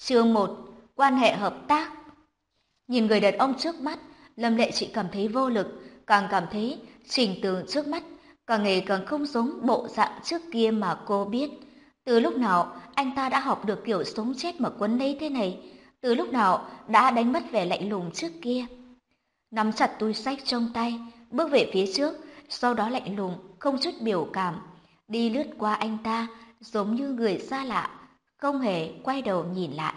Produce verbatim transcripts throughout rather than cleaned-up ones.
Chương một. Quan hệ hợp tác. Nhìn người đàn ông trước mắt, Lâm Lệ chỉ cảm thấy vô lực, càng cảm thấy Trình Tường trước mắt càng ngày càng không giống bộ dạng trước kia mà cô biết. Từ lúc nào anh ta đã học được kiểu sống chết mà quấn lấy thế này? Từ lúc nào đã đánh mất vẻ lạnh lùng trước kia? Nắm chặt túi xách trong tay, bước về phía trước, sau đó lạnh lùng, không chút biểu cảm, đi lướt qua anh ta, giống như người xa lạ, không hề quay đầu nhìn lại.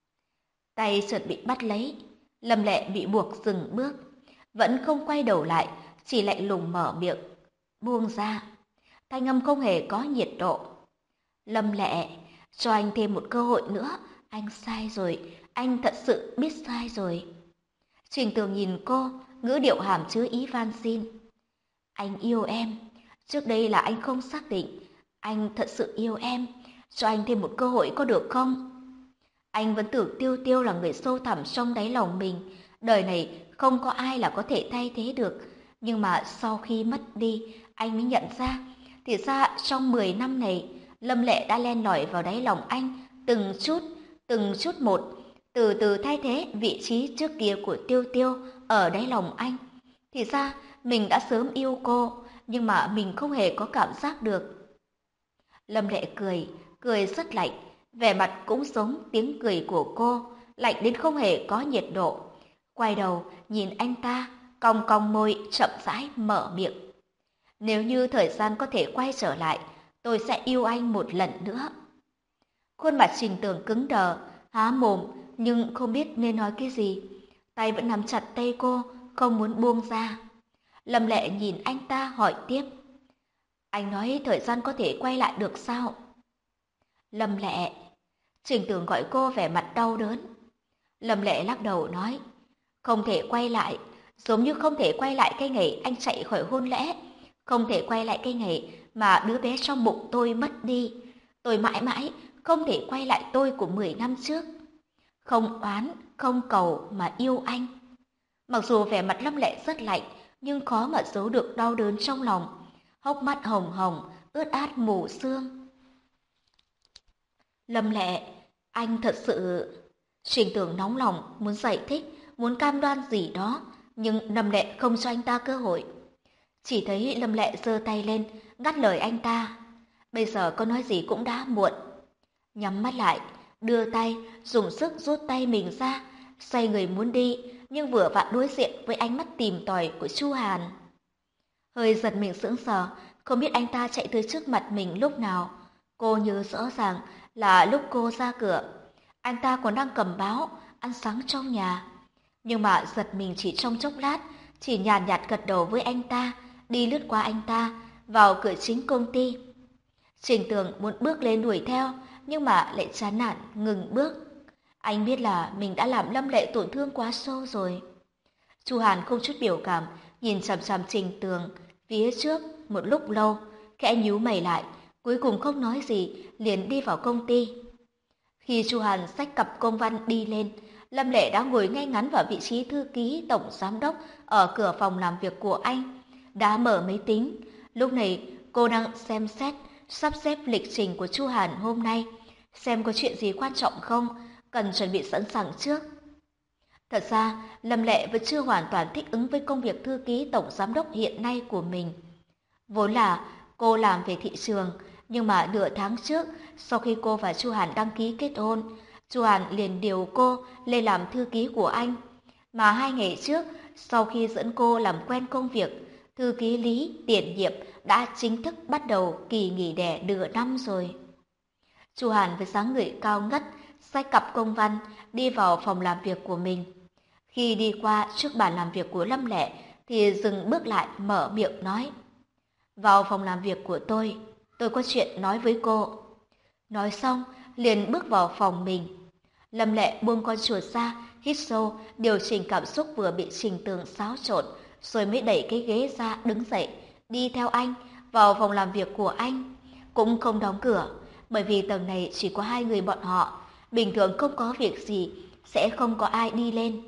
Tay chợt bị bắt lấy, Lâm Lệ bị buộc dừng bước, vẫn không quay đầu lại, chỉ lạnh lùng mở miệng, buông ra. Thanh âm không hề có nhiệt độ. Lâm Lệ, cho anh thêm một cơ hội nữa, anh sai rồi, anh thật sự biết sai rồi. Trình Tường nhìn cô, ngữ điệu hàm chứa ý van xin. Anh yêu em, trước đây là anh không xác định, anh thật sự yêu em, cho anh thêm một cơ hội có được không? Anh vẫn tưởng Tiêu Tiêu là người sâu thẳm trong đáy lòng mình, đời này không có ai là có thể thay thế được. Nhưng mà sau khi mất đi, anh mới nhận ra, thì ra trong mười năm này, Lâm Lệ đã len lỏi vào đáy lòng anh, từng chút, từng chút một, từ từ thay thế vị trí trước kia của Tiêu Tiêu ở đáy lòng anh. Thì ra, mình đã sớm yêu cô, nhưng mà mình không hề có cảm giác được. Lâm Lệ cười, cười rất lạnh, vẻ mặt cũng giống tiếng cười của cô, lạnh đến không hề có nhiệt độ. Quay đầu, nhìn anh ta, cong cong môi, chậm rãi mở miệng. Nếu như thời gian có thể quay trở lại, tôi sẽ yêu anh một lần nữa. Khuôn mặt Trình Tường cứng đờ, há mồm, nhưng không biết nên nói cái gì. Tay vẫn nắm chặt tay cô, không muốn buông ra. Lâm Lệ nhìn anh ta hỏi tiếp. Anh nói thời gian có thể quay lại được sao? Lâm Lệ. Trình Tường gọi cô vẻ mặt đau đớn. Lâm Lệ lắc đầu nói. Không thể quay lại, giống như không thể quay lại cái ngày anh chạy khỏi hôn lễ. Không thể quay lại cái ngày mà đứa bé trong bụng tôi mất đi. Tôi mãi mãi không thể quay lại tôi của mười năm trước. Không oán, không cầu mà yêu anh. Mặc dù vẻ mặt Lâm Lệ rất lạnh, nhưng khó mà giấu được đau đớn trong lòng. Hốc mắt hồng hồng, ướt át mù sương. Lâm Lệ, anh thật sự... Trình Tường nóng lòng, muốn giải thích, muốn cam đoan gì đó, nhưng Lâm Lệ không cho anh ta cơ hội. Chỉ thấy Lâm Lệ giơ tay lên, ngắt lời anh ta. Bây giờ có nói gì cũng đã muộn. Nhắm mắt lại, đưa tay, dùng sức rút tay mình ra, xoay người muốn đi, nhưng vừa vặn đối diện với ánh mắt tìm tòi của Chu Hàn. Hơi giật mình sững sờ, không biết anh ta chạy tới trước mặt mình lúc nào. Cô nhớ rõ ràng là lúc cô ra cửa, anh ta còn đang cầm báo, ăn sáng trong nhà. Nhưng mà giật mình chỉ trong chốc lát, chỉ nhàn nhạt gật đầu với anh ta, đi lướt qua anh ta, vào cửa chính công ty. Trình Tường muốn bước lên đuổi theo, nhưng mà lại chán nản ngừng bước. Anh biết là mình đã làm Lâm Lệ tổn thương quá sâu rồi. Chu Hàn không chút biểu cảm, nhìn chằm chằm Trình Tường phía trước một lúc lâu, khẽ nhíu mày lại, cuối cùng không nói gì, liền đi vào công ty. Khi Chu Hàn xách cặp công văn đi lên, Lâm Lệ đã ngồi ngay ngắn vào vị trí thư ký tổng giám đốc ở cửa phòng làm việc của anh, đã mở máy tính. Lúc này cô đang xem xét, sắp xếp lịch trình của Chu Hàn hôm nay, xem có chuyện gì quan trọng không, cần chuẩn bị sẵn sàng trước. Thật ra, Lâm Lệ vẫn chưa hoàn toàn thích ứng với công việc thư ký tổng giám đốc hiện nay của mình. Vốn là cô làm về thị trường, nhưng mà nửa tháng trước, sau khi cô và Chu Hàn đăng ký kết hôn, Chu Hàn liền điều cô lên làm thư ký của anh. Mà hai ngày trước, sau khi dẫn cô làm quen công việc, thư ký Lý tiền nhiệm đã chính thức bắt đầu kỳ nghỉ đẻ nửa năm rồi. Chu Hàn với dáng người cao ngất, xách cặp công văn, đi vào phòng làm việc của mình. Khi đi qua trước bàn làm việc của Lâm Lệ, thì dừng bước lại mở miệng nói. Vào phòng làm việc của tôi, tôi có chuyện nói với cô. Nói xong, liền bước vào phòng mình. Lâm Lệ buông con chuột ra, hít sâu, điều chỉnh cảm xúc vừa bị Trình Tường xáo trộn, rồi mới đẩy cái ghế ra đứng dậy, đi theo anh, vào phòng làm việc của anh. Cũng không đóng cửa, bởi vì tầng này chỉ có hai người bọn họ, bình thường không có việc gì, sẽ không có ai đi lên.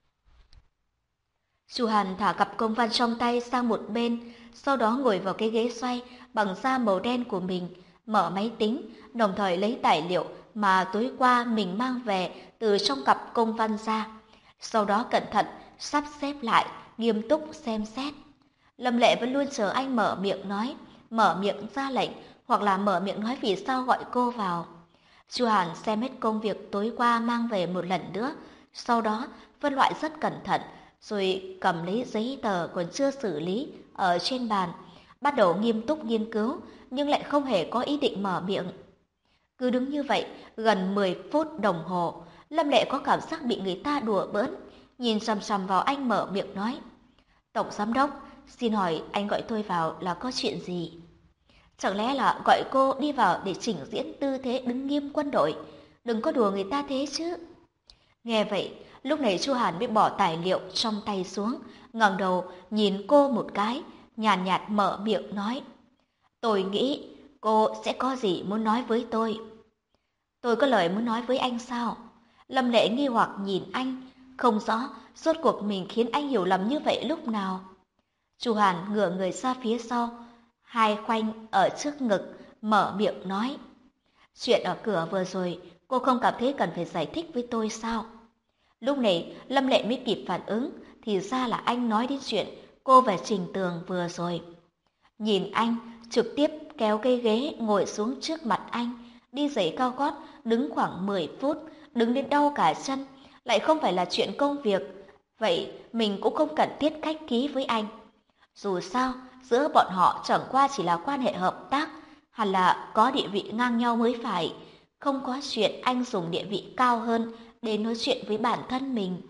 Chu Hàn thả cặp công văn trong tay sang một bên, sau đó ngồi vào cái ghế xoay bằng da màu đen của mình, mở máy tính, đồng thời lấy tài liệu mà tối qua mình mang về từ trong cặp công văn ra. Sau đó cẩn thận sắp xếp lại, nghiêm túc xem xét. Lâm Lệ vẫn luôn chờ anh mở miệng nói, mở miệng ra lệnh, hoặc là mở miệng nói vì sao gọi cô vào. Chu Hàn xem hết công việc tối qua mang về một lần nữa, sau đó phân loại rất cẩn thận, rồi cầm lấy giấy tờ còn chưa xử lý ở trên bàn, bắt đầu nghiêm túc nghiên cứu, nhưng lại không hề có ý định mở miệng. Cứ đứng như vậy, gần mười phút đồng hồ, Lâm Lệ có cảm giác bị người ta đùa bỡn, nhìn chằm chằm vào anh mở miệng nói. Tổng giám đốc, xin hỏi anh gọi tôi vào là có chuyện gì? Chẳng lẽ là gọi cô đi vào để chỉnh diễn tư thế đứng nghiêm quân đội? Đừng có đùa người ta thế chứ. Nghe vậy, lúc này Chu Hàn mới bỏ tài liệu trong tay xuống, ngẩng đầu nhìn cô một cái, nhàn nhạt, nhạt mở miệng nói. Tôi nghĩ cô sẽ có gì muốn nói với tôi. Tôi có lời muốn nói với anh sao? Lâm Lệ nghi hoặc nhìn anh, không rõ rốt cuộc mình khiến anh hiểu lầm như vậy lúc nào. Chu Hàn ngửa người ra phía sau, hai khoanh ở trước ngực, mở miệng nói. Chuyện ở cửa vừa rồi, cô không cảm thấy cần phải giải thích với tôi sao? Lúc này, Lâm Lệ mới kịp phản ứng, thì ra là anh nói đến chuyện cô và Trình Tường vừa rồi. Nhìn anh, trực tiếp kéo cây ghế ngồi xuống trước mặt anh, đi giày cao gót, đứng khoảng mười phút, đứng đến đau cả chân, lại không phải là chuyện công việc. Vậy mình cũng không cần thiết khách khí với anh. Dù sao, giữa bọn họ chẳng qua chỉ là quan hệ hợp tác, hẳn là có địa vị ngang nhau mới phải. Không có chuyện anh dùng địa vị cao hơn để nói chuyện với bản thân mình.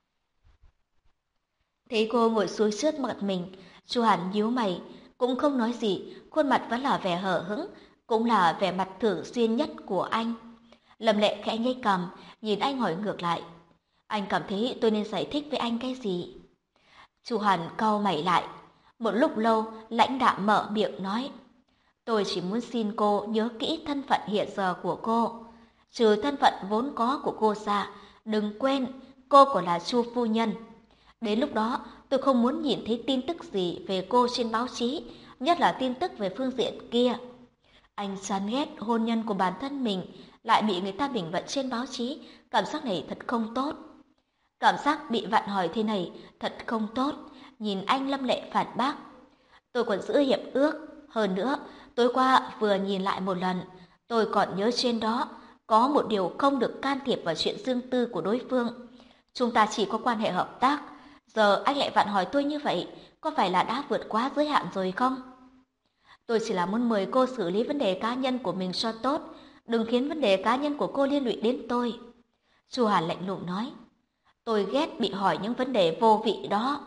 Thấy cô ngồi xuống trước mặt mình, Chu Hàn nhíu mày, cũng không nói gì, khuôn mặt vẫn là vẻ hờ hững, cũng là vẻ mặt thường xuyên nhất của anh. Lâm Lệ khẽ nhếch cằm, nhìn anh hỏi ngược lại. Anh cảm thấy tôi nên giải thích với anh cái gì? Chu Hàn cau mày lại. Một lúc lâu, lãnh đạm mở miệng nói. Tôi chỉ muốn xin cô nhớ kỹ thân phận hiện giờ của cô. Trừ thân phận vốn có của cô ra, đừng quên cô còn là Chu phu nhân. Đến lúc đó, tôi không muốn nhìn thấy tin tức gì về cô trên báo chí, nhất là tin tức về phương diện kia. Anh chán ghét hôn nhân của bản thân mình lại bị người ta bình luận trên báo chí, cảm giác này thật không tốt. Cảm giác bị vặn hỏi thế này thật không tốt, nhìn anh Lâm Lệ phản bác. Tôi còn giữ hiệp ước, hơn nữa, tối qua vừa nhìn lại một lần, tôi còn nhớ trên đó có một điều không được can thiệp vào chuyện riêng tư của đối phương. Chúng ta chỉ có quan hệ hợp tác, giờ anh lại vặn hỏi tôi như vậy, có phải là đã vượt quá giới hạn rồi không? Tôi chỉ là muốn mời cô xử lý vấn đề cá nhân của mình cho tốt, đừng khiến vấn đề cá nhân của cô liên lụy đến tôi. Chu Hàn lạnh lùng nói. Tôi ghét bị hỏi những vấn đề vô vị đó.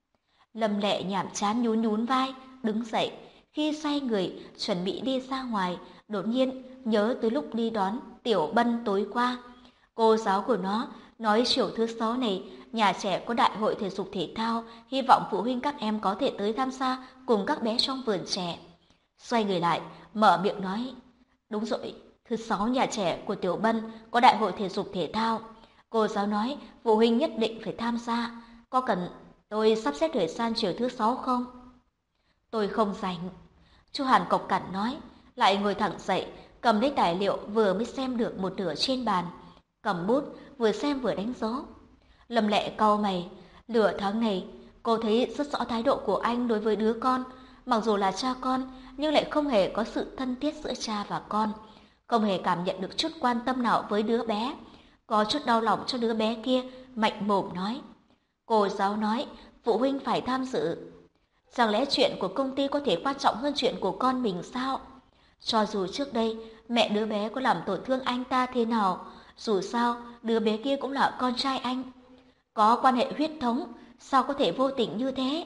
Lâm Lệ nhảm chán nhún nhún vai, đứng dậy. Khi xoay người, chuẩn bị đi ra ngoài, đột nhiên nhớ tới lúc đi đón Tiểu Bân tối qua. Cô giáo của nó nói chiều thứ sáu này, nhà trẻ có đại hội thể dục thể thao, hy vọng phụ huynh các em có thể tới tham gia cùng các bé trong vườn trẻ. Xoay người lại, mở miệng nói. Đúng rồi, thứ sáu nhà trẻ của Tiểu Bân có đại hội thể dục thể thao. Cô giáo nói phụ huynh nhất định phải tham gia. Có cần tôi sắp xếp thời gian chiều thứ sáu không? Tôi không rảnh. Chu Hàn cộc cằn nói, lại ngồi thẳng dậy, cầm lấy tài liệu vừa mới xem được một nửa trên bàn, cầm bút vừa xem vừa đánh dấu. Lâm Lệ cau mày, nửa tháng này cô thấy rất rõ thái độ của anh đối với đứa con, mặc dù là cha con nhưng lại không hề có sự thân thiết giữa cha và con, không hề cảm nhận được chút quan tâm nào với đứa bé. Có chút đau lòng cho đứa bé kia, mạnh mồm nói. Cô giáo nói phụ huynh phải tham dự. Chẳng lẽ chuyện của công ty có thể quan trọng hơn chuyện của con mình sao? Cho dù trước đây mẹ đứa bé có làm tổn thương anh ta thế nào, dù sao đứa bé kia cũng là con trai anh. Có quan hệ huyết thống, sao có thể vô tình như thế?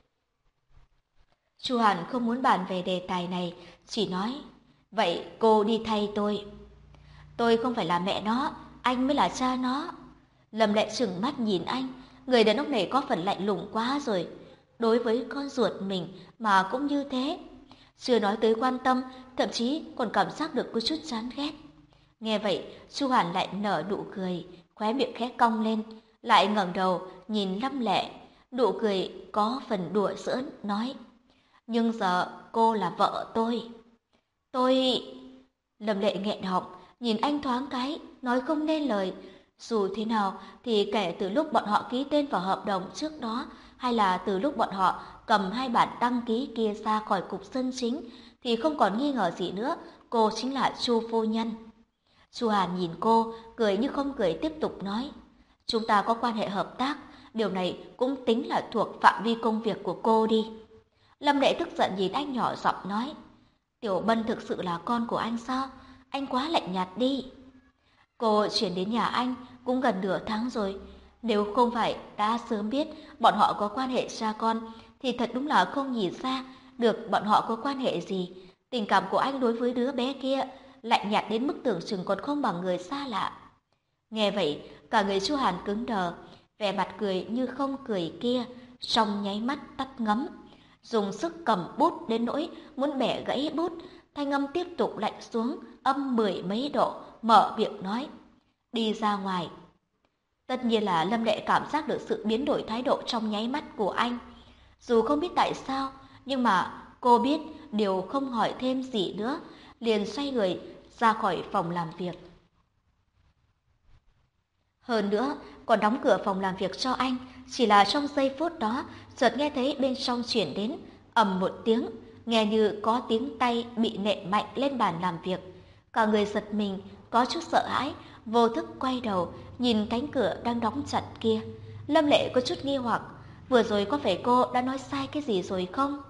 Chu Hàn không muốn bàn về đề tài này, chỉ nói, vậy cô đi thay tôi. Tôi không phải là mẹ nó, anh mới là cha nó. Lâm Lệ trừng mắt nhìn anh, người đàn ông này có phần lạnh lùng quá rồi. Đối với con ruột mình mà cũng như thế. Chưa nói tới quan tâm, thậm chí còn cảm giác được có chút chán ghét. Nghe vậy, Chu Hàn lại nở nụ cười, khóe miệng khẽ cong lên, lại ngẩng đầu nhìn Lâm Lệ, nụ cười có phần đùa giỡn nói: "Nhưng giờ cô là vợ tôi." "Tôi..." Lâm Lệ nghẹn họng, nhìn anh thoáng cái, nói không nên lời. Dù thế nào thì kể từ lúc bọn họ ký tên vào hợp đồng trước đó, hay là từ lúc bọn họ cầm hai bản đăng ký kia ra khỏi cục dân chính, thì không còn nghi ngờ gì nữa, cô chính là Chu phu nhân. Chu Hàn nhìn cô, cười như không cười tiếp tục nói, chúng ta có quan hệ hợp tác, điều này cũng tính là thuộc phạm vi công việc của cô đi. Lâm Lệ tức giận nhìn anh nhỏ giọng nói, Tiểu Bân thực sự là con của anh sao? Anh quá lạnh nhạt đi. Cô chuyển đến nhà anh cũng gần nửa tháng rồi. Nếu không phải đã sớm biết bọn họ có quan hệ cha con, thì thật đúng là không nhìn ra được bọn họ có quan hệ gì. Tình cảm của anh đối với đứa bé kia lạnh nhạt đến mức tưởng chừng còn không bằng người xa lạ. Nghe vậy, cả người Chu Hàn cứng đờ, vẻ mặt cười như không cười kia, trong nháy mắt tắt ngấm. Dùng sức cầm bút đến nỗi muốn bẻ gãy bút, thanh âm tiếp tục lạnh xuống, âm mười mấy độ, mở miệng nói, đi ra ngoài. Tất nhiên là Lâm Lệ cảm giác được sự biến đổi thái độ trong nháy mắt của anh. Dù không biết tại sao, nhưng mà cô biết điều không hỏi thêm gì nữa, liền xoay người ra khỏi phòng làm việc. Hơn nữa, còn đóng cửa phòng làm việc cho anh, chỉ là trong giây phút đó, chợt nghe thấy bên trong chuyển đến ầm một tiếng, nghe như có tiếng tay bị nện mạnh lên bàn làm việc. Cả người giật mình, có chút sợ hãi, vô thức quay đầu, nhìn cánh cửa đang đóng chặt kia. Lâm Lệ có chút nghi hoặc, vừa rồi có phải cô đã nói sai cái gì rồi không?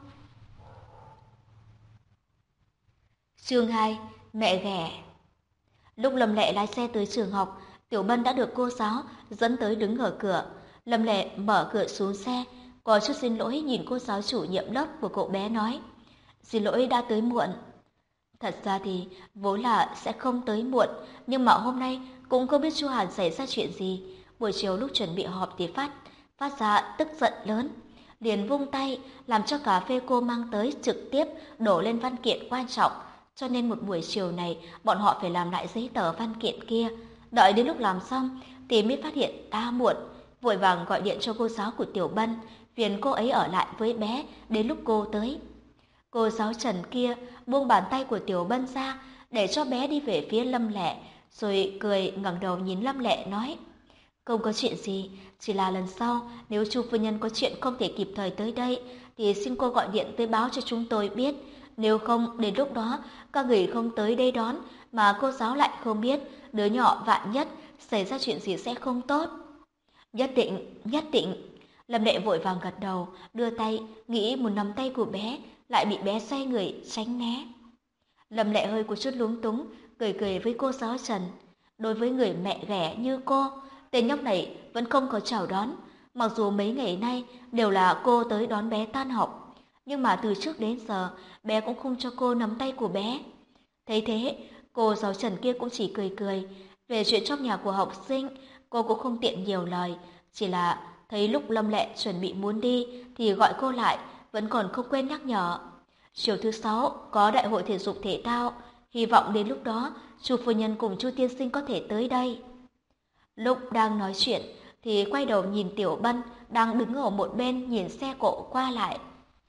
Chương hai, mẹ ghẻ. Lúc Lâm Lệ lái xe tới trường học, Tiểu Bân đã được cô giáo dẫn tới đứng ở cửa. Lâm Lệ mở cửa xuống xe, có chút xin lỗi nhìn cô giáo chủ nhiệm lớp của cậu bé nói, xin lỗi đã tới muộn. Thật ra thì vốn là sẽ không tới muộn, nhưng mà hôm nay cũng không biết Chu Hàn xảy ra chuyện gì. Buổi chiều lúc chuẩn bị họp thì phát phát ra tức giận lớn, liền vung tay làm cho cà phê cô mang tới trực tiếp đổ lên văn kiện quan trọng, cho nên một buổi chiều này bọn họ phải làm lại giấy tờ văn kiện kia. Đợi đến lúc làm xong thì mới phát hiện đã muộn, vội vàng gọi điện cho cô giáo của Tiểu Bân, phiền cô ấy ở lại với bé đến lúc cô tới. Cô giáo Trần kia buông bàn tay của Tiểu Bân ra để cho bé đi về phía Lâm Lệ, rồi cười ngẩng đầu nhìn Lâm Lệ nói, không có chuyện gì, chỉ là lần sau nếu Chu phu nhân có chuyện không thể kịp thời tới đây thì xin cô gọi điện tới báo cho chúng tôi biết, nếu không đến lúc đó các người không tới đây đón mà cô giáo lại không biết, đứa nhỏ vạn nhất xảy ra chuyện gì sẽ không tốt. Nhất định, nhất định. Lâm Lệ vội vàng gật đầu, đưa tay nghĩ muốn nắm tay của bé, lại bị bé xoay người tránh né. Lâm Lệ hơi có chút lúng túng, cười cười với cô giáo Trần. Đối với người mẹ ghẻ như cô, tên nhóc này vẫn không có chào đón. Mặc dù mấy ngày nay đều là cô tới đón bé tan học, nhưng mà từ trước đến giờ bé cũng không cho cô nắm tay của bé. Thấy thế, cô giáo Trần kia cũng chỉ cười cười. Về chuyện trong nhà của học sinh, cô cũng không tiện nhiều lời, chỉ là thấy lúc Lâm Lệ chuẩn bị muốn đi thì gọi cô lại, vẫn còn không quên nhắc nhở. Chiều thứ sáu có đại hội thể dục thể thao, hy vọng đến lúc đó Chu phu nhân cùng Chu tiên sinh có thể tới đây. Lúc đang nói chuyện thì quay đầu nhìn Tiểu Bân đang đứng ở một bên nhìn xe cộ qua lại.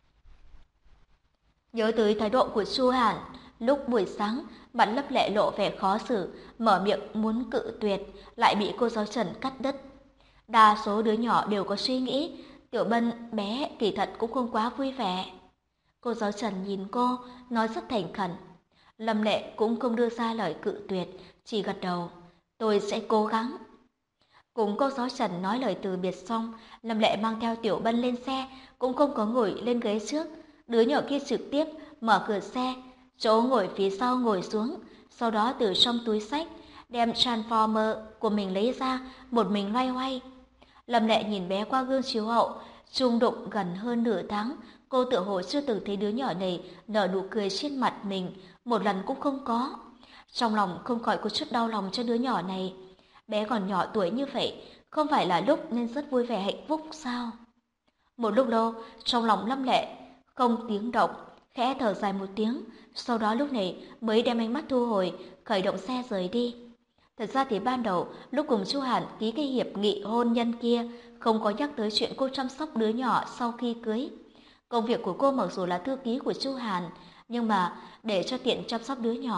Nhớ tới thái độ của Chu Hàn, lúc buổi sáng mặt Lâm Lệ lộ vẻ khó xử, mở miệng muốn cự tuyệt, lại bị cô giáo Trần cắt đứt. Đa số đứa nhỏ đều có suy nghĩ, Tiểu Bân bé kỳ thật cũng không quá vui vẻ. Cô giáo Trần nhìn cô, nói rất thành khẩn. Lâm Lệ cũng không đưa ra lời cự tuyệt, chỉ gật đầu. Tôi sẽ cố gắng. Cùng cô giáo Trần nói lời từ biệt xong, Lâm Lệ mang theo Tiểu Bân lên xe, cũng không có ngồi lên ghế trước. Đứa nhỏ kia trực tiếp mở cửa xe, chỗ ngồi phía sau ngồi xuống, sau đó từ trong túi xách đem transformer của mình lấy ra, một mình loay hoay. Lâm Lệ nhìn bé qua gương chiếu hậu, chung đụng gần hơn nửa tháng, cô tựa hồ chưa từng thấy đứa nhỏ này nở nụ cười trên mặt mình, một lần cũng không có. Trong lòng không khỏi có chút đau lòng cho đứa nhỏ này. Bé còn nhỏ tuổi như vậy, không phải là lúc nên rất vui vẻ hạnh phúc sao? Một lúc lâu, trong lòng Lâm Lệ không tiếng động, khẽ thở dài một tiếng, sau đó lúc này mới đem ánh mắt thu hồi, khởi động xe rời đi. Thật ra thì ban đầu, lúc cùng Chu Hàn ký cái hiệp nghị hôn nhân kia, không có nhắc tới chuyện cô chăm sóc đứa nhỏ sau khi cưới. Công việc của cô mặc dù là thư ký của Chu Hàn, nhưng mà để cho tiện chăm sóc đứa nhỏ, cô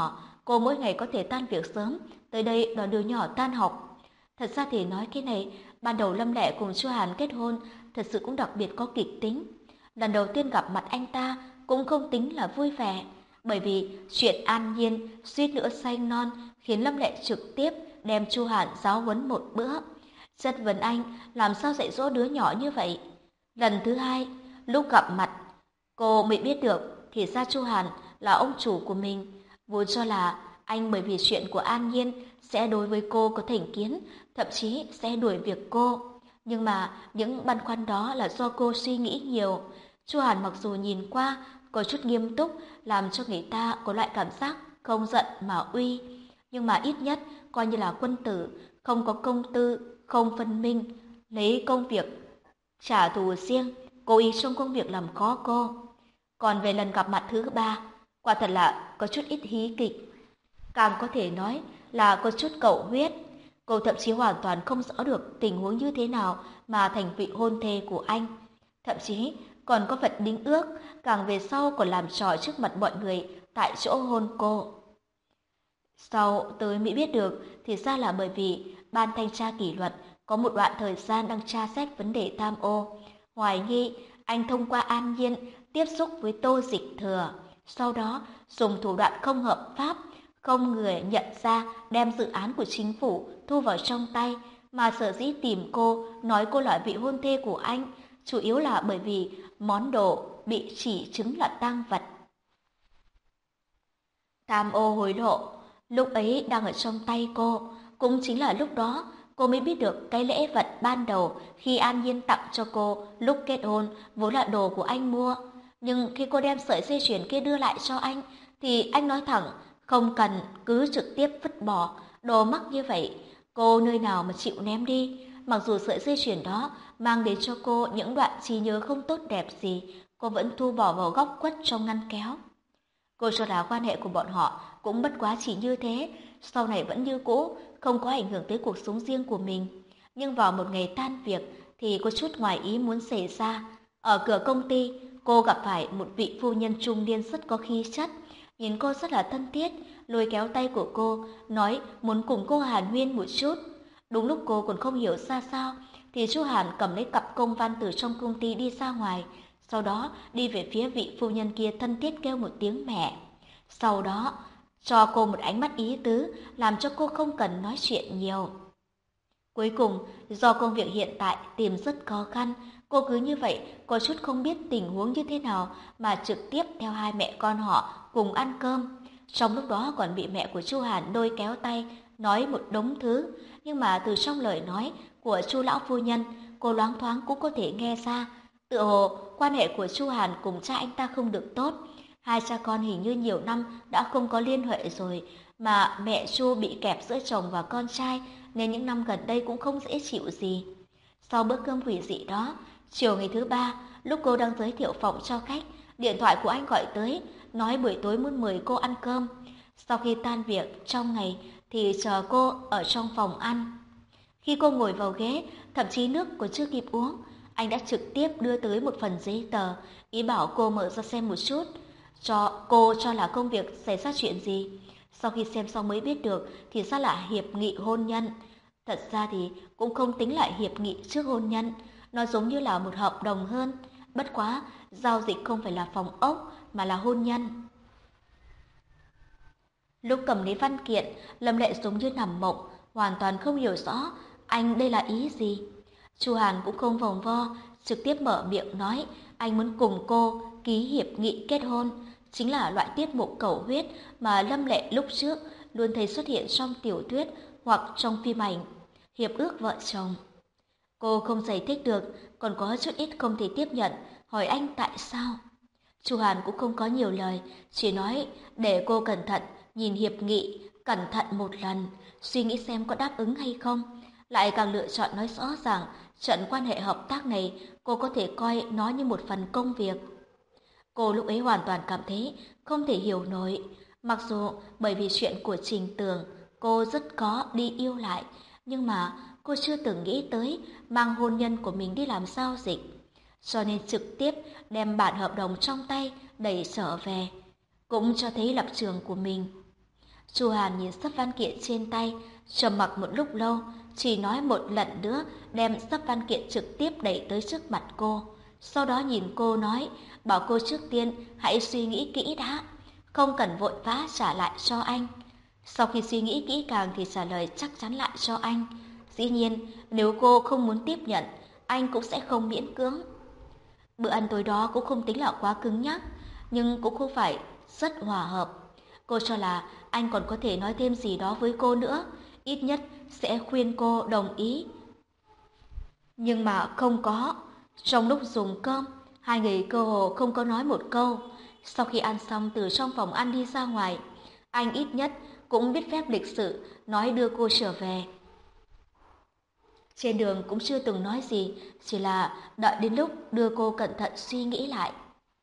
cô mỗi ngày có thể tan việc sớm, tới đây đón đứa nhỏ tan học. Thật ra thì nói cái này, ban đầu Lâm Lệ cùng Chu Hàn kết hôn thật sự cũng đặc biệt có kịch tính. Lần đầu tiên gặp mặt anh ta cũng không tính là vui vẻ, bởi vì chuyện An Nhiên suýt nữa sanh non khiến Lâm Lệ trực tiếp đem Chu Hàn giáo huấn một bữa. Chất vấn anh làm sao dạy dỗ đứa nhỏ như vậy. Lần thứ hai, lúc gặp mặt, cô mới biết được thì ra Chu Hàn là ông chủ của mình. Vốn cho là anh bởi vì chuyện của An Nhiên sẽ đối với cô có thành kiến, thậm chí sẽ đuổi việc cô. Nhưng mà những băn khoăn đó là do cô suy nghĩ nhiều. Chu Hàn mặc dù nhìn qua có chút nghiêm túc, làm cho người ta có loại cảm giác không giận mà uy. Nhưng mà ít nhất coi như là quân tử, không có công tư, không phân minh, lấy công việc trả thù riêng, cố ý trong công việc làm khó cô. Còn về lần gặp mặt thứ ba, quả thật là có chút ít hí kịch. Càng có thể nói là có chút cầu huyết. Cô thậm chí hoàn toàn không rõ được tình huống như thế nào mà thành vị hôn thê của anh. Thậm chí còn có vật đính ước, càng về sau còn làm trò trước mặt mọi người tại chỗ hôn cô. Sau tới mới biết được thì ra là bởi vì ban thanh tra kỷ luật có một đoạn thời gian đang tra xét vấn đề tham ô. Hoài nghi anh thông qua An Nhiên tiếp xúc với Tô Dịch Thừa, sau đó dùng thủ đoạn không hợp pháp, không người nhận ra đem dự án của chính phủ thu vào trong tay, mà sở dĩ tìm cô nói cô là vị hôn thê của anh, chủ yếu là bởi vì món đồ bị chỉ chứng là tang vật. Tham ô hối lộ, lúc ấy đang ở trong tay cô, cũng chính là lúc đó cô mới biết được cái lễ vật ban đầu khi An Nhiên tặng cho cô lúc kết hôn vốn là đồ của anh mua. Nhưng khi cô đem sợi dây chuyền kia đưa lại cho anh, thì anh nói thẳng, không cần, cứ trực tiếp vứt bỏ, đồ mắc như vậy, cô nơi nào mà chịu ném đi. Mặc dù sợi dây chuyền đó mang đến cho cô những đoạn trí nhớ không tốt đẹp gì, cô vẫn thu bỏ vào góc khuất trong ngăn kéo. Cô cho là quan hệ của bọn họ cũng bất quá chỉ như thế, sau này vẫn như cũ, không có ảnh hưởng tới cuộc sống riêng của mình. Nhưng vào một ngày tan việc thì có chút ngoài ý muốn xảy ra. Ở cửa công ty, cô gặp phải một vị phu nhân trung niên rất có khí chất. Nhìn cô rất là thân thiết, lôi kéo tay của cô, nói muốn cùng cô hàn huyên một chút. Đúng lúc cô còn không hiểu ra sao, thì Chu Hàn cầm lấy cặp công văn từ trong công ty đi ra ngoài. Sau đó đi về phía vị phu nhân kia thân thiết kêu một tiếng mẹ. Sau đó cho cô một ánh mắt ý tứ, làm cho cô không cần nói chuyện nhiều. Cuối cùng, do công việc hiện tại tìm rất khó khăn, cô cứ như vậy có chút không biết tình huống như thế nào mà trực tiếp theo hai mẹ con họ cùng ăn cơm. Trong lúc đó còn bị mẹ của Chu Hàn lôi kéo tay, nói một đống thứ, nhưng mà từ trong lời nói của Chu lão phu nhân, cô loáng thoáng cũng có thể nghe ra, tựa hồ quan hệ của Chu Hàn cùng cha anh ta không được tốt. Hai cha con hình như nhiều năm đã không có liên hệ rồi, mà mẹ Chu bị kẹp giữa chồng và con trai, nên những năm gần đây cũng không dễ chịu gì. Sau bữa cơm quỷ dị đó, chiều ngày thứ ba, lúc cô đang giới thiệu phòng cho khách, điện thoại của anh gọi tới, nói buổi tối muốn mời cô ăn cơm. Sau khi tan việc trong ngày thì chờ cô ở trong phòng ăn. Khi cô ngồi vào ghế, thậm chí nước còn chưa kịp uống, anh đã trực tiếp đưa tới một phần giấy tờ, ý bảo cô mở ra xem một chút, cho cô cho là công việc xảy ra chuyện gì. Sau khi xem xong mới biết được thì ra là hiệp nghị hôn nhân. Thật ra thì cũng không tính lại hiệp nghị trước hôn nhân, nó giống như là một hợp đồng hơn. Bất quá, giao dịch không phải là phòng ốc mà là hôn nhân. Lúc cầm lấy văn kiện, Lâm Lệ giống như nằm mộng, hoàn toàn không hiểu rõ anh đây là ý gì. Chu Hàn cũng không vòng vo, trực tiếp mở miệng nói anh muốn cùng cô ký hiệp nghị kết hôn, chính là loại tiết mục cầu huyết mà Lâm Lệ lúc trước luôn thấy xuất hiện trong tiểu thuyết hoặc trong phim ảnh, hiệp ước vợ chồng. Cô không giải thích được, còn có chút ít không thể tiếp nhận, hỏi anh tại sao. Chu Hàn cũng không có nhiều lời, chỉ nói để cô cẩn thận nhìn hiệp nghị, cẩn thận một lần, suy nghĩ xem có đáp ứng hay không. Lại càng lựa chọn nói rõ ràng, trận quan hệ hợp tác này cô có thể coi nó như một phần công việc. Cô lúc ấy hoàn toàn cảm thấy không thể hiểu nổi. Mặc dù bởi vì chuyện của Trình Tường, cô rất có đi yêu lại, nhưng mà cô chưa từng nghĩ tới mang hôn nhân của mình đi làm giao dịch. Cho nên trực tiếp đem bản hợp đồng trong tay đẩy trở về, cũng cho thấy lập trường của mình. Chu Hàn nhìn sấp văn kiện trên tay, trầm mặc một lúc lâu, chỉ nói một lần nữa đem sấp văn kiện trực tiếp đẩy tới trước mặt cô. Sau đó nhìn cô nói, bảo cô trước tiên hãy suy nghĩ kỹ đã, không cần vội vã trả lại cho anh. Sau khi suy nghĩ kỹ càng thì trả lời chắc chắn lại cho anh. Dĩ nhiên, nếu cô không muốn tiếp nhận, anh cũng sẽ không miễn cưỡng. Bữa ăn tối đó cũng không tính là quá cứng nhắc, nhưng cũng không phải rất hòa hợp. Cô cho là anh còn có thể nói thêm gì đó với cô nữa, ít nhất sẽ khuyên cô đồng ý. Nhưng mà không có. Trong lúc dùng cơm, hai người cơ hồ không có nói một câu. Sau khi ăn xong từ trong phòng ăn đi ra ngoài, anh ít nhất cũng biết phép lịch sự nói đưa cô trở về. Trên đường cũng chưa từng nói gì, chỉ là đợi đến lúc đưa cô cẩn thận suy nghĩ lại.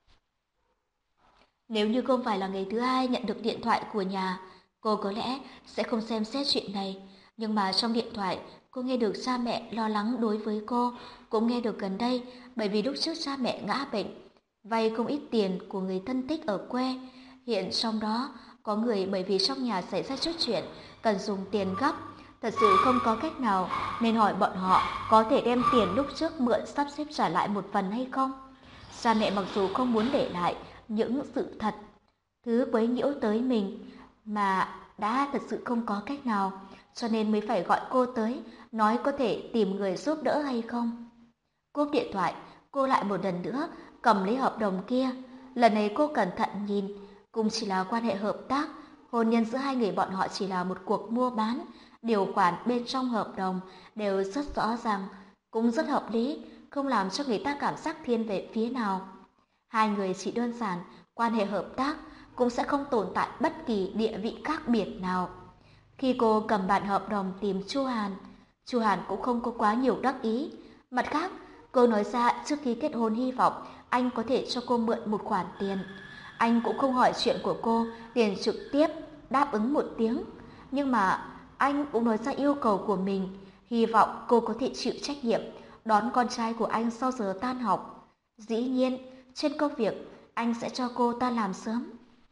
Nếu như không phải là ngày thứ hai nhận được điện thoại của nhà, cô có lẽ sẽ không xem xét chuyện này. Nhưng mà trong điện thoại, cô nghe được cha mẹ lo lắng đối với cô, cũng nghe được gần đây bởi vì lúc trước cha mẹ ngã bệnh, vay không ít tiền của người thân thích ở quê. Hiện trong đó có người bởi vì trong nhà xảy ra chút chuyện, cần dùng tiền gấp, thật sự không có cách nào nên hỏi bọn họ có thể đem tiền lúc trước mượn sắp xếp trả lại một phần hay không. Cha mẹ mặc dù không muốn để lại những sự thật, thứ quấy nhiễu tới mình mà đã thật sự không có cách nào, cho nên mới phải gọi cô tới, nói có thể tìm người giúp đỡ hay không. Cúp điện thoại, cô lại một lần nữa cầm lấy hợp đồng kia. Lần này cô cẩn thận nhìn, cũng chỉ là quan hệ hợp tác, hôn nhân giữa hai người bọn họ chỉ là một cuộc mua bán. Điều khoản bên trong hợp đồng đều rất rõ ràng, cũng rất hợp lý, không làm cho người ta cảm giác thiên về phía nào. Hai người chỉ đơn giản quan hệ hợp tác, cũng sẽ không tồn tại bất kỳ địa vị khác biệt nào. Khi cô cầm bản hợp đồng tìm Chu Hàn, Chu Hàn cũng không có quá nhiều đắc ý. Mặt khác, cô nói ra trước khi kết hôn hy vọng anh có thể cho cô mượn một khoản tiền. Anh cũng không hỏi chuyện của cô, liền trực tiếp đáp ứng một tiếng. Nhưng mà anh cũng nói ra yêu cầu của mình, hy vọng cô có thể chịu trách nhiệm đón con trai của anh sau giờ tan học. Dĩ nhiên, trên công việc, anh sẽ cho cô ta làm sớm.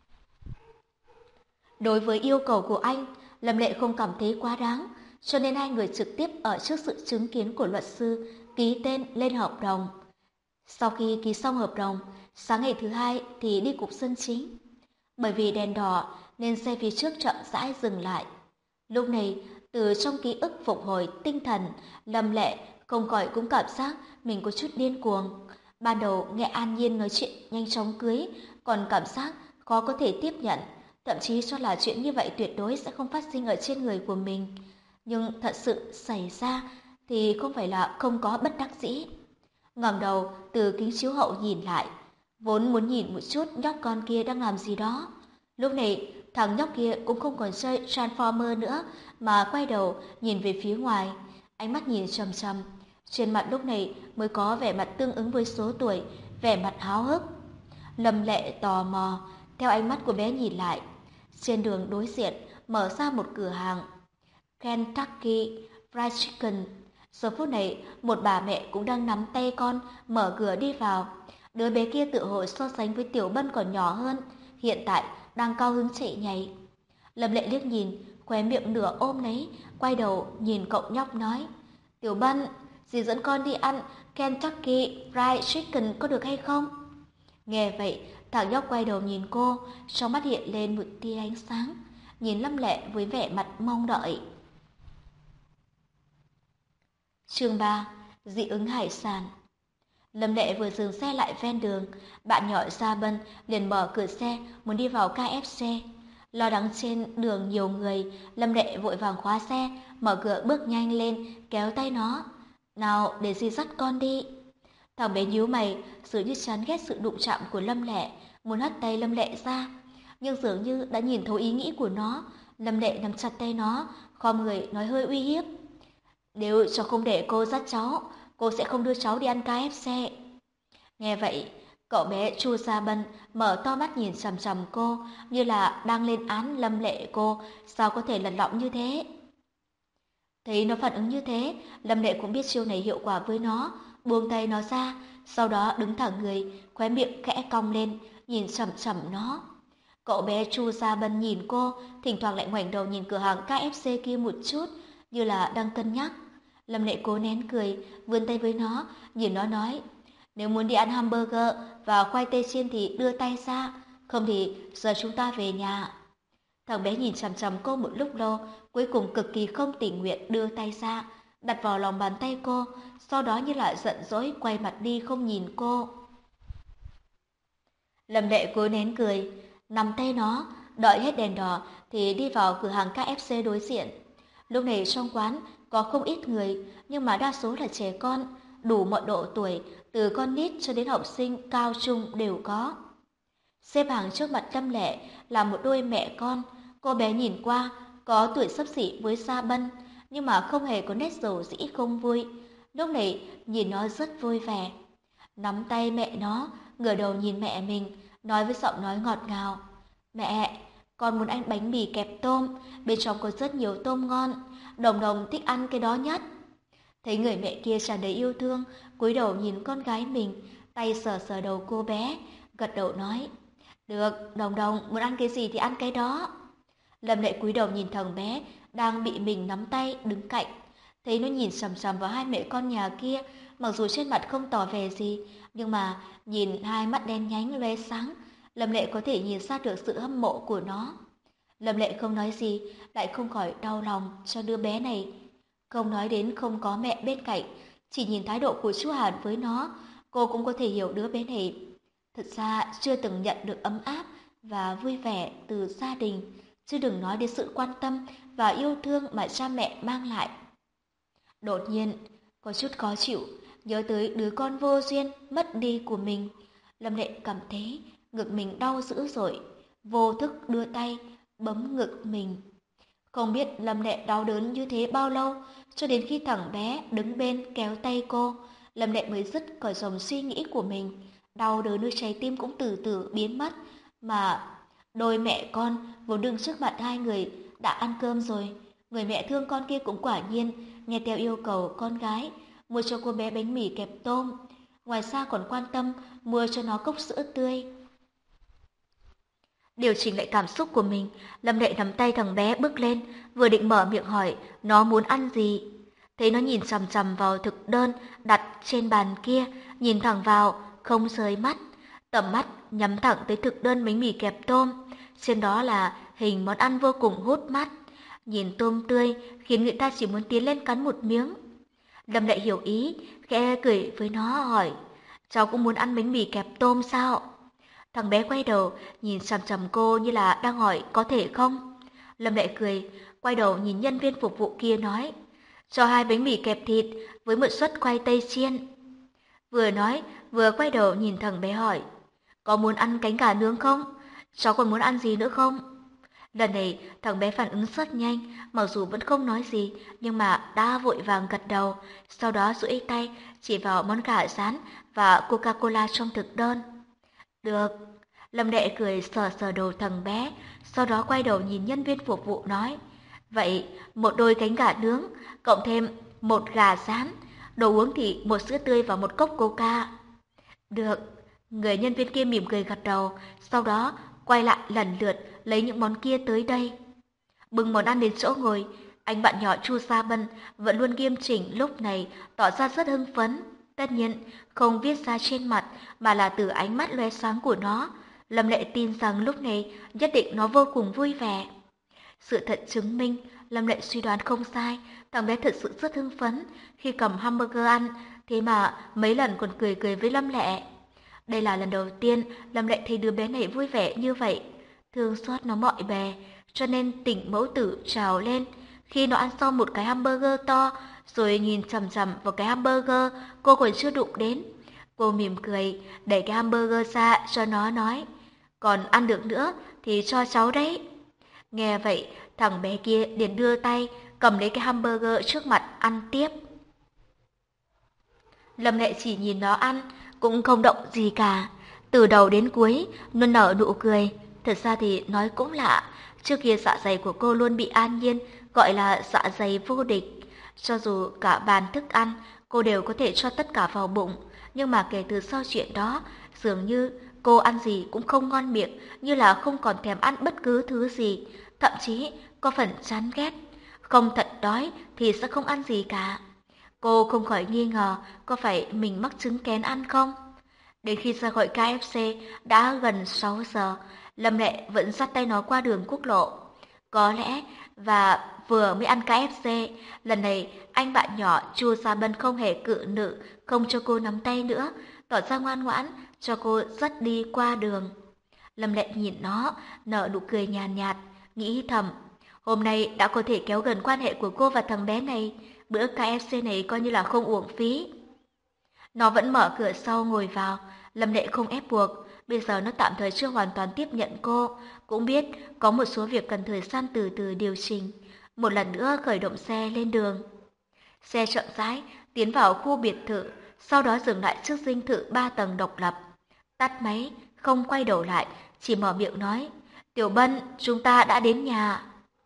Đối với yêu cầu của anh, Lâm Lệ không cảm thấy quá đáng, cho nên hai người trực tiếp ở trước sự chứng kiến của luật sư ký tên lên hợp đồng. Sau khi ký xong hợp đồng, sáng ngày thứ hai thì đi cục dân chính. Bởi vì đèn đỏ nên xe phía trước chậm rãi dừng lại. Lúc này, từ trong ký ức phục hồi tinh thần, Lâm Lệ không khỏi cũng cảm giác mình có chút điên cuồng. Ban đầu nghe An Nhiên nói chuyện nhanh chóng cưới, còn cảm giác khó có thể tiếp nhận, thậm chí cho là chuyện như vậy tuyệt đối sẽ không phát sinh ở trên người của mình. Nhưng thật sự xảy ra thì không phải là không có bất đắc dĩ. Ngẩng đầu từ kính chiếu hậu nhìn lại, vốn muốn nhìn một chút nhóc con kia đang làm gì đó. Lúc này, thằng nhóc kia cũng không còn chơi Transformer nữa, mà quay đầu nhìn về phía ngoài, ánh mắt nhìn chằm chằm. Trên mặt lúc này mới có vẻ mặt tương ứng với số tuổi, vẻ mặt háo hức. Lâm Lệ tò mò, theo ánh mắt của bé nhìn lại. Trên đường đối diện mở ra một cửa hàng Kentucky Fried Chicken. Giờ phút này, một bà mẹ cũng đang nắm tay con, mở cửa đi vào. Đứa bé kia tự hồ so sánh với Tiểu Bân còn nhỏ hơn, hiện tại đang cao hứng chạy nhảy. Lâm Lệ liếc nhìn, khóe miệng nửa ôm lấy, quay đầu nhìn cậu nhóc nói, Tiểu Bân, dì dẫn con đi ăn Kentucky Fried Chicken có được hay không? Nghe vậy, thằng nhóc quay đầu nhìn cô, trong mắt hiện lên một tia ánh sáng, nhìn Lâm Lệ với vẻ mặt mong đợi. Chương ba. Dị ứng hải sản. Lâm Lệ vừa dừng xe lại ven đường, bạn nhỏ Gia Bân liền mở cửa xe muốn đi vào ca ép xê. Lo lắng trên đường nhiều người, Lâm Lệ vội vàng khóa xe, mở cửa bước nhanh lên, kéo tay nó. Nào, để dì dắt con đi. Thằng bé nhíu mày, dường như chán ghét sự đụng chạm của Lâm Lệ, muốn hất tay Lâm Lệ ra. Nhưng dường như đã nhìn thấu ý nghĩ của nó, Lâm Lệ nắm chặt tay nó, khom người nói hơi uy hiếp. Nếu cho không để cô dắt cháu, cô sẽ không đưa cháu đi ăn ca ép xê. Nghe vậy, cậu bé Chu Gia Bân mở to mắt nhìn chằm chằm cô, như là đang lên án Lâm Lệ cô, sao có thể lật lọng như thế. Thấy nó phản ứng như thế, Lâm Lệ cũng biết chiêu này hiệu quả với nó, buông tay nó ra, sau đó đứng thẳng người, khóe miệng khẽ cong lên, nhìn chằm chằm nó. Cậu bé Chu Gia Bân nhìn cô, thỉnh thoảng lại ngoảnh đầu nhìn cửa hàng ca ép xê kia một chút, như là đang cân nhắc. Lâm Lệ cố nén cười, vươn tay với nó, nhìn nó nói, nếu muốn đi ăn hamburger và khoai tây chiên thì đưa tay ra, không thì giờ chúng ta về nhà. Thằng bé nhìn chằm chằm cô một lúc lâu, cuối cùng cực kỳ không tình nguyện đưa tay ra, đặt vào lòng bàn tay cô, sau đó như là giận dỗi quay mặt đi không nhìn cô. Lâm Lệ cố nén cười, nắm tay nó, đợi hết đèn đỏ thì đi vào cửa hàng ca ép xê đối diện. Lúc này trong quán có không ít người, nhưng mà đa số là trẻ con, đủ mọi độ tuổi, từ con nít cho đến học sinh cao trung đều có. Xếp hàng trước mặt Lâm Lệ là một đôi mẹ con, cô bé nhìn qua có tuổi xấp xỉ với Sa Bân, nhưng mà không hề có nét dầu dĩ không vui. Lúc này nhìn nó rất vui vẻ. Nắm tay mẹ nó, ngửa đầu nhìn mẹ mình, nói với giọng nói ngọt ngào. Mẹ, con muốn ăn bánh mì kẹp tôm, bên trong có rất nhiều tôm ngon, Đồng Đồng thích ăn cái đó nhất. Thấy người mẹ kia tràn đầy yêu thương, cúi đầu nhìn con gái mình, tay sờ sờ đầu cô bé, gật đầu nói. Được, Đồng Đồng muốn ăn cái gì thì ăn cái đó. Lâm Lệ cúi đầu nhìn thằng bé đang bị mình nắm tay đứng cạnh, thấy nó nhìn sằm sằm vào hai mẹ con nhà kia, mặc dù trên mặt không tỏ vẻ gì, nhưng mà nhìn hai mắt đen nhánh lóe sáng, Lâm Lệ có thể nhìn ra được sự hâm mộ của nó. Lâm Lệ không nói gì, lại không khỏi đau lòng cho đứa bé này. Không nói đến không có mẹ bên cạnh, chỉ nhìn thái độ của chú Hàn với nó, cô cũng có thể hiểu đứa bé này thật ra chưa từng nhận được ấm áp và vui vẻ từ gia đình, chứ đừng nói đến sự quan tâm và yêu thương mà cha mẹ mang lại. Đột nhiên, có chút khó chịu, nhớ tới đứa con vô duyên mất đi của mình. Lâm Lệ cảm thấy ngực mình đau dữ dội, vô thức đưa tay bấm ngực mình. Không biết Lâm Lệ đau đớn như thế bao lâu, cho đến khi thằng bé đứng bên kéo tay cô, Lâm Lệ mới dứt khỏi dòng suy nghĩ của mình. Đau đớn nơi trái tim cũng từ từ biến mất, mà đôi mẹ con vốn đứng trước mặt hai người đã ăn cơm rồi. Người mẹ thương con kia cũng quả nhiên nghe theo yêu cầu con gái, mua cho cô bé bánh mì kẹp tôm. Ngoài ra còn quan tâm mua cho nó cốc sữa tươi. Điều chỉnh lại cảm xúc của mình, Lâm Lệ nắm tay thằng bé bước lên, vừa định mở miệng hỏi nó muốn ăn gì. Thấy nó nhìn chằm chằm vào thực đơn đặt trên bàn kia, nhìn thẳng vào, không rời mắt. Tầm mắt nhắm thẳng tới thực đơn bánh mì kẹp tôm, trên đó là hình món ăn vô cùng hút mắt. Nhìn tôm tươi khiến người ta chỉ muốn tiến lên cắn một miếng. Lâm Lệ hiểu ý, khẽ cười với nó hỏi, cháu cũng muốn ăn bánh mì kẹp tôm sao? Thằng bé quay đầu, nhìn chằm chằm cô như là đang hỏi có thể không? Lâm Lệ cười, quay đầu nhìn nhân viên phục vụ kia nói, cho hai bánh mì kẹp thịt với một suất khoai tây chiên. Vừa nói, vừa quay đầu nhìn thằng bé hỏi, có muốn ăn cánh gà nướng không? Cháu còn muốn ăn gì nữa không? Lần này, thằng bé phản ứng rất nhanh, mặc dù vẫn không nói gì, nhưng mà đã vội vàng gật đầu, sau đó duỗi tay chỉ vào món gà rán và Coca-Cola trong thực đơn. Được. Lâm Đệ cười sờ sờ đầu thằng bé, sau đó quay đầu nhìn nhân viên phục vụ nói, vậy một đôi cánh gà nướng, cộng thêm một gà rán, đồ uống thì một sữa tươi và một cốc coca. Được. Người nhân viên kia mỉm cười gật đầu, sau đó quay lại lần lượt lấy những món kia tới đây. Bưng món ăn đến chỗ ngồi, anh bạn nhỏ Chu Sa Bân vẫn luôn nghiêm chỉnh lúc này tỏ ra rất hưng phấn. Tất nhiên, không viết ra trên mặt mà là từ ánh mắt lóe sáng của nó. Lâm Lệ tin rằng lúc này nhất định nó vô cùng vui vẻ. Sự thật chứng minh, Lâm Lệ suy đoán không sai, thằng bé thật sự rất hưng phấn khi cầm hamburger ăn, thế mà mấy lần còn cười cười với Lâm Lệ. Đây là lần đầu tiên Lâm Lệ thấy đứa bé này vui vẻ như vậy, thương xót nó mọi bề, cho nên tình mẫu tử trào lên. Khi nó ăn xong một cái hamburger to, rồi nhìn chằm chằm vào cái hamburger cô còn chưa đụng đến. Cô mỉm cười, đẩy cái hamburger ra cho nó nói, còn ăn được nữa thì cho cháu đấy. Nghe vậy, thằng bé kia liền đưa tay, cầm lấy cái hamburger trước mặt ăn tiếp. Lâm Lệ chỉ nhìn nó ăn, cũng không động gì cả. Từ đầu đến cuối, luôn nở nụ cười. Thật ra thì nói cũng lạ, trước kia dạ dày của cô luôn bị An Nhiên gọi là dạ dày vô địch. Cho dù cả bàn thức ăn, cô đều có thể cho tất cả vào bụng. Nhưng mà kể từ sau chuyện đó, dường như cô ăn gì cũng không ngon miệng, như là không còn thèm ăn bất cứ thứ gì, thậm chí có phần chán ghét. Không thật đói thì sẽ không ăn gì cả. Cô không khỏi nghi ngờ có phải mình mắc chứng kén ăn không? Đến khi ra gọi ca ép xê đã gần sáu giờ, Lâm Lệ vẫn dắt tay nó qua đường quốc lộ. Có lẽ và vừa mới ăn ca ép xê, lần này anh bạn nhỏ Chu Gia Bân không hề cự nữ, không cho cô nắm tay nữa, tỏ ra ngoan ngoãn cho cô dắt đi qua đường. Lâm Lệ nhìn nó, nở nụ cười nhàn nhạt, nghĩ thầm, hôm nay đã có thể kéo gần quan hệ của cô và thằng bé này, bữa ca ép xê này coi như là không uổng phí. Nó vẫn mở cửa sau ngồi vào, Lâm Lệ không ép buộc, bây giờ nó tạm thời chưa hoàn toàn tiếp nhận cô, cũng biết có một số việc cần thời gian từ từ điều chỉnh. Một lần nữa khởi động xe lên đường. Xe chậm rãi tiến vào khu biệt thự, sau đó dừng lại trước dinh thự ba tầng độc lập. Tắt máy, không quay đầu lại, chỉ mở miệng nói, Tiểu Bân, chúng ta đã đến nhà.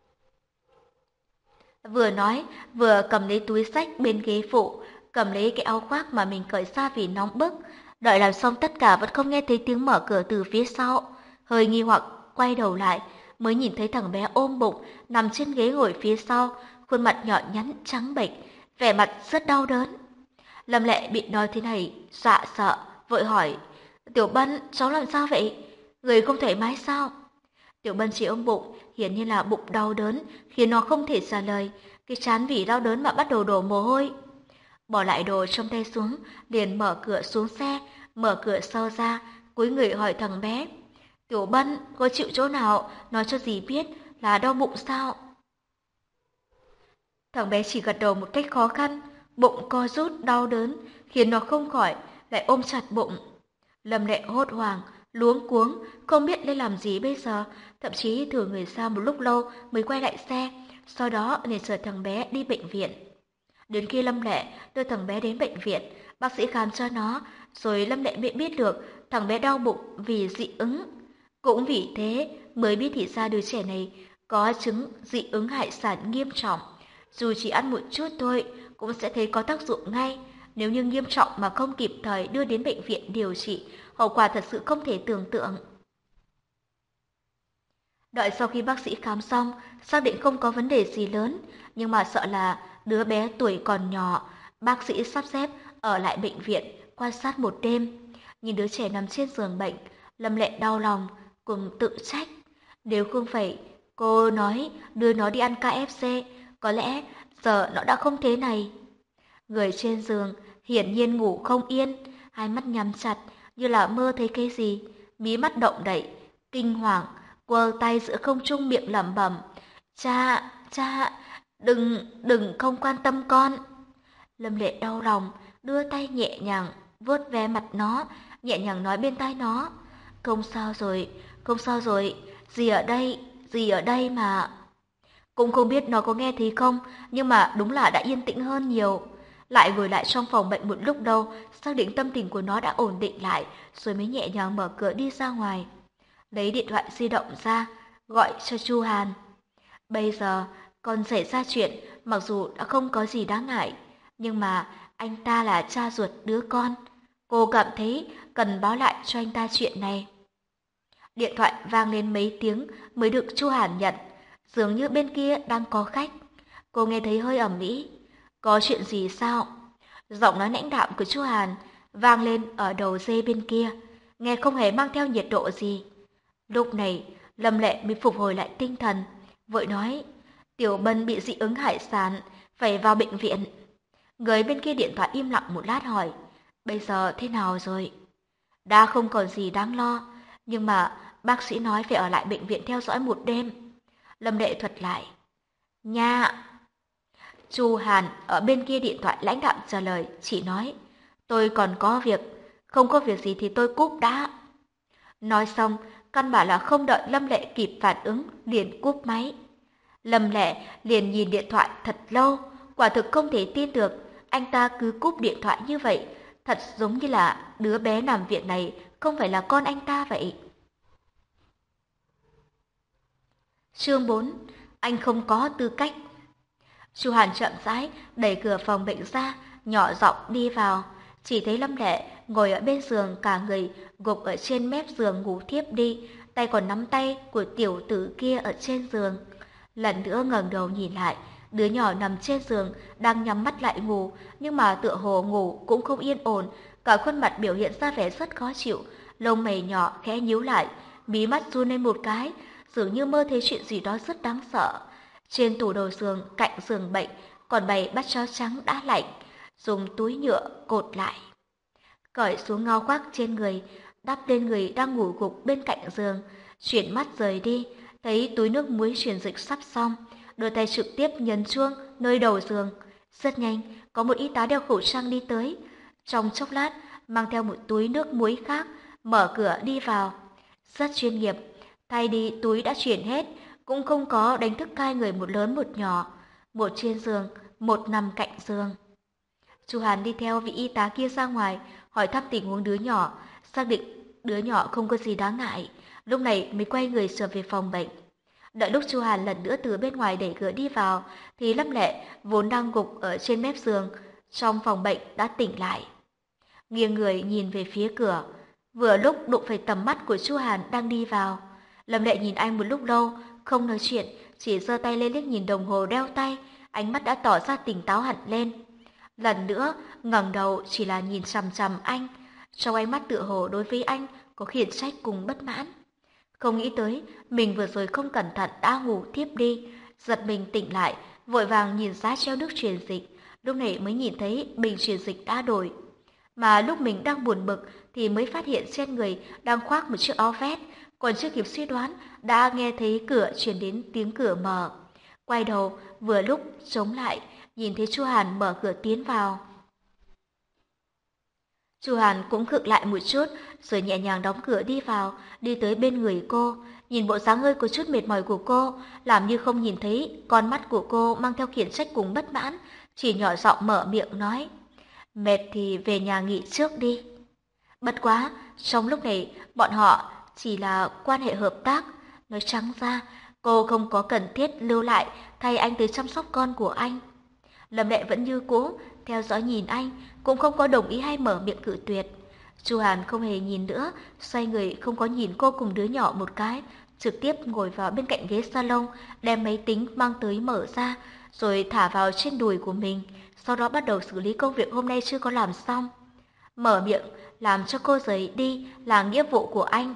Vừa nói, vừa cầm lấy túi xách bên ghế phụ, cầm lấy cái áo khoác mà mình cởi ra vì nóng bức. Đợi làm xong tất cả vẫn không nghe thấy tiếng mở cửa từ phía sau. Hơi nghi hoặc quay đầu lại, mới nhìn thấy thằng bé ôm bụng, nằm trên ghế ngồi phía sau, khuôn mặt nhỏ nhắn trắng bệch, vẻ mặt rất đau đớn. Lâm Lệ bị nói thế này, dọa sợ, vội hỏi, Tiểu Bân, cháu làm sao vậy? Người không thoải mái sao? Tiểu Bân chỉ ôm bụng, hiển nhiên là bụng đau đớn, khiến nó không thể trả lời, cái trán vì đau đớn mà bắt đầu đổ mồ hôi. Bỏ lại đồ trong tay xuống, liền mở cửa xuống xe, mở cửa sau ra, cúi người hỏi thằng bé. Tiểu Bân, có chịu chỗ nào, nói cho dì biết là đau bụng sao? Thằng bé chỉ gật đầu một cách khó khăn, bụng co rút đau đớn, khiến nó không khỏi, lại ôm chặt bụng. Lâm Lệ hốt hoảng, luống cuống, không biết nên làm gì bây giờ, thậm chí thử người ra một lúc lâu mới quay lại xe, sau đó liền chở thằng bé đi bệnh viện. Đến khi Lâm Lệ đưa thằng bé đến bệnh viện, bác sĩ khám cho nó, rồi Lâm Lệ mới biết được thằng bé đau bụng vì dị ứng. Cũng vì thế mới biết thì ra đứa trẻ này có chứng dị ứng hải sản nghiêm trọng. Dù chỉ ăn một chút thôi cũng sẽ thấy có tác dụng ngay. Nếu như nghiêm trọng mà không kịp thời đưa đến bệnh viện điều trị, hậu quả thật sự không thể tưởng tượng. Đợi sau khi bác sĩ khám xong, xác định không có vấn đề gì lớn, nhưng mà sợ là đứa bé tuổi còn nhỏ, bác sĩ sắp xếp ở lại bệnh viện quan sát một đêm. Nhìn đứa trẻ nằm trên giường bệnh, Lâm Lệ đau lòng, cùng tự trách. Nếu không phải cô nói đưa nó đi ăn ca ép xê, có lẽ giờ nó đã không thế này. Người trên giường hiển nhiên ngủ không yên, hai mắt nhắm chặt như là mơ thấy cái gì, mí mắt động đậy, kinh hoàng, quơ tay giữa không trung miệng lẩm bẩm, cha, cha, đừng, đừng không quan tâm con. Lâm Lệ đau lòng, đưa tay nhẹ nhàng vuốt ve mặt nó, nhẹ nhàng nói bên tai nó, không sao rồi, không sao rồi, gì ở đây, gì ở đây mà. Cũng không biết nó có nghe thấy không, nhưng mà đúng là đã yên tĩnh hơn nhiều. Lại ngồi lại trong phòng bệnh một lúc đâu, xác định tâm tình của nó đã ổn định lại, rồi mới nhẹ nhàng mở cửa đi ra ngoài. Lấy điện thoại di động ra, gọi cho Chu Hàn. Bây giờ, còn xảy ra chuyện, mặc dù đã không có gì đáng ngại, nhưng mà anh ta là cha ruột đứa con. Cô cảm thấy cần báo lại cho anh ta chuyện này. Điện thoại vang lên mấy tiếng mới được Chu Hàn nhận, dường như bên kia đang có khách. Cô nghe thấy hơi ầm ĩ. Có chuyện gì sao? Giọng nói lãnh đạm của Chu Hàn vang lên ở đầu dây bên kia, nghe không hề mang theo nhiệt độ gì. Lúc này, Lâm Lệ mới phục hồi lại tinh thần, vội nói, Tiểu Bân bị dị ứng hải sản, phải vào bệnh viện. Người bên kia điện thoại im lặng một lát hỏi, bây giờ thế nào rồi? Đã không còn gì đáng lo, nhưng mà bác sĩ nói phải ở lại bệnh viện theo dõi một đêm. Lâm Lệ thuật lại. Nha! Chu Hàn ở bên kia điện thoại lãnh đạm trả lời, chỉ nói, tôi còn có việc, không có việc gì thì tôi cúp đã. Nói xong, căn bản là không đợi Lâm Lệ kịp phản ứng, liền cúp máy. Lâm Lệ liền nhìn điện thoại thật lâu, quả thực không thể tin được, anh ta cứ cúp điện thoại như vậy, thật giống như là đứa bé nằm viện này không phải là con anh ta vậy. Chương bốn. Anh không có tư cách. Chu Hàn chậm rãi đẩy cửa phòng bệnh ra, nhỏ giọng đi vào, chỉ thấy Lâm Lệ ngồi ở bên giường, cả người gục ở trên mép giường ngủ thiếp đi, tay còn nắm tay của tiểu tử kia ở trên giường. Lần nữa ngẩng đầu nhìn lại, đứa nhỏ nằm trên giường đang nhắm mắt lại ngủ, nhưng mà tựa hồ ngủ cũng không yên ổn, cả khuôn mặt biểu hiện ra vẻ rất khó chịu, lông mày nhỏ khẽ nhíu lại, mí mắt run lên một cái, dường như mơ thấy chuyện gì đó rất đáng sợ. Trên tủ đầu giường cạnh giường bệnh còn bày bát cháo trắng đã lạnh, dùng túi nhựa cột lại. Cởi xuống ngao khoác trên người, đắp lên người đang ngủ gục bên cạnh giường, chuyển mắt rời đi, thấy túi nước muối truyền dịch sắp xong, đưa tay trực tiếp nhấn chuông nơi đầu giường. Rất nhanh, có một y tá đeo khẩu trang đi tới, trong chốc lát mang theo một túi nước muối khác, mở cửa đi vào. Rất chuyên nghiệp, thay đi túi đã chuyển hết, cũng không có đánh thức hai người một lớn một nhỏ, một trên giường, một nằm cạnh giường. Chu Hàn đi theo vị y tá kia ra ngoài, hỏi thăm tình huống đứa nhỏ, xác định đứa nhỏ không có gì đáng ngại, lúc này mới quay người trở về phòng bệnh. Đợi lúc Chu Hàn lần nữa từ bên ngoài đẩy cửa đi vào, thì Lâm Lệ vốn đang gục ở trên mép giường trong phòng bệnh đã tỉnh lại. Nghiêng người nhìn về phía cửa, vừa lúc đụng phải tầm mắt của Chu Hàn đang đi vào. Lâm Lệ nhìn anh một lúc lâu, không nói chuyện, chỉ giơ tay lên liếc nhìn đồng hồ đeo tay, ánh mắt đã tỏ ra tỉnh táo hẳn lên. Lần nữa ngẩng đầu chỉ là nhìn chằm chằm anh, trong ánh mắt tựa hồ đối với anh có khiển trách cùng bất mãn. Không nghĩ tới mình vừa rồi không cẩn thận đã ngủ thiếp đi, giật mình tỉnh lại, vội vàng nhìn giá treo nước truyền dịch, lúc này mới nhìn thấy bình truyền dịch đã đổi. Mà lúc mình đang buồn bực thì mới phát hiện trên người đang khoác một chiếc áo vest, còn chưa kịp suy đoán đã nghe thấy cửa truyền đến tiếng cửa mở. Quay đầu vừa lúc chống lại, nhìn thấy Chu Hàn mở cửa tiến vào. Chu Hàn cũng khựng lại một chút, rồi nhẹ nhàng đóng cửa đi vào, đi tới bên người cô, nhìn bộ dáng hơi có chút mệt mỏi của cô, làm như không nhìn thấy con mắt của cô mang theo khiển trách cùng bất mãn, chỉ nhỏ giọng mở miệng nói: "Mệt thì về nhà nghỉ trước đi." Bất quá, trong lúc này bọn họ chỉ là quan hệ hợp tác, nói trắng ra, cô không có cần thiết lưu lại thay anh tới chăm sóc con của anh. Lâm Lệ vẫn như cũ, theo dõi nhìn anh, cũng không có đồng ý hay mở miệng cự tuyệt. Chu Hàn không hề nhìn nữa, xoay người không có nhìn cô cùng đứa nhỏ một cái, trực tiếp ngồi vào bên cạnh ghế salon, đem máy tính mang tới mở ra, rồi thả vào trên đùi của mình, sau đó bắt đầu xử lý công việc hôm nay chưa có làm xong. Mở miệng, làm cho cô rời đi là nghĩa vụ của anh.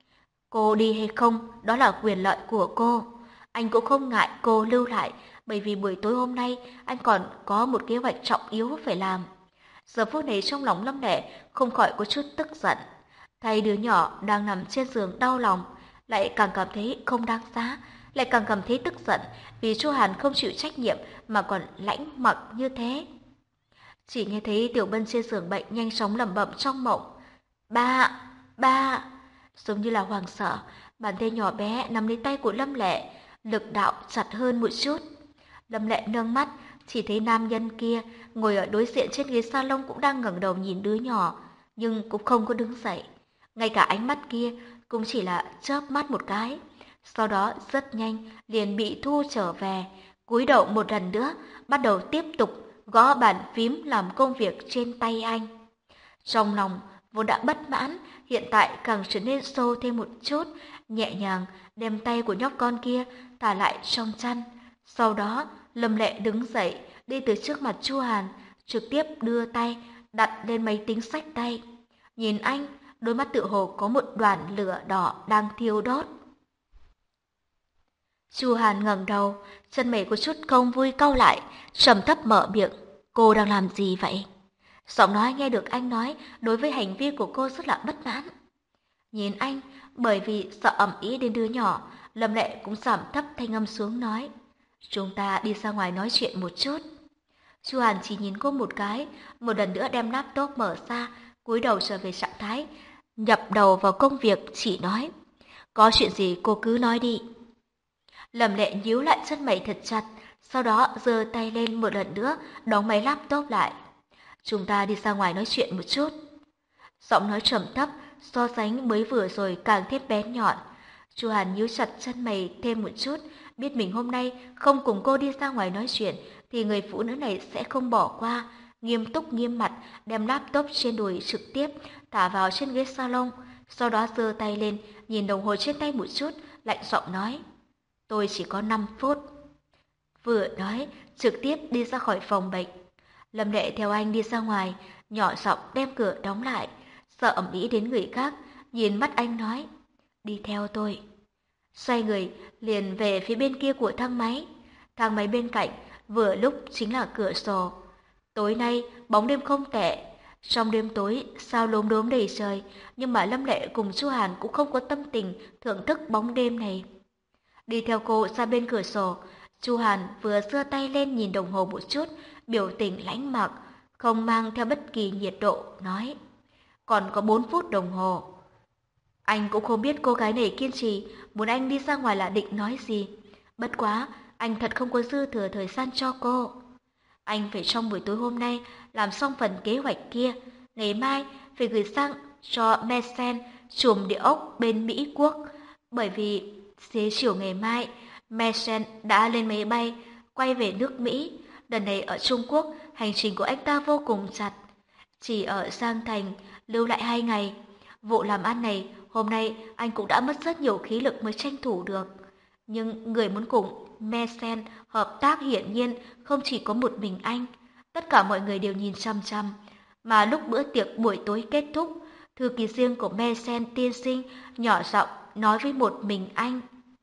Cô đi hay không, đó là quyền lợi của cô. Anh cũng không ngại cô lưu lại, bởi vì buổi tối hôm nay anh còn có một kế hoạch trọng yếu phải làm. Giờ phút này trong lòng Lâm Lệ không khỏi có chút tức giận. Thấy đứa nhỏ đang nằm trên giường đau lòng, lại càng cảm thấy không đáng giá, lại càng cảm thấy tức giận vì Chu Hàn không chịu trách nhiệm mà còn lãnh mặc như thế. Chỉ nghe thấy Tiểu Bân trên giường bệnh nhanh chóng lẩm bẩm trong mộng: "Ba, ba." Giống như là hoảng sợ, bàn tay nhỏ bé nắm lấy tay của Lâm Lệ, lực đạo chặt hơn một chút. Lâm Lệ nâng mắt, chỉ thấy nam nhân kia ngồi ở đối diện trên ghế salon cũng đang ngẩng đầu nhìn đứa nhỏ, nhưng cũng không có đứng dậy. Ngay cả ánh mắt kia cũng chỉ là chớp mắt một cái, sau đó rất nhanh liền bị thu trở về, cúi đầu một lần nữa, bắt đầu tiếp tục gõ bàn phím làm công việc trên tay anh. Trong lòng vốn đã bất mãn, hiện tại càng trở nên sâu thêm một chút, nhẹ nhàng đem tay của nhóc con kia thả lại trong chăn. Sau đó, Lâm Lệ đứng dậy, đi từ trước mặt Chu Hàn, trực tiếp đưa tay đặt lên máy tính xách tay. Nhìn anh, đôi mắt tựa hồ có một đoàn lửa đỏ đang thiêu đốt. Chu Hàn ngẩng đầu, chân mày có chút không vui cau lại, trầm thấp mở miệng: "Cô đang làm gì vậy?" Giọng nói nghe được anh nói đối với hành vi của cô rất là bất mãn. Nhìn anh, bởi vì sợ ầm ĩ đến đứa nhỏ, Lâm Lệ cũng giảm thấp thanh âm xuống nói: "Chúng ta đi ra ngoài nói chuyện một chút." Chu Hàn chỉ nhìn cô một cái, một lần nữa đem laptop mở ra, cúi đầu trở về trạng thái nhập đầu vào công việc, chỉ nói: "Có chuyện gì cô cứ nói đi." Lâm Lệ nhíu lại chân mày thật chặt, sau đó giơ tay lên một lần nữa, đóng máy laptop lại. "Chúng ta đi ra ngoài nói chuyện một chút." Giọng nói trầm thấp, so sánh mới vừa rồi càng thêm bén nhọn. Chu Hàn nhíu chặt chân mày thêm một chút, biết mình hôm nay không cùng cô đi ra ngoài nói chuyện thì người phụ nữ này sẽ không bỏ qua, nghiêm túc nghiêm mặt đem laptop trên đùi trực tiếp thả vào trên ghế salon, sau đó giơ tay lên nhìn đồng hồ trên tay một chút, lạnh giọng nói: "Tôi chỉ có năm phút." Vừa nói, trực tiếp đi ra khỏi phòng bệnh. Lâm Lệ theo anh đi ra ngoài, nhỏ giọng đem cửa đóng lại, sợ ầm ĩ đến người khác, nhìn mắt anh nói: "Đi theo tôi." Xoay người, liền về phía bên kia của thang máy. Thang máy bên cạnh, vừa lúc chính là cửa sổ. Tối nay, bóng đêm không tệ. Trong đêm tối, sao lốm đốm đầy trời, nhưng mà Lâm Lệ cùng Chu Hàn cũng không có tâm tình thưởng thức bóng đêm này. Đi theo cô ra bên cửa sổ, Chu Hàn vừa giơ tay lên nhìn đồng hồ một chút, biểu tình lãnh mặc, không mang theo bất kỳ nhiệt độ, nói: "Còn có bốn phút đồng hồ." Anh cũng không biết cô gái này kiên trì, muốn anh đi ra ngoài là định nói gì. Bất quá, anh thật không có dư thừa thời gian cho cô. Anh phải trong buổi tối hôm nay làm xong phần kế hoạch kia, ngày mai phải gửi sang cho Mesen chùm địa ốc bên Mỹ Quốc, bởi vì xế chiều ngày mai Mesen đã lên máy bay quay về nước Mỹ. Lần này ở Trung Quốc, hành trình của anh ta vô cùng chặt, chỉ ở Giang Thành lưu lại hai ngày. Vụ làm ăn này hôm nay anh cũng đã mất rất nhiều khí lực mới tranh thủ được. Nhưng người muốn cùng Mesen hợp tác hiển nhiên không chỉ có một mình anh. Tất cả mọi người đều nhìn chăm chăm. Mà lúc bữa tiệc buổi tối kết thúc, thư ký riêng của Mesen tiên sinh nhỏ giọng nói với một mình anh: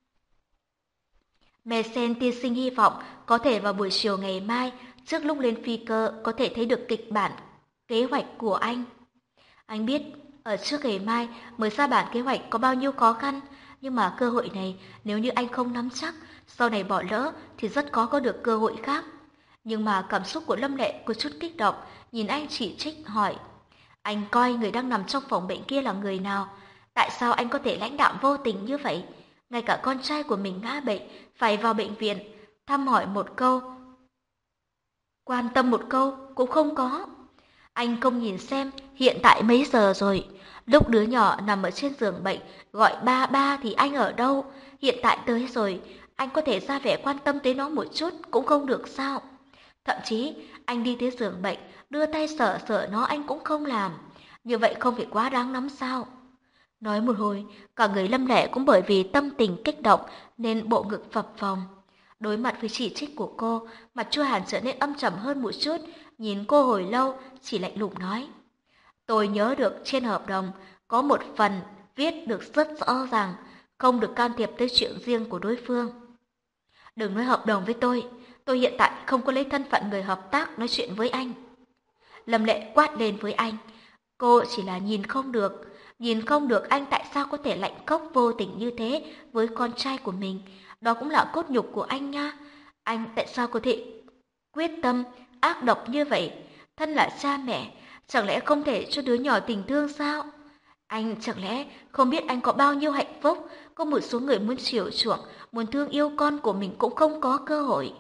Mesen tiên sinh hy vọng có thể vào buổi chiều ngày mai, trước lúc lên phi cơ có thể thấy được kịch bản kế hoạch của anh. Anh biết ở trước ngày mai mới ra bản kế hoạch có bao nhiêu khó khăn, nhưng mà cơ hội này nếu như anh không nắm chắc, sau này bỏ lỡ thì rất khó có được cơ hội khác. Nhưng mà cảm xúc của Lâm Lệ có chút kích động, nhìn anh chỉ trích hỏi: "Anh coi người đang nằm trong phòng bệnh kia là người nào? Tại sao anh có thể lãnh đạm vô tình như vậy? Ngay cả con trai của mình ngã bệnh, phải vào bệnh viện, thăm hỏi một câu, quan tâm một câu cũng không có. Anh không nhìn xem hiện tại mấy giờ rồi. Lúc đứa nhỏ nằm ở trên giường bệnh gọi ba ba thì anh ở đâu? Hiện tại tới rồi, anh có thể ra vẻ quan tâm tới nó một chút cũng không được sao? Thậm chí anh đi tới giường bệnh, đưa tay sờ sờ nó anh cũng không làm. Như vậy không phải quá đáng lắm sao?" Nói một hồi, cả người Lâm Lệ cũng bởi vì tâm tình kích động nên bộ ngực phập phồng. Đối mặt với chỉ trích của cô, mặt Chu Hàn trở nên âm trầm hơn một chút, nhìn cô hồi lâu, chỉ lạnh lùng nói: "Tôi nhớ được trên hợp đồng có một phần viết được rất rõ ràng, không được can thiệp tới chuyện riêng của đối phương." "Đừng nói hợp đồng với tôi, tôi hiện tại không có lấy thân phận người hợp tác nói chuyện với anh." Lâm Lệ quát lên với anh. Cô chỉ là nhìn không được, nhìn không được anh tại sao có thể lạnh cốc vô tình như thế với con trai của mình. Đó cũng là cốt nhục của anh nha. Anh tại sao có thể quyết tâm ác độc như vậy? Thân là cha mẹ, chẳng lẽ không thể cho đứa nhỏ tình thương sao? Anh chẳng lẽ không biết anh có bao nhiêu hạnh phúc, có một số người muốn chiều chuộng, muốn thương yêu con của mình cũng không có cơ hội.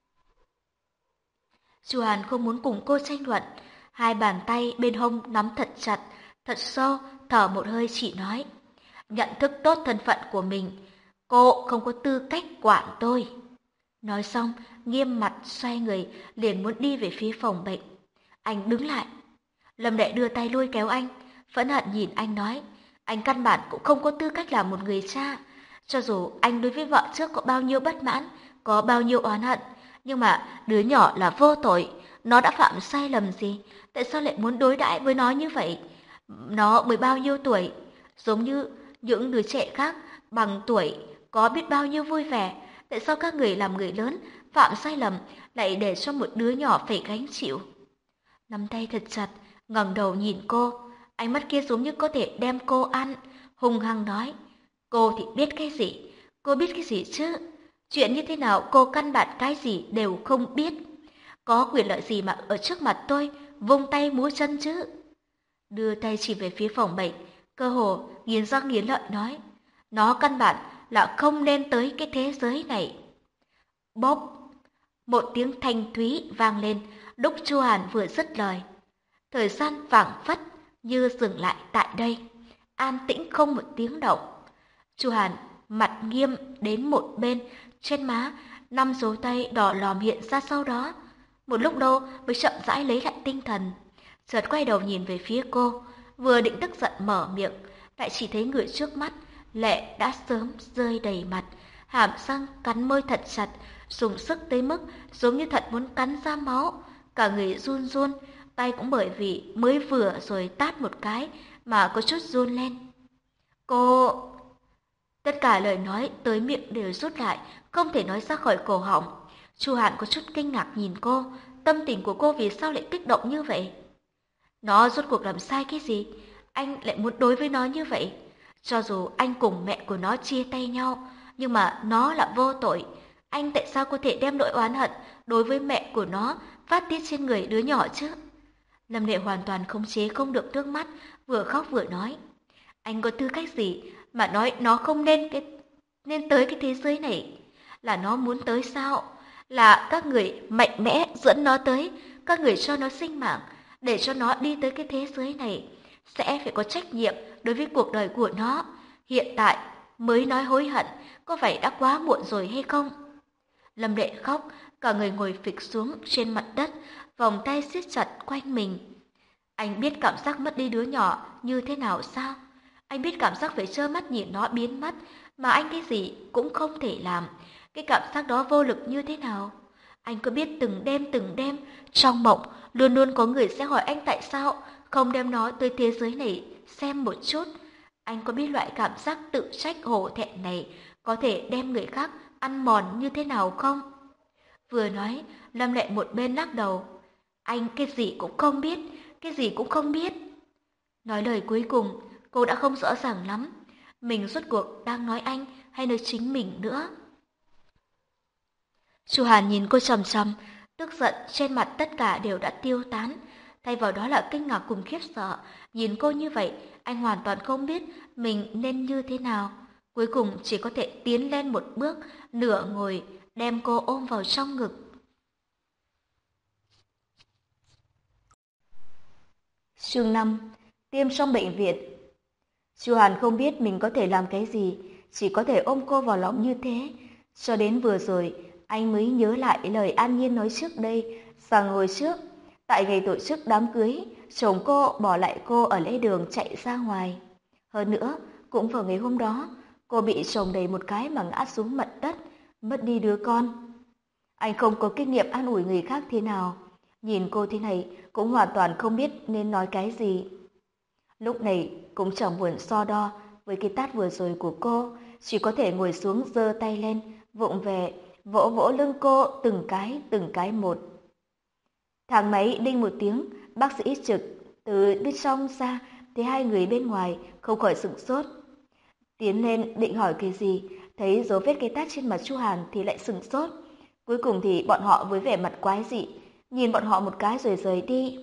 Chu Hàn không muốn cùng cô tranh luận, hai bàn tay bên hông nắm thật chặt, thật sâu, thở một hơi chỉ nói: "Nhận thức tốt thân phận của mình, cô không có tư cách quản tôi." Nói xong, nghiêm mặt xoay người, liền muốn đi về phía phòng bệnh. Anh đứng lại. Lâm Đệ đưa tay lôi kéo anh, phẫn hận nhìn anh nói: "Anh căn bản cũng không có tư cách làm một người cha. Cho dù anh đối với vợ trước có bao nhiêu bất mãn, có bao nhiêu oán hận, nhưng mà đứa nhỏ là vô tội, nó đã phạm sai lầm gì? Tại sao lại muốn đối đãi với nó như vậy? Nó mới bao nhiêu tuổi? Giống như những đứa trẻ khác bằng tuổi có biết bao nhiêu vui vẻ. Tại sao các người làm người lớn phạm sai lầm lại để cho một đứa nhỏ phải gánh chịu?" Nắm tay thật chặt, ngẩng đầu nhìn cô, ánh mắt kia giống như có thể đem cô ăn, hung hăng nói: "Cô thì biết cái gì? Cô biết cái gì chứ? Chuyện như thế nào cô căn bản cái gì đều không biết. Có quyền lợi gì mà ở trước mặt tôi vung tay múa chân chứ?" Đưa tay chỉ về phía phòng bệnh, cơ hồ nghiến răng nghiến lợi nói: "Nó căn bản là không nên tới cái thế giới này." Bốp! Một tiếng thanh thúy vang lên lúc Chu Hàn vừa dứt lời. Thời gian phảng phất như dừng lại tại đây, an tĩnh không một tiếng động. Chu Hàn mặt nghiêm đến một bên, trên má năm dấu tay đỏ lòm hiện ra, sau đó Một lúc lâu mới chậm rãi lấy lại tinh thần, chợt quay đầu nhìn về phía cô, vừa định tức giận mở miệng, lại chỉ thấy người trước mắt, lệ đã sớm rơi đầy mặt, hàm răng cắn môi thật chặt, dùng sức tới mức giống như thật muốn cắn ra máu, cả người run run, tay cũng bởi vì mới vừa rồi tát một cái mà có chút run lên. Cô... Tất cả lời nói tới miệng đều rút lại, không thể nói ra khỏi cổ họng. Chu Hàn có chút kinh ngạc nhìn cô, tâm tình của cô vì sao lại kích động như vậy? Nó rốt cuộc làm sai cái gì? Anh lại muốn đối với nó như vậy? Cho dù anh cùng mẹ của nó chia tay nhau, nhưng mà nó là vô tội. Anh tại sao có thể đem nỗi oán hận đối với mẹ của nó phát tiết trên người đứa nhỏ chứ? Lâm Lệ hoàn toàn khống chế không được nước mắt, vừa khóc vừa nói. Anh có tư cách gì mà nói nó không nên cái nên tới cái thế giới này? Là nó muốn tới sao? Là các người mạnh mẽ dẫn nó tới, các người cho nó sinh mạng, để cho nó đi tới cái thế giới này, sẽ phải có trách nhiệm đối với cuộc đời của nó. Hiện tại mới nói hối hận, có phải đã quá muộn rồi hay không? Lâm Lệ khóc, cả người ngồi phịch xuống trên mặt đất, vòng tay siết chặt quanh mình. Anh biết cảm giác mất đi đứa nhỏ như thế nào sao? Anh biết cảm giác phải trơ mắt nhìn nó biến mất, mà anh cái gì cũng không thể làm. Cái cảm giác đó vô lực như thế nào? Anh có biết từng đêm từng đêm, trong mộng, luôn luôn có người sẽ hỏi anh tại sao không đem nó tới thế giới này xem một chút. Anh có biết loại cảm giác tự trách hổ thẹn này có thể đem người khác ăn mòn như thế nào không? Vừa nói, Lâm Lệ một bên lắc đầu. Anh cái gì cũng không biết, cái gì cũng không biết. Nói lời cuối cùng, cô đã không rõ ràng lắm. Mình rốt cuộc đang nói anh hay nói chính mình nữa. Chu Hàn nhìn cô chằm chằm, tức giận trên mặt tất cả đều đã tiêu tán. Thay vào đó là kinh ngạc cùng khiếp sợ. Nhìn cô như vậy, anh hoàn toàn không biết mình nên như thế nào. Cuối cùng chỉ có thể tiến lên một bước, nửa ngồi, đem cô ôm vào trong ngực. Chương năm. Tiêm trong bệnh viện. Chu Hàn không biết mình có thể làm cái gì, chỉ có thể ôm cô vào lòng như thế. Cho đến vừa rồi, anh mới nhớ lại lời An Nhiên nói trước đây, rằng hồi trước, tại ngày tổ chức đám cưới, chồng cô bỏ lại cô ở lễ đường chạy ra ngoài. Hơn nữa, cũng vào ngày hôm đó, cô bị chồng đẩy một cái mà ngã xuống mặt đất, mất đi đứa con. Anh không có kinh nghiệm an ủi người khác thế nào, nhìn cô thế này cũng hoàn toàn không biết nên nói cái gì. Lúc này cũng chẳng buồn so đo với cái tát vừa rồi của cô, chỉ có thể ngồi xuống giơ tay lên, vụng về, vỗ vỗ lưng cô từng cái từng cái một. Thang máy đinh một tiếng, bác sĩ trực từ bên trong ra, thấy hai người bên ngoài không khỏi sửng sốt. Tiến lên định hỏi cái gì, thấy dấu vết cái tát trên mặt Chu Hàn thì lại sửng sốt. Cuối cùng thì bọn họ với vẻ mặt quái dị, nhìn bọn họ một cái rồi rời đi.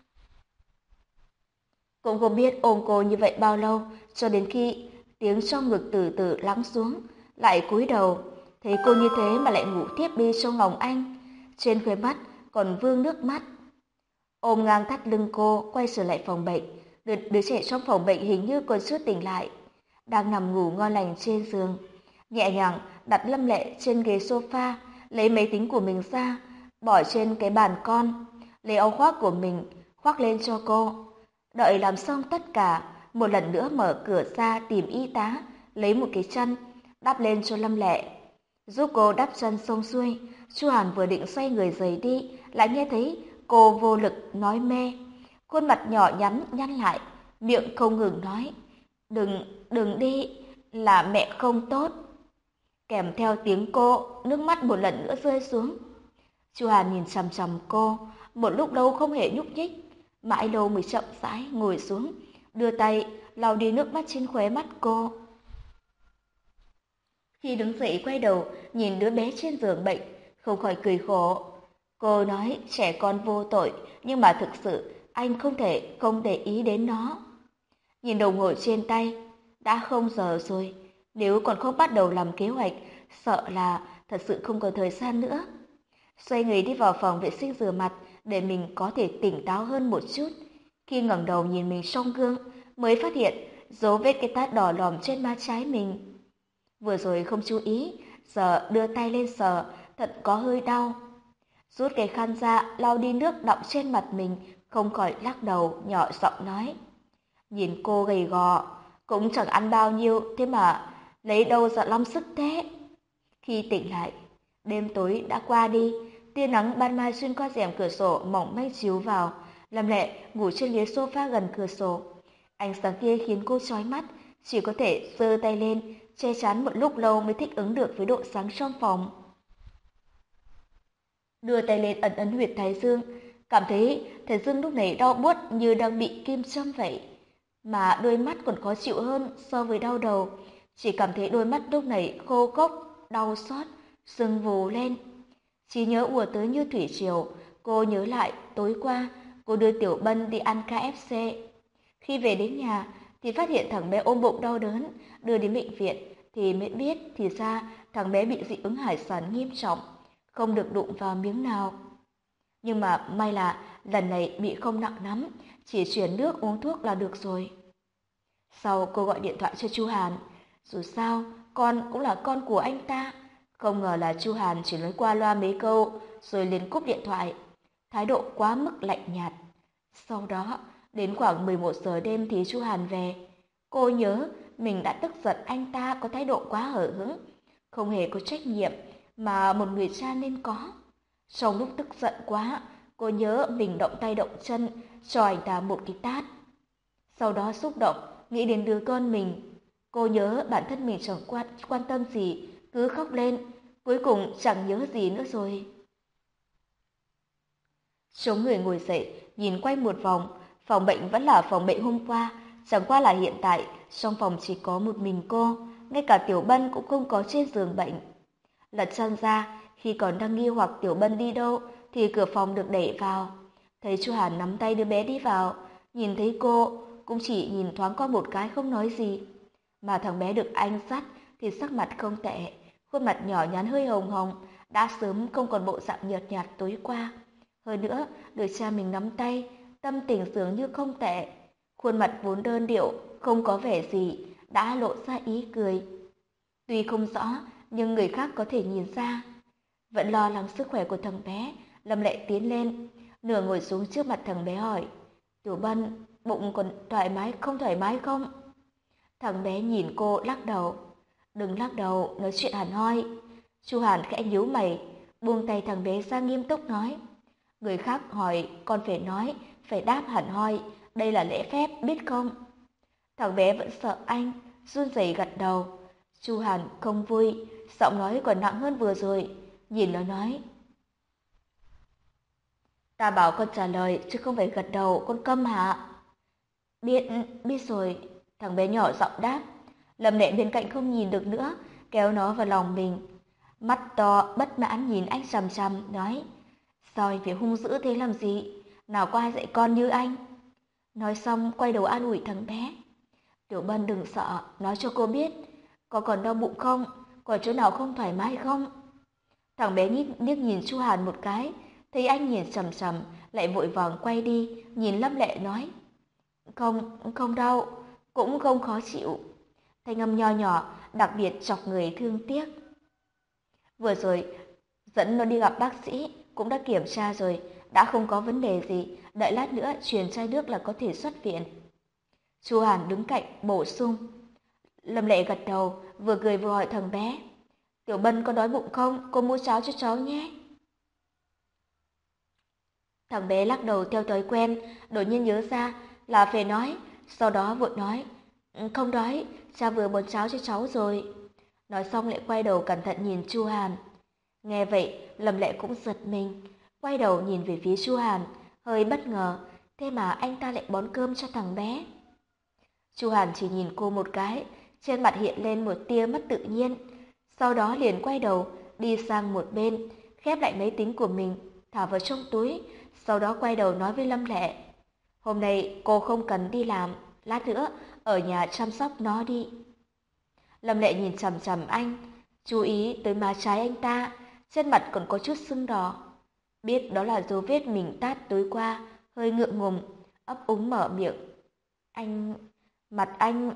Cũng không biết ôm cô như vậy bao lâu, cho đến khi tiếng trong ngực từ từ lắng xuống, lại cúi đầu, thấy cô như thế mà lại ngủ tiếp đi trong lòng anh, trên khóe mắt còn vương nước mắt. Ôm ngang thắt lưng cô, quay trở lại phòng bệnh, đứa, đứa trẻ trong phòng bệnh hình như còn chưa tỉnh lại, đang nằm ngủ ngon lành trên giường. Nhẹ nhàng đặt Lâm Lệ trên ghế sofa, lấy máy tính của mình ra, bỏ trên cái bàn con, lấy áo khoác của mình khoác lên cho cô. Đợi làm xong tất cả, một lần nữa mở cửa ra tìm y tá, lấy một cái chăn, đắp lên cho Lâm Lệ. Giúp cô đắp chân xong xuôi, Chu Hàn vừa định xoay người rời đi, lại nghe thấy cô vô lực nói mê. Khuôn mặt nhỏ nhắn nhăn lại, miệng không ngừng nói, đừng, đừng đi, là mẹ không tốt. Kèm theo tiếng cô, nước mắt một lần nữa rơi xuống. Chu Hàn nhìn chằm chằm cô, một lúc lâu không hề nhúc nhích, mãi lâu mới chậm rãi ngồi xuống, đưa tay lau đi nước mắt trên khóe mắt cô. Khi đứng dậy quay đầu nhìn đứa bé trên giường bệnh, không khỏi cười khổ. Cô nói trẻ con vô tội, nhưng mà thực sự anh không thể không để ý đến nó. Nhìn đồng hồ trên tay, đã không giờ rồi, nếu còn không bắt đầu làm kế hoạch, sợ là thật sự không còn thời gian nữa. Xoay người đi vào phòng vệ sinh rửa mặt để mình có thể tỉnh táo hơn một chút. Khi ngẩng đầu nhìn mình trong gương, mới phát hiện dấu vết cái tát đỏ lòm trên má trái mình. Vừa rồi không chú ý, giờ đưa tay lên sờ, thật có hơi đau. rút cái khăn ra, lau đi nước đọng trên mặt mình, không khỏi lắc đầu, nhỏ giọng nói. Nhìn cô gầy gò, cũng chẳng ăn bao nhiêu, thế mà lấy đâu ra long sức thế. Khi tỉnh lại, đêm tối đã qua đi, tia nắng ban mai xuyên qua rèm cửa sổ mỏng manh chiếu vào. Lâm Lệ ngủ trên ghế sofa gần cửa sổ. Ánh sáng kia khiến cô chói mắt, chỉ có thể giơ tay lên, che chắn một lúc lâu mới thích ứng được với độ sáng trong phòng. Đưa tay lên ấn ấn huyệt thái dương, cảm thấy thái dương lúc này đau buốt như đang bị kim châm vậy. Mà đôi mắt còn khó chịu hơn so với đau đầu, chỉ cảm thấy đôi mắt lúc này khô cốc, đau xót, sưng vù lên. Trí nhớ ùa tới như thủy triều, cô nhớ lại tối qua cô đưa Tiểu Bân đi ăn ca ép xê. Khi về đến nhà thì phát hiện thằng bé ôm bụng đau đớn, đưa đến bệnh viện thì mới biết thì ra thằng bé bị dị ứng hải sản nghiêm trọng, không được đụng vào miếng nào. Nhưng mà may là lần này bị không nặng lắm, chỉ chuyển nước uống thuốc là được rồi. Sau cô gọi điện thoại cho Chu Hàn, dù sao con cũng là con của anh ta. Không ngờ là Chu Hàn chỉ nói qua loa mấy câu rồi liền cúp điện thoại, thái độ quá mức lạnh nhạt. Sau đó đến khoảng mười một giờ đêm thì Chu Hàn về. Cô nhớ mình đã tức giận anh ta có thái độ quá hở hững, không hề có trách nhiệm mà một người cha nên có. Trong lúc tức giận quá, cô nhớ mình động tay động chân cho anh ta một cái tát. Sau đó xúc động, nghĩ đến đứa con mình. Cô nhớ bản thân mình chẳng quan, quan tâm gì, cứ khóc lên, cuối cùng chẳng nhớ gì nữa rồi. Số người ngồi dậy, nhìn quanh một vòng, phòng bệnh vẫn là phòng bệnh hôm qua, chẳng qua là hiện tại trong phòng chỉ có một mình cô, ngay cả Tiểu Bân cũng không có trên giường bệnh. Lật chân ra, khi còn đang nghi hoặc Tiểu Bân đi đâu thì cửa phòng được đẩy vào. Thấy Chu Hàn nắm tay đứa bé đi vào, nhìn thấy cô cũng chỉ nhìn thoáng qua một cái không nói gì. Mà thằng bé được anh dắt thì sắc mặt không tệ, khuôn mặt nhỏ nhắn hơi hồng hồng, đã sớm không còn bộ dạng nhợt nhạt tối qua. Hơn nữa, được cha mình nắm tay, tâm tình dường như không tệ. Khuôn mặt vốn đơn điệu, không có vẻ gì, đã lộ ra ý cười. Tuy không rõ, nhưng người khác có thể nhìn ra. Vẫn lo lắng sức khỏe của thằng bé, Lâm Lệ tiến lên, nửa ngồi xuống trước mặt thằng bé hỏi. Tiểu Bân, bụng còn thoải mái không thoải mái không? Thằng bé nhìn cô lắc đầu. Đừng lắc đầu, nói chuyện hẳn hoi. Chu Hàn khẽ nhíu mày, buông tay thằng bé ra nghiêm túc nói. Người khác hỏi, con phải nói, phải đáp hẳn hoi, đây là lễ phép, biết không? Thằng bé vẫn sợ anh, run rẩy gật đầu. Chu Hàn không vui, giọng nói còn nặng hơn vừa rồi, nhìn nó nói. Ta bảo con trả lời, chứ không phải gật đầu, con câm hả? Biết, biết rồi, thằng bé nhỏ giọng đáp. Lâm Lệ bên cạnh không nhìn được nữa, kéo nó vào lòng mình. Mắt to, bất mãn nhìn anh chằm chằm, nói. Sao anh phải hung dữ thế làm gì? Nào có ai dạy con như anh? Nói xong, quay đầu an ủi thằng bé. Tiểu Bân đừng sợ, nói cho cô biết. Có còn đau bụng không? Có chỗ nào không thoải mái không? Thằng bé nhít liếc nhìn Chu Hàn một cái, thấy anh nhìn chằm chằm, lại vội vàng quay đi, nhìn Lâm Lệ nói. Không, không đau, cũng không khó chịu. Thanh âm nho nhỏ, đặc biệt chọc người thương tiếc. Vừa rồi, dẫn nó đi gặp bác sĩ, cũng đã kiểm tra rồi, đã không có vấn đề gì, đợi lát nữa truyền chai nước là có thể xuất viện. Chu Hàn đứng cạnh bổ sung. Lâm Lệ gật đầu, vừa cười vừa hỏi thằng bé. Tiểu Bân có đói bụng không? Cô mua cháo cho cháu nhé. Thằng bé lắc đầu theo thói quen, đột nhiên nhớ ra là phải nói, sau đó vội nói. Không đói, cha vừa bón cháo cho cháu rồi. Nói xong lại quay đầu cẩn thận nhìn Chu Hàn. Nghe vậy, Lâm Lệ cũng giật mình, quay đầu nhìn về phía Chu Hàn, hơi bất ngờ, thế mà anh ta lại bón cơm cho thằng bé. Chu Hàn chỉ nhìn cô một cái, trên mặt hiện lên một tia mất tự nhiên, sau đó liền quay đầu, đi sang một bên, khép lại máy tính của mình, thả vào trong túi, sau đó quay đầu nói với Lâm Lệ. Hôm nay cô không cần đi làm, lát nữa ở nhà chăm sóc nó đi. Lâm Lệ nhìn chằm chằm anh, chú ý tới má trái anh ta, trên mặt còn có chút sưng đỏ. Biết đó là dấu vết mình tát tối qua, hơi ngượng ngùng, ấp úng mở miệng. Anh... mặt anh...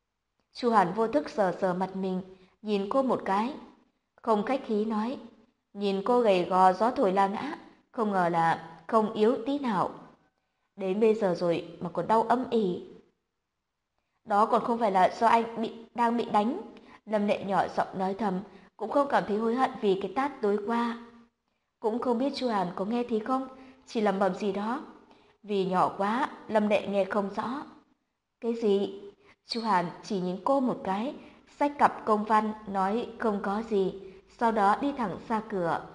Chu Hàn vô thức sờ sờ mặt mình, nhìn cô một cái. Không khách khí nói. Nhìn cô gầy gò gió thổi la ngã, không ngờ là không yếu tí nào. Đến bây giờ rồi mà còn đau âm ỉ. Đó còn không phải là do anh bị đang bị đánh. Lâm Lệ nhỏ giọng nói thầm, cũng không cảm thấy hối hận vì cái tát tối qua. Cũng không biết Chu Hàn có nghe thấy không, chỉ lẩm bẩm gì đó. Vì nhỏ quá, Lâm Lệ nghe không rõ. Cái gì? Chu Hàn chỉ nhìn cô một cái, xách cặp công văn, nói không có gì, sau đó đi thẳng ra cửa.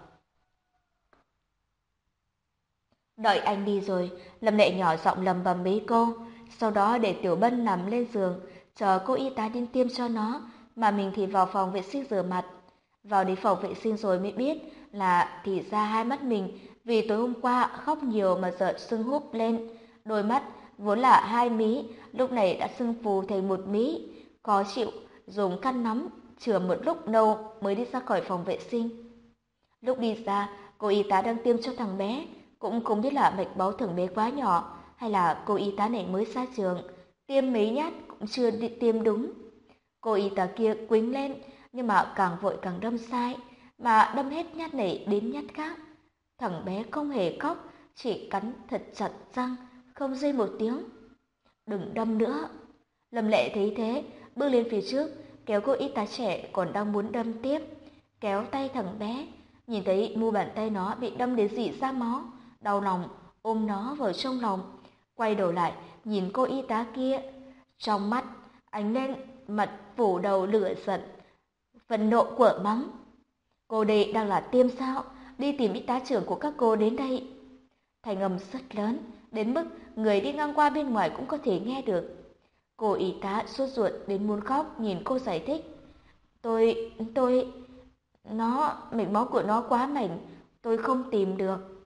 Đợi anh đi rồi, Lâm Lệ nhỏ giọng lầm bầm mấy câu, sau đó để Tiểu Bân nằm lên giường, chờ cô y tá đến tiêm cho nó, mà mình thì vào phòng vệ sinh rửa mặt. Vào đến phòng vệ sinh rồi mới biết là thì ra hai mắt mình vì tối hôm qua khóc nhiều mà giờ sưng húp lên, đôi mắt vốn là hai mí, lúc này đã sưng phù thành một mí, khó chịu, dùng khăn nắm chừa một lúc lâu mới đi ra khỏi phòng vệ sinh. Lúc đi ra, cô y tá đang tiêm cho thằng bé, cũng không biết là mạch máu thằng bé quá nhỏ hay là cô y tá này mới ra trường, tiêm mấy nhát cũng chưa đi tiêm đúng. Cô y tá kia quýnh lên, nhưng mà càng vội càng đâm sai, mà đâm hết nhát này đến nhát khác. Thằng bé không hề khóc, chỉ cắn thật chặt răng, không rên một tiếng. Đừng đâm nữa. Lâm Lệ thấy thế, bước lên phía trước, kéo cô y tá trẻ còn đang muốn đâm tiếp, kéo tay thằng bé, nhìn thấy mu bàn tay nó bị đâm đến rỉ ra máu, đau lòng, ôm nó vào trong lòng, quay đầu lại nhìn cô y tá kia, trong mắt ánh lên mặt phủ đầu lửa giận, phẫn nộ của mắng. Cô đây đang là tiêm sao? Đi tìm y tá trưởng của các cô đến đây. Thanh âm rất lớn, đến mức người đi ngang qua bên ngoài cũng có thể nghe được. Cô y tá sốt ruột đến muốn khóc nhìn cô giải thích. Tôi, tôi, nó, mạch máu của nó quá mảnh, tôi không tìm được.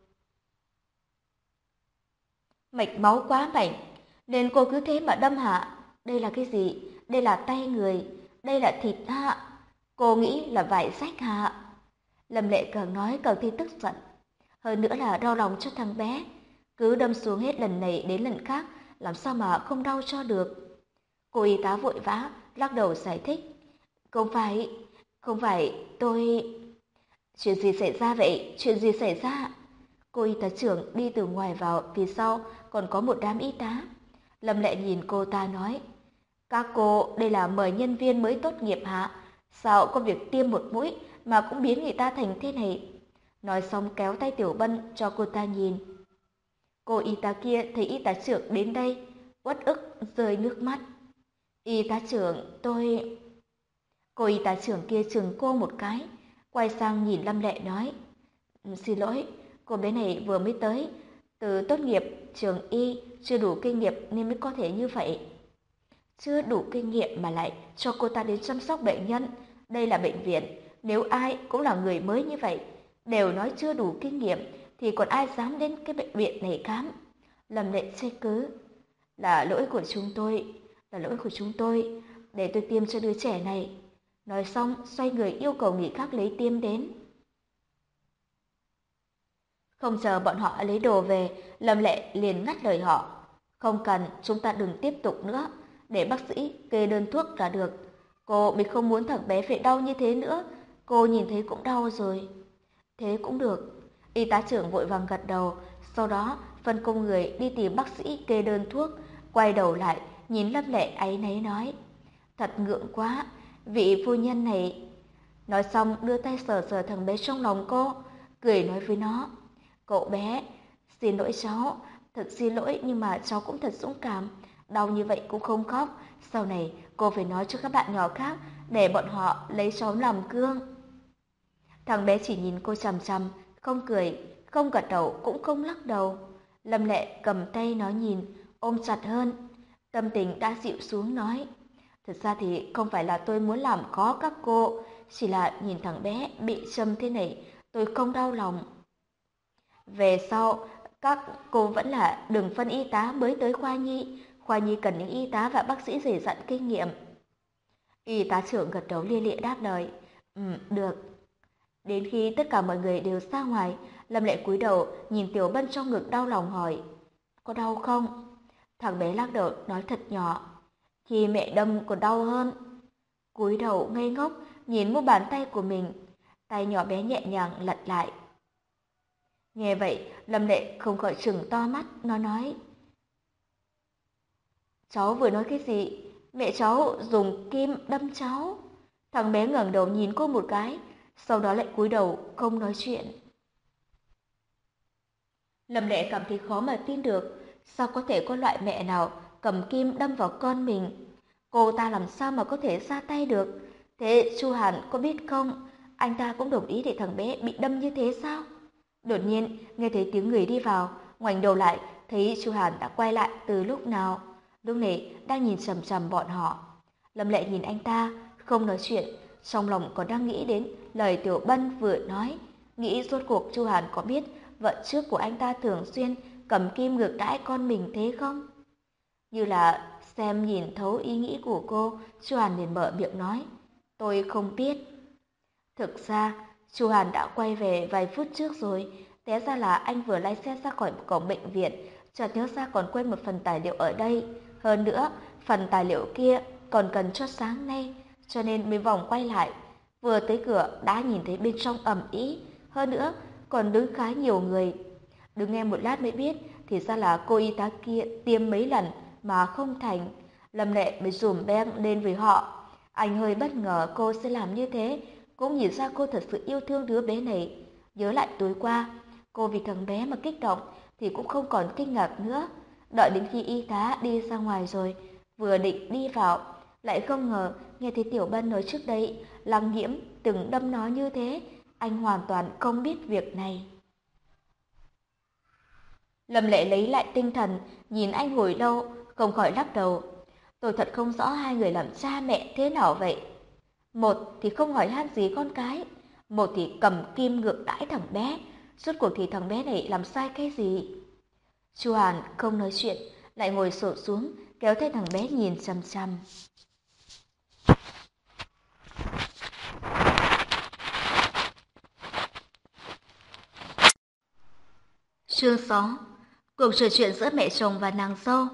Mạch máu quá mảnh, nên cô cứ thế mà đâm hạ. Đây là cái gì? Đây là tay người, đây là thịt hạ. Cô nghĩ là vải rách hạ. Lâm Lệ càng nói càng thấy tức giận. Hơn nữa là đau lòng cho thằng bé. Cứ đâm xuống hết lần này đến lần khác, làm sao mà không đau cho được. Cô y tá vội vã, lắc đầu giải thích. Không phải, không phải, tôi... Chuyện gì xảy ra vậy? Chuyện gì xảy ra? Cô y tá trưởng đi từ ngoài vào, phía sau còn có một đám y tá. Lâm Lệ nhìn cô ta nói, các cô đây là mời nhân viên mới tốt nghiệp hả? Sao có việc tiêm một mũi mà cũng biến người ta thành thế này? Nói xong kéo tay Tiểu Bân cho cô ta nhìn. Cô y tá kia thấy y tá trưởng đến đây, uất ức rơi nước mắt. Y tá trưởng, tôi... Cô y tá trưởng kia chừng cô một cái, quay sang nhìn Lâm Lệ nói, xin lỗi, cô bé này vừa mới tới, từ tốt nghiệp trường y, chưa đủ kinh nghiệm nên mới có thể như vậy. Chưa đủ kinh nghiệm mà lại cho cô ta đến chăm sóc bệnh nhân. Đây là bệnh viện, nếu ai cũng là người mới như vậy, đều nói chưa đủ kinh nghiệm, thì còn ai dám đến cái bệnh viện này khám. Lâm Lệ trách cứ, là lỗi của chúng tôi, là lỗi của chúng tôi, để tôi tiêm cho đứa trẻ này. Nói xong, xoay người yêu cầu người khác lấy tiêm đến. Không chờ bọn họ lấy đồ về, Lâm Lệ liền ngắt lời họ. Không cần, chúng ta đừng tiếp tục nữa, để bác sĩ kê đơn thuốc là được. Cô mới không muốn thằng bé phải đau như thế nữa, cô nhìn thấy cũng đau rồi. Thế cũng được. Y tá trưởng vội vàng gật đầu, sau đó phân công người đi tìm bác sĩ kê đơn thuốc, quay đầu lại, nhìn Lâm Lệ áy náy nói. Thật ngượng quá, vị phu nhân này. Nói xong đưa tay sờ sờ thằng bé trong lòng cô, cười nói với nó. Cậu bé, xin lỗi cháu, thật xin lỗi nhưng mà cháu cũng thật dũng cảm, đau như vậy cũng không khóc, sau này cô phải nói cho các bạn nhỏ khác để bọn họ lấy cháu làm gương. Thằng bé chỉ nhìn cô chằm chằm, không cười, không gật đầu cũng không lắc đầu. Lâm Lệ cầm tay nó nhìn, ôm chặt hơn, tâm tình đã dịu xuống nói. Thật ra thì không phải là tôi muốn làm khó các cô, chỉ là nhìn thằng bé bị châm thế này, tôi không đau lòng. Về sau, các cô vẫn là đừng phân y tá mới tới khoa nhi. Khoa nhi cần những y tá và bác sĩ dày dặn kinh nghiệm. Y tá trưởng gật đầu lia lịa đáp lời. Ừ, được. Đến khi tất cả mọi người đều ra ngoài, Lâm Lệ cúi đầu nhìn Tiểu Bân trong ngực đau lòng hỏi. Có đau không? Thằng bé lắc đầu nói thật nhỏ. Khi mẹ đâm còn đau hơn. Cúi đầu ngây ngốc nhìn mu bàn tay của mình. tay nhỏ bé nhẹ nhàng lật lại. Nghe vậy, Lâm Lệ không khỏi trừng to mắt, nó nói: cháu vừa nói cái gì? Mẹ cháu dùng kim đâm cháu. Thằng bé ngẩng đầu nhìn cô một cái, sau đó lại cúi đầu không nói chuyện. Lâm Lệ cảm thấy khó mà tin được, sao có thể có loại mẹ nào cầm kim đâm vào con mình? Cô ta làm sao mà có thể ra tay được? Thế Chu Hàn có biết không? Anh ta cũng đồng ý để thằng bé bị đâm như thế sao? Đột nhiên nghe thấy tiếng người đi vào, ngoảnh đầu lại thấy Chu Hàn đã quay lại từ lúc nào. Lúc này đang nhìn chằm chằm bọn họ. Lâm Lệ nhìn anh ta, không nói chuyện, trong lòng còn đang nghĩ đến lời Tiểu Bân vừa nói, nghĩ rốt cuộc Chu Hàn có biết vợ trước của anh ta thường xuyên cầm kim ngược đãi con mình thế không? Như là xem nhìn thấu ý nghĩ của cô, Chu Hàn liền mở miệng nói: tôi không biết. Thực ra, Chu Hàn đã quay về vài phút trước rồi, té ra là anh vừa lái xe ra khỏi cổng bệnh viện, chợt nhớ ra còn quên một phần tài liệu ở đây. Hơn nữa, phần tài liệu kia còn cần cho sáng nay, cho nên mới vòng quay lại. Vừa tới cửa đã nhìn thấy bên trong ầm ĩ, hơn nữa còn đứng khá nhiều người. Đứng nghe một lát mới biết, thì ra là cô y tá kia tiêm mấy lần mà không thành. Lâm Lệ mới dùm beng lên với họ. Anh hơi bất ngờ cô sẽ làm như thế, cũng nhìn ra cô thật sự yêu thương đứa bé này. Nhớ lại tối qua, cô vì thằng bé mà kích động thì cũng không còn kinh ngạc nữa. Đợi đến khi y tá đi ra ngoài rồi, vừa định đi vào, lại không ngờ nghe thấy Tiểu Bân nói trước đây Lăng Nhiễm từng đâm nó như thế. Anh hoàn toàn không biết việc này. Lâm Lệ lấy lại tinh thần, nhìn anh hồi lâu, không khỏi lắc đầu. Tôi thật không rõ hai người làm cha mẹ thế nào vậy. Một thì không hỏi han gì con cái, một thì cầm kim ngược đãi thằng bé. Rốt cuộc thì thằng bé này làm sai cái gì? Chu Hàn không nói chuyện, lại ngồi xổm xuống, kéo theo thằng bé nhìn chằm chằm. Chương sáu. Cuộc trò chuyện giữa mẹ chồng và nàng dâu.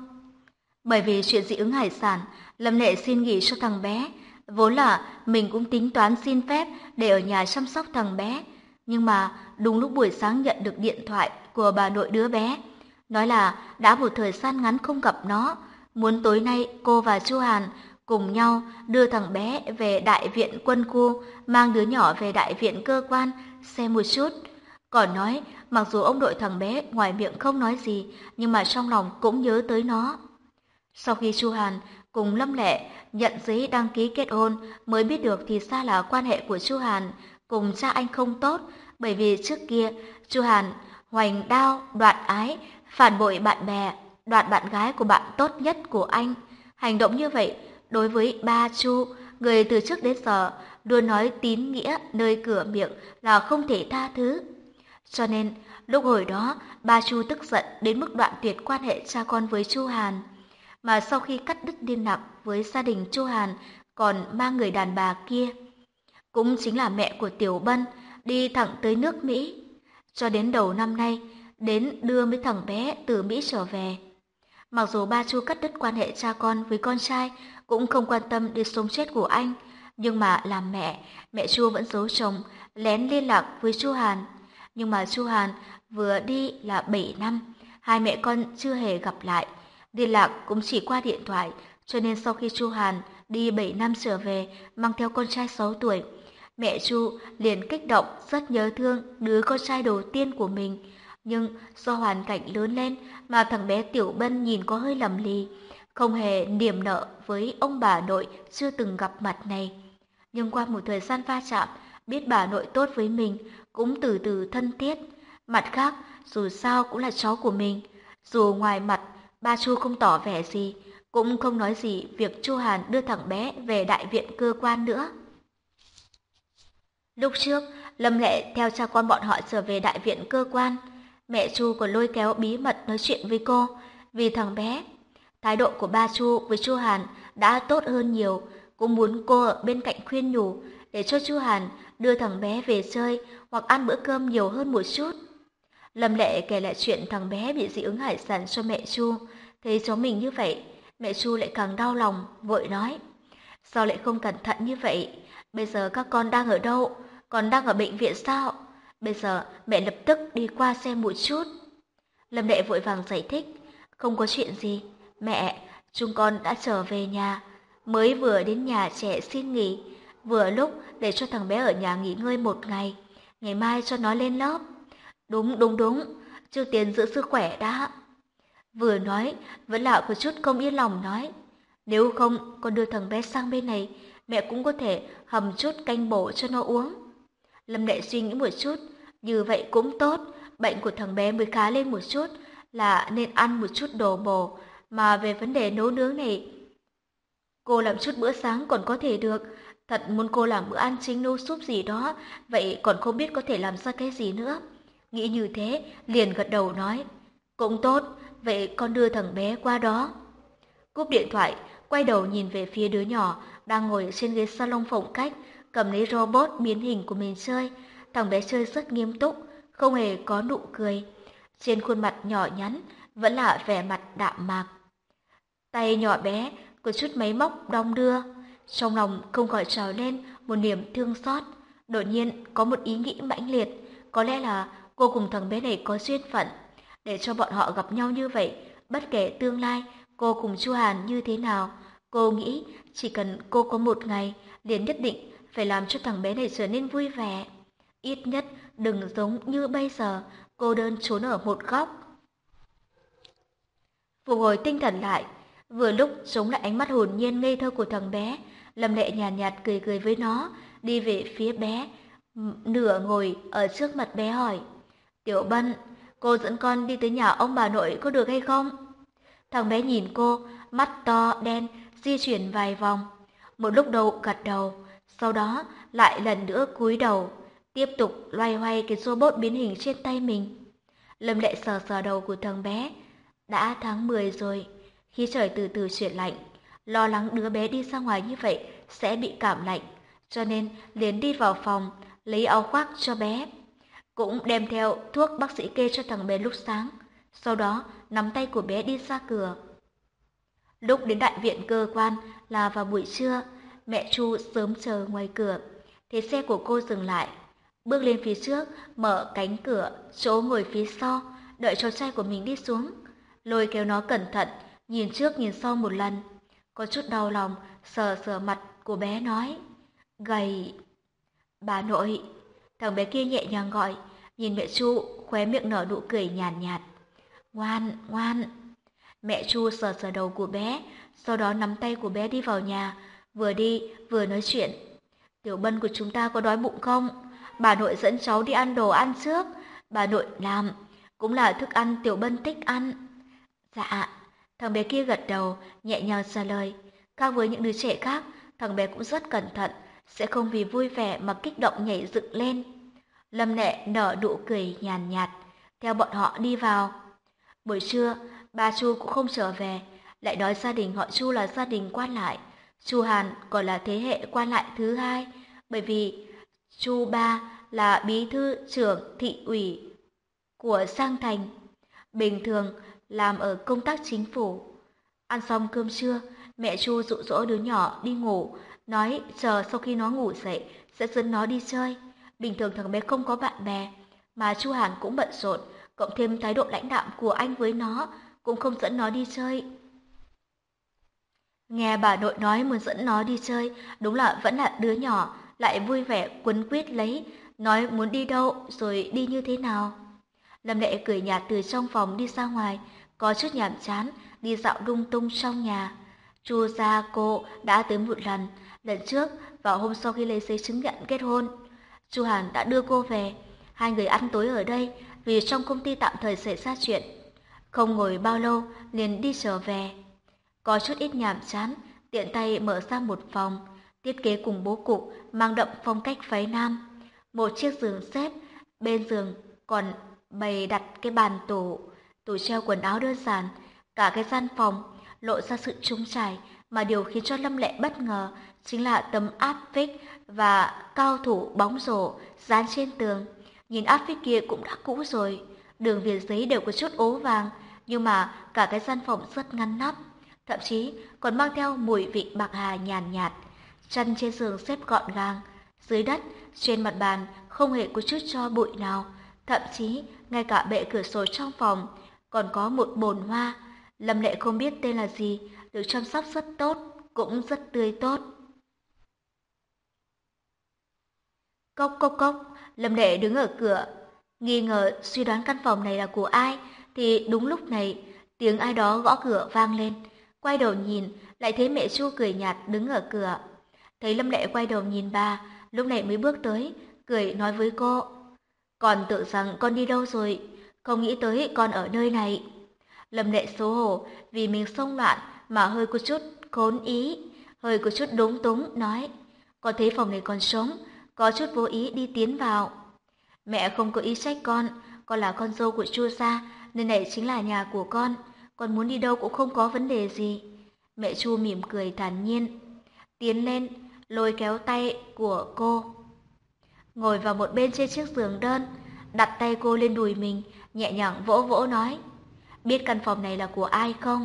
Bởi vì chuyện dị ứng hải sản, Lâm Lệ xin nghỉ cho thằng bé. Vốn là mình cũng tính toán xin phép để ở nhà chăm sóc thằng bé. Nhưng mà đúng lúc buổi sáng nhận được điện thoại của bà nội đứa bé, nói là đã một thời gian ngắn không gặp nó, muốn tối nay cô và Chu Hàn cùng nhau đưa thằng bé về đại viện quân khu, mang đứa nhỏ về đại viện cơ quan xem một chút. Còn nói mặc dù ông nội thằng bé ngoài miệng không nói gì, nhưng mà trong lòng cũng nhớ tới nó. Sau khi Chu Hàn cùng Lâm Lệ nhận giấy đăng ký kết hôn, mới biết được thì ra là quan hệ của Chu Hàn cùng cha anh không tốt, bởi vì trước kia Chu Hàn hoành đao đoạt ái, phản bội bạn bè, đoạt bạn gái của bạn tốt nhất của anh. Hành động như vậy đối với ba Chu, người từ trước đến giờ luôn nói tín nghĩa nơi cửa miệng là không thể tha thứ. Cho nên lúc hồi đó ba Chu tức giận đến mức đoạn tuyệt quan hệ cha con với Chu Hàn. Mà sau khi cắt đứt liên lạc với gia đình Chu Hàn, còn mang người đàn bà kia, cũng chính là mẹ của Tiểu Bân, đi thẳng tới nước Mỹ. Cho đến đầu năm nay, đến đưa mấy thằng bé từ Mỹ trở về. Mặc dù ba Chu cắt đứt quan hệ cha con với con trai, cũng không quan tâm đến sống chết của anh, nhưng mà làm mẹ, mẹ Chu vẫn giấu chồng, lén liên lạc với Chu Hàn. Nhưng mà Chu Hàn vừa đi là bảy năm, hai mẹ con chưa hề gặp lại. Liên lạc cũng chỉ qua điện thoại, cho nên sau khi Chu Hàn đi bảy năm trở về, mang theo con trai sáu tuổi, mẹ Chu liền kích động, rất nhớ thương đứa con trai đầu tiên của mình. Nhưng do hoàn cảnh lớn lên mà thằng bé Tiểu Bân nhìn có hơi lầm lì, không hề niềm nợ với ông bà nội chưa từng gặp mặt này. Nhưng qua một thời gian va chạm, biết bà nội tốt với mình, cũng từ từ thân thiết. Mặt khác, dù sao cũng là cháu của mình. Dù ngoài mặt ba Chu không tỏ vẻ gì, cũng không nói gì việc Chu Hàn đưa thằng bé về đại viện cơ quan nữa. Lúc trước, Lâm Lệ theo cha con bọn họ trở về đại viện cơ quan, mẹ Chu còn lôi kéo bí mật nói chuyện với cô vì thằng bé. Thái độ của ba Chu với Chu Hàn đã tốt hơn nhiều, cũng muốn cô ở bên cạnh khuyên nhủ để cho Chu Hàn đưa thằng bé về chơi hoặc ăn bữa cơm nhiều hơn một chút. Lâm Lệ kể lại chuyện thằng bé bị dị ứng hải sản cho mẹ Chu, thấy cháu mình như vậy, mẹ Chu lại càng đau lòng, vội nói: sao lại không cẩn thận như vậy? Bây giờ các con đang ở đâu? còn đang ở bệnh viện sao? Bây giờ mẹ lập tức đi qua xem một chút. Lâm Lệ vội vàng giải thích, không có chuyện gì, mẹ, chúng con đã trở về nhà, mới vừa đến nhà trẻ xin nghỉ, vừa lúc để cho thằng bé ở nhà nghỉ ngơi một ngày, ngày mai cho nó lên lớp. Đúng, đúng, đúng, trước tiên giữ sức khỏe đã. Vừa nói, vẫn là có chút không yên lòng nói, nếu không con đưa thằng bé sang bên này, mẹ cũng có thể hầm chút canh bổ cho nó uống. Lâm Lệ suy nghĩ một chút, như vậy cũng tốt, bệnh của thằng bé mới khá lên một chút, là nên ăn một chút đồ bổ, mà về vấn đề nấu nướng này, cô làm chút bữa sáng còn có thể được, thật muốn cô làm bữa ăn chính nấu súp gì đó, vậy còn không biết có thể làm ra cái gì nữa. Nghĩ như thế, liền gật đầu nói, cũng tốt, vậy con đưa thằng bé qua đó. Cúp điện thoại, quay đầu nhìn về phía đứa nhỏ đang ngồi trên ghế salon phòng khách, cầm lấy robot biến hình của mình chơi. Thằng bé chơi rất nghiêm túc, không hề có nụ cười. Trên khuôn mặt nhỏ nhắn vẫn là vẻ mặt đạm mạc. Tay nhỏ bé có chút máy móc đong đưa, trong lòng không khỏi trào lên một niềm thương xót. Đột nhiên có một ý nghĩ mãnh liệt, có lẽ là cô cùng thằng bé này có duyên phận, để cho bọn họ gặp nhau như vậy. Bất kể tương lai cô cùng Chu Hàn như thế nào, cô nghĩ chỉ cần cô có một ngày, liền nhất định phải làm cho thằng bé này trở nên vui vẻ. Ít nhất đừng giống như bây giờ, cô đơn trốn ở một góc. Phục hồi tinh thần lại, vừa lúc chống lại ánh mắt hồn nhiên ngây thơ của thằng bé, Lâm Lệ nhàn nhạt, nhạt cười cười với nó, đi về phía bé, nửa ngồi ở trước mặt bé hỏi, Tiểu Bân, cô dẫn con đi tới nhà ông bà nội có được hay không? Thằng bé nhìn cô, mắt to, đen, di chuyển vài vòng. Một lúc đầu gật đầu, sau đó lại lần nữa cúi đầu, tiếp tục loay hoay cái robot biến hình trên tay mình. Lâm Lệ sờ sờ đầu của thằng bé. Đã tháng mười rồi, khi trời từ từ chuyển lạnh, lo lắng đứa bé đi ra ngoài như vậy sẽ bị cảm lạnh, cho nên liền đi vào phòng, lấy áo khoác cho bé. Cũng đem theo thuốc bác sĩ kê cho thằng bé lúc sáng, sau đó nắm tay của bé đi ra cửa. Lúc đến đại viện cơ quan là vào buổi trưa, mẹ Chu sớm chờ ngoài cửa, thấy xe của cô dừng lại, bước lên phía trước, mở cánh cửa, chỗ ngồi phía sau, đợi cháu trai của mình đi xuống, lôi kéo nó cẩn thận, nhìn trước nhìn sau một lần, có chút đau lòng, sờ sờ mặt của bé nói, gầy. Bà nội, thằng bé kia nhẹ nhàng gọi, nhìn mẹ Chu, khóe miệng nở nụ cười nhàn nhạt, nhạt. Ngoan, ngoan. Mẹ Chu sờ sờ đầu của bé, sau đó nắm tay của bé đi vào nhà, vừa đi vừa nói chuyện. Tiểu Bân của chúng ta có đói bụng không? Bà nội dẫn cháu đi ăn đồ ăn trước, bà nội làm, cũng là thức ăn Tiểu Bân thích ăn. Dạ, thằng bé kia gật đầu, nhẹ nhàng trả lời. Khác với những đứa trẻ khác, thằng bé cũng rất cẩn thận, sẽ không vì vui vẻ mà kích động nhảy dựng lên. Lâm Lệ nở nụ cười nhàn nhạt, theo bọn họ đi vào. Buổi trưa, ba Chu cũng không trở về, lại nói gia đình họ Chu là gia đình quan lại. Chu Hàn còn là thế hệ quan lại thứ hai, bởi vì Chu ba là bí thư trưởng thị ủy của Sang Thành, bình thường làm ở công tác chính phủ. Ăn xong cơm trưa, mẹ Chu dụ dỗ đứa nhỏ đi ngủ, nói chờ sau khi nó ngủ dậy sẽ dẫn nó đi chơi. Bình thường thằng bé không có bạn bè, mà Chu Hàn cũng bận rộn, cộng thêm thái độ lãnh đạm của anh với nó, cũng không dẫn nó đi chơi. Nghe bà nội nói muốn dẫn nó đi chơi, đúng là vẫn là đứa nhỏ, lại vui vẻ quấn quýt lấy, nói muốn đi đâu rồi đi như thế nào. Lâm Lệ cười nhạt từ trong phòng đi ra ngoài, có chút nhàm chán, đi dạo lung tung trong nhà. Chu gia cô đã tới một lần, lần trước vào hôm sau khi lấy giấy chứng nhận kết hôn. Chu Hàn đã đưa cô về, hai người ăn tối ở đây vì trong công ty tạm thời xảy ra chuyện. Không ngồi bao lâu liền đi trở về. Có chút ít nhàm chán, tiện tay mở ra một phòng, thiết kế cùng bố cục mang đậm phong cách phái nam. Một chiếc giường xếp, bên giường còn bày đặt cái bàn tủ, tủ treo quần áo đơn giản. Cả cái gian phòng lộ ra sự trống trải, mà điều khiến cho Lâm Lệ bất ngờ chính là tấm áp phích và cao thủ bóng rổ dán trên tường. Nhìn áp phích kia cũng đã cũ rồi, đường viền giấy đều có chút ố vàng, nhưng mà cả cái gian phòng rất ngăn nắp, thậm chí còn mang theo mùi vị bạc hà nhàn nhạt, nhạt. Chăn trên giường xếp gọn gàng, Dưới đất, trên mặt bàn không hề có chút tro bụi nào, thậm chí ngay cả bệ cửa sổ trong phòng còn có một bồn hoa. Lâm Lệ không biết tên là gì, được chăm sóc rất tốt, cũng rất tươi tốt. Cốc cốc cốc, Lâm Lệ đứng ở cửa, nghi ngờ suy đoán căn phòng này là của ai, thì đúng lúc này, tiếng ai đó gõ cửa vang lên. Quay đầu nhìn, lại thấy mẹ Chu cười nhạt đứng ở cửa. Thấy Lâm Lệ quay đầu nhìn bà, lúc này mới bước tới, cười nói với cô. Con tưởng rằng con đi đâu rồi, không nghĩ tới con ở nơi này. Lâm Lệ xấu hổ vì mình xông loạn mà hơi có chút khốn ý, hơi có chút đúng túng, nói. Con thấy phòng này còn trống, có chút vô ý đi tiến vào. Mẹ không có ý trách con, con là con dâu của Chu gia, nên này chính là nhà của con, con muốn đi đâu cũng không có vấn đề gì. Mẹ Chu mỉm cười thản nhiên, tiến lên, lôi kéo tay của cô. Ngồi vào một bên trên chiếc giường đơn, đặt tay cô lên đùi mình, nhẹ nhàng vỗ vỗ nói. Biết căn phòng này là của ai không?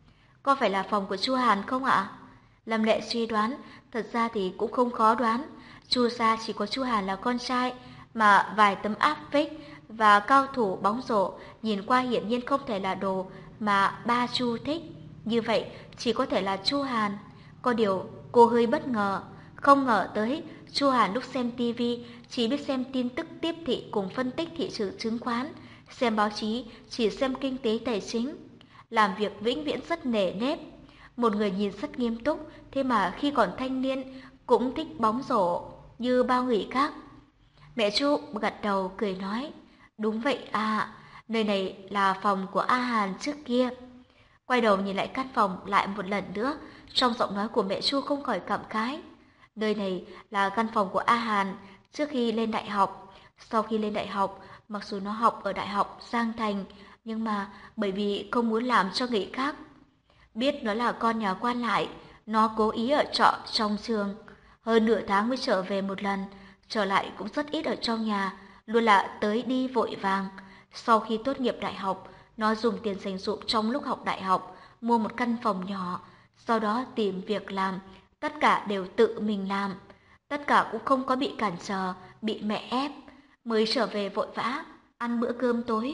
Có phải là phòng của Chu Hàn không ạ? Lâm Lệ suy đoán, thật ra thì cũng không khó đoán. Chu gia chỉ có Chu Hàn là con trai, mà vài tấm áp phích và cao thủ bóng rổ nhìn qua hiển nhiên không thể là đồ mà ba Chu thích. Như vậy chỉ có thể là Chu Hàn. Có điều cô hơi bất ngờ, không ngờ tới Chu Hàn lúc xem tivi chỉ biết xem tin tức tiếp thị cùng phân tích thị trường chứng khoán, xem báo chí chỉ xem kinh tế tài chính, làm việc vĩnh viễn rất nề nếp. Một người nhìn rất nghiêm túc, thế mà khi còn thanh niên cũng thích bóng rổ như bao người khác. Mẹ Chu gật đầu cười nói, đúng vậy à, nơi này là phòng của A Hàn trước kia. Quay đầu nhìn lại căn phòng lại một lần nữa, trong giọng nói của mẹ Chu không khỏi cảm khái. Nơi này là căn phòng của A Hàn trước khi lên đại học. Sau khi lên đại học, mặc dù nó học ở đại học Giang Thành, nhưng mà bởi vì không muốn làm cho người khác biết nó là con nhà quan lại, nó cố ý ở trọ trong trường. Hơn nửa tháng mới trở về một lần, trở lại cũng rất ít ở trong nhà, luôn là tới đi vội vàng. Sau khi tốt nghiệp đại học, nó dùng tiền dành dụm trong lúc học đại học, mua một căn phòng nhỏ, sau đó tìm việc làm, tất cả đều tự mình làm. Tất cả cũng không có bị cản trở, bị mẹ ép, mới trở về vội vã, ăn bữa cơm tối.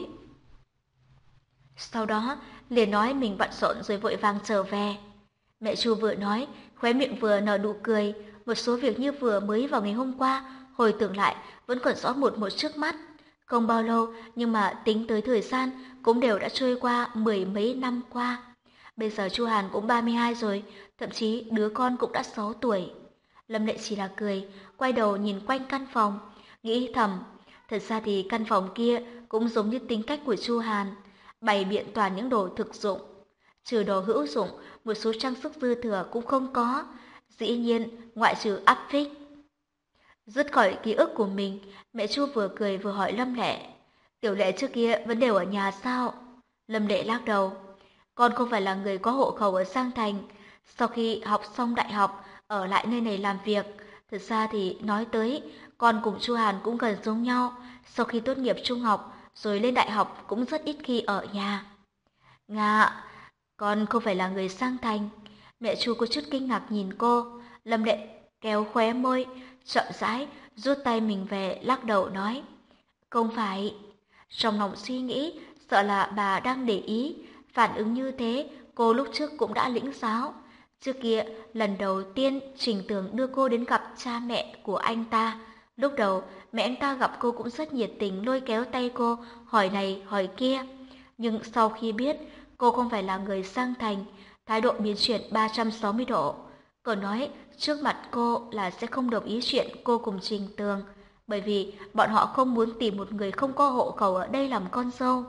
Sau đó, liền nói mình bận rộn rồi vội vàng trở về. Mẹ Chu vừa nói, khóe miệng vừa nở nụ cười, một số việc như vừa mới vào ngày hôm qua, hồi tưởng lại vẫn còn rõ một một trước mắt. Không bao lâu, nhưng mà tính tới thời gian cũng đều đã trôi qua mười mấy năm qua. Bây giờ Chu Hàn cũng ba mươi hai rồi, thậm chí đứa con cũng đã sáu tuổi. Lâm Lệ chỉ là cười, quay đầu nhìn quanh căn phòng, nghĩ thầm, thật ra thì căn phòng kia cũng giống như tính cách của Chu Hàn, bày biện toàn những đồ thực dụng. Trừ đồ hữu dụng, một số trang sức dư thừa cũng không có, dĩ nhiên ngoại trừ áp phích. Dứt khỏi ký ức của mình, mẹ Chu vừa cười vừa hỏi Lâm Lệ, Tiểu Lệ trước kia vẫn đều ở nhà sao? Lâm Lệ lắc đầu, con không phải là người có hộ khẩu ở Giang Thành, sau khi học xong đại học, ở lại nơi này làm việc. Thật ra thì nói tới, con cùng Chu Hàn cũng gần giống nhau, sau khi tốt nghiệp trung học, rồi lên đại học cũng rất ít khi ở nhà. Nga, con không phải là người Giang Thành. Mẹ Chu có chút kinh ngạc nhìn cô, Lâm Lệ kéo khóe môi, chậm rãi rút tay mình về, lắc đầu nói, không phải. Trong lòng suy nghĩ, sợ là bà đang để ý, phản ứng như thế cô lúc trước cũng đã lĩnh giáo. Trước kia, lần đầu tiên Trình Tường đưa cô đến gặp cha mẹ của anh ta. Lúc đầu, mẹ anh ta gặp cô cũng rất nhiệt tình lôi kéo tay cô, hỏi này hỏi kia. Nhưng sau khi biết cô không phải là người Giang Thành, thái độ biến chuyển ba trăm sáu mươi độ. Cậu nói trước mặt cô là sẽ không đồng ý chuyện cô cùng Trình Tường, bởi vì bọn họ không muốn tìm một người không có hộ khẩu ở đây làm con dâu.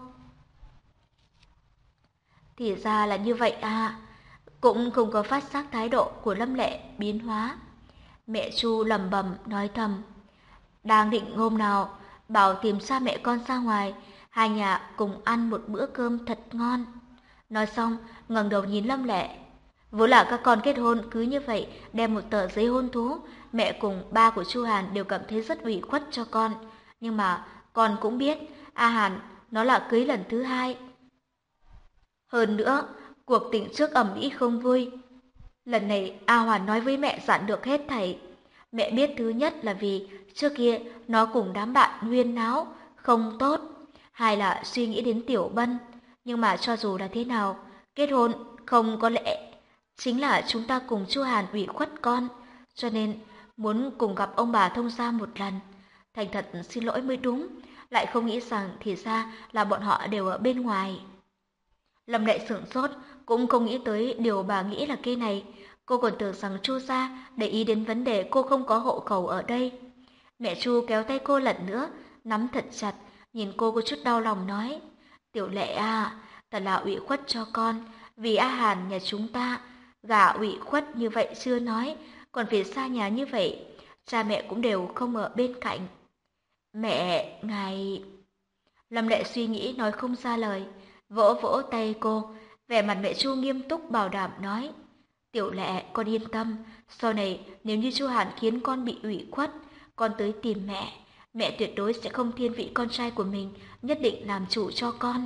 Thì ra là như vậy à, cũng không có phát giác thái độ của Lâm Lệ biến hóa. Mẹ Chu lẩm bẩm nói thầm, đang định hôm nào bảo tìm cha mẹ con ra ngoài, hai nhà cùng ăn một bữa cơm thật ngon. Nói xong, ngẩng đầu nhìn Lâm Lệ. Vốn là các con kết hôn cứ như vậy, đem một tờ giấy hôn thú, mẹ cùng ba của Chu Hàn đều cảm thấy rất ủy khuất cho con. Nhưng mà con cũng biết, A Hàn nó là cưới lần thứ hai. Hơn nữa, cuộc tình trước ầm ĩ không vui. Lần này A Hoàn nói với mẹ dặn được hết thảy. Mẹ biết thứ nhất là vì trước kia nó cùng đám bạn huyên náo, không tốt. Hai là suy nghĩ đến Tiểu Bân. Nhưng mà cho dù là thế nào, kết hôn không có lẽ chính là chúng ta cùng chu Hàn ủy khuất con. Cho nên muốn cùng gặp ông bà thông gia một lần. Thành thật xin lỗi mới đúng. Lại không nghĩ rằng thì ra là bọn họ đều ở bên ngoài. Lâm Lệ sửng sốt, cũng không nghĩ tới điều bà nghĩ là cái này. Cô còn tưởng rằng Chu gia để ý đến vấn đề cô không có hộ khẩu ở đây. Mẹ Chu kéo tay cô lần nữa, nắm thật chặt, nhìn cô có chút đau lòng nói. Tiểu Lệ à, thật là ủy khuất cho con, vì A Hàn nhà chúng ta, gả ủy khuất như vậy chưa nói, còn phải xa nhà như vậy, cha mẹ cũng đều không ở bên cạnh. Mẹ, ngài... Lâm Lệ suy nghĩ nói không ra lời, vỗ vỗ tay cô, vẻ mặt mẹ Chu nghiêm túc bảo đảm nói. Tiểu Lệ, con yên tâm, sau này nếu như Chu Hàn khiến con bị ủy khuất, con tới tìm mẹ, mẹ tuyệt đối sẽ không thiên vị con trai của mình, nhất định làm chủ cho con.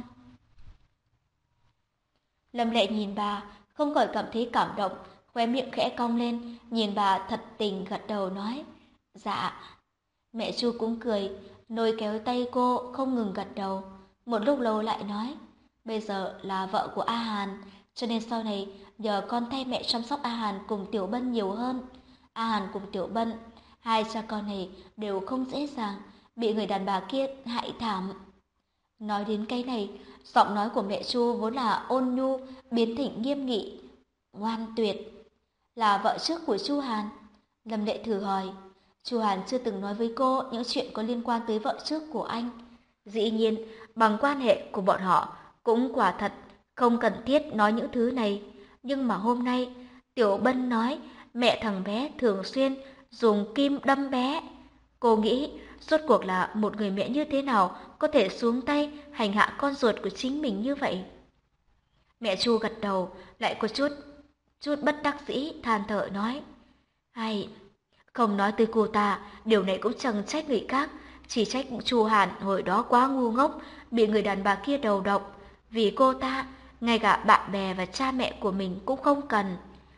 Lâm Lệ nhìn bà, không khỏi cảm thấy cảm động, khóe miệng khẽ cong lên, nhìn bà thật tình gật đầu nói. Dạ. Mẹ Chu cũng cười, lôi kéo tay cô không ngừng gật đầu. Một lúc lâu lại nói, bây giờ là vợ của A Hàn, cho nên sau này nhờ con thay mẹ chăm sóc A Hàn cùng Tiểu Bân nhiều hơn. A Hàn cùng Tiểu Bân, hai cha con này đều không dễ dàng, bị người đàn bà kia hại thảm. Nói đến cái này, giọng nói của mẹ Chu vốn là ôn nhu, biến thành nghiêm nghị. Ngoan Tuyệt, là vợ trước của Chu Hàn. Lâm Lệ thử hỏi, Chu Hàn chưa từng nói với cô những chuyện có liên quan tới vợ trước của anh. Dĩ nhiên, bằng quan hệ của bọn họ, cũng quả thật không cần thiết nói những thứ này. Nhưng mà hôm nay, Tiểu Bân nói mẹ thằng bé thường xuyên dùng kim đâm bé. Cô nghĩ, rốt cuộc là một người mẹ như thế nào có thể xuống tay hành hạ con ruột của chính mình như vậy? Mẹ Chu gật đầu, lại có chút, chút bất đắc dĩ, than thở nói. Hay, không nói tới cô ta, điều này cũng chẳng trách người khác, chỉ trách Chu Hàn hồi đó quá ngu ngốc, bị người đàn bà kia đầu độc. Vì cô ta, ngay cả bạn bè và cha mẹ của mình cũng không cần.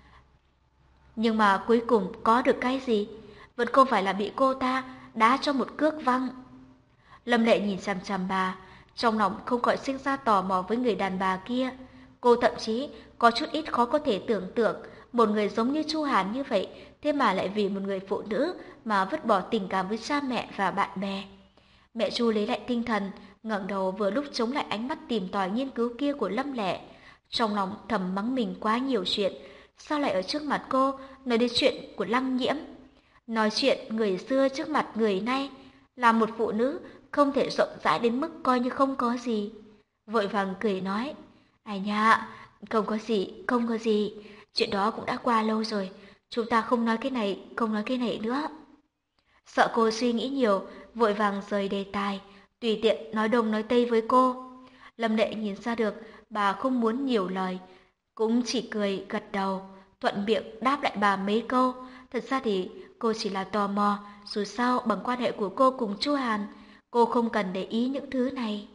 Nhưng mà cuối cùng có được cái gì? Vẫn không phải là bị cô ta đá cho một cước văng. Lâm Lệ nhìn chằm chằm bà, trong lòng không khỏi sinh ra tò mò với người đàn bà kia. Cô thậm chí có chút ít khó có thể tưởng tượng một người giống như Chu Hàn như vậy, thế mà lại vì một người phụ nữ mà vứt bỏ tình cảm với cha mẹ và bạn bè. Mẹ Chu lấy lại tinh thần, ngẩng đầu vừa lúc chống lại ánh mắt tìm tòi nghiên cứu kia của Lâm Lệ. Trong lòng thầm mắng mình quá nhiều chuyện, sao lại ở trước mặt cô nói đến chuyện của Lăng Nhiễm? Nói chuyện người xưa trước mặt người nay, là một phụ nữ không thể rộng rãi đến mức coi như không có gì. Vội vàng cười nói, ai nha, không có gì, không có gì, chuyện đó cũng đã qua lâu rồi, chúng ta không nói cái này, không nói cái này nữa. Sợ cô suy nghĩ nhiều, vội vàng rời đề tài, tùy tiện nói đông nói tây với cô. Lâm Lệ nhìn ra được bà không muốn nhiều lời, cũng chỉ cười gật đầu, thuận miệng đáp lại bà mấy câu. Thật ra thì cô chỉ là tò mò, dù sao bằng quan hệ của cô cùng Chu Hàn, cô không cần để ý những thứ này.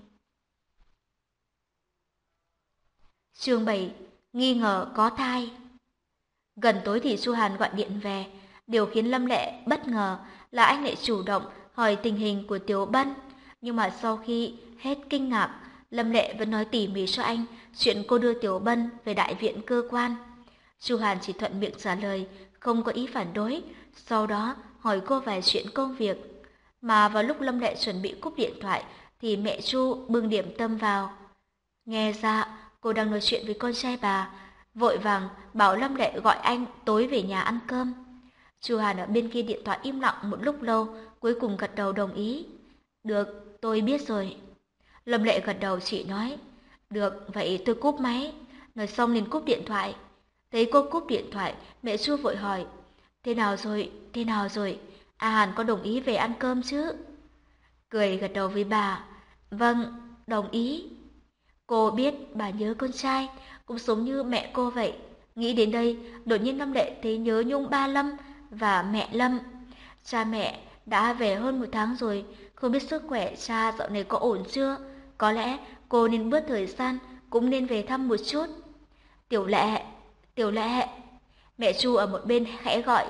Chương bảy, nghi ngờ có thai. Gần tối thì Chu Hàn gọi điện về, điều khiến Lâm Lệ bất ngờ là anh lại chủ động hỏi tình hình của Tiểu Bân. Nhưng mà sau khi hết kinh ngạc, Lâm Lệ vẫn nói tỉ mỉ cho anh chuyện cô đưa Tiểu Bân về đại viện cơ quan. Chu Hàn chỉ thuận miệng trả lời, không có ý phản đối, sau đó hỏi cô vài chuyện công việc. Mà vào lúc Lâm Lệ chuẩn bị cúp điện thoại thì mẹ Chu bưng điểm tâm vào. Nghe ra cô đang nói chuyện với con trai bà, vội vàng bảo Lâm Lệ gọi anh tối về nhà ăn cơm. Chu Hàn ở bên kia điện thoại im lặng một lúc lâu, cuối cùng gật đầu đồng ý. Được, tôi biết rồi. Lâm Lệ gật đầu chỉ nói, được, vậy tôi cúp máy. Nói xong liền cúp điện thoại. Thấy cô cúp điện thoại, mẹ Chu vội hỏi, thế nào rồi, thế nào rồi, A Hàn có đồng ý về ăn cơm chứ? Cười gật đầu với bà, vâng, đồng ý. Cô biết bà nhớ con trai, cũng giống như mẹ cô vậy. Nghĩ đến đây, đột nhiên Lâm Lệ thấy nhớ nhung ba Lâm và mẹ Lâm. Cha mẹ đã về hơn một tháng rồi, không biết sức khỏe cha dạo này có ổn chưa? Có lẽ cô nên bớt thời gian, cũng nên về thăm một chút. Tiểu Lệ, Tiểu Lệ. Mẹ Chu ở một bên khẽ gọi.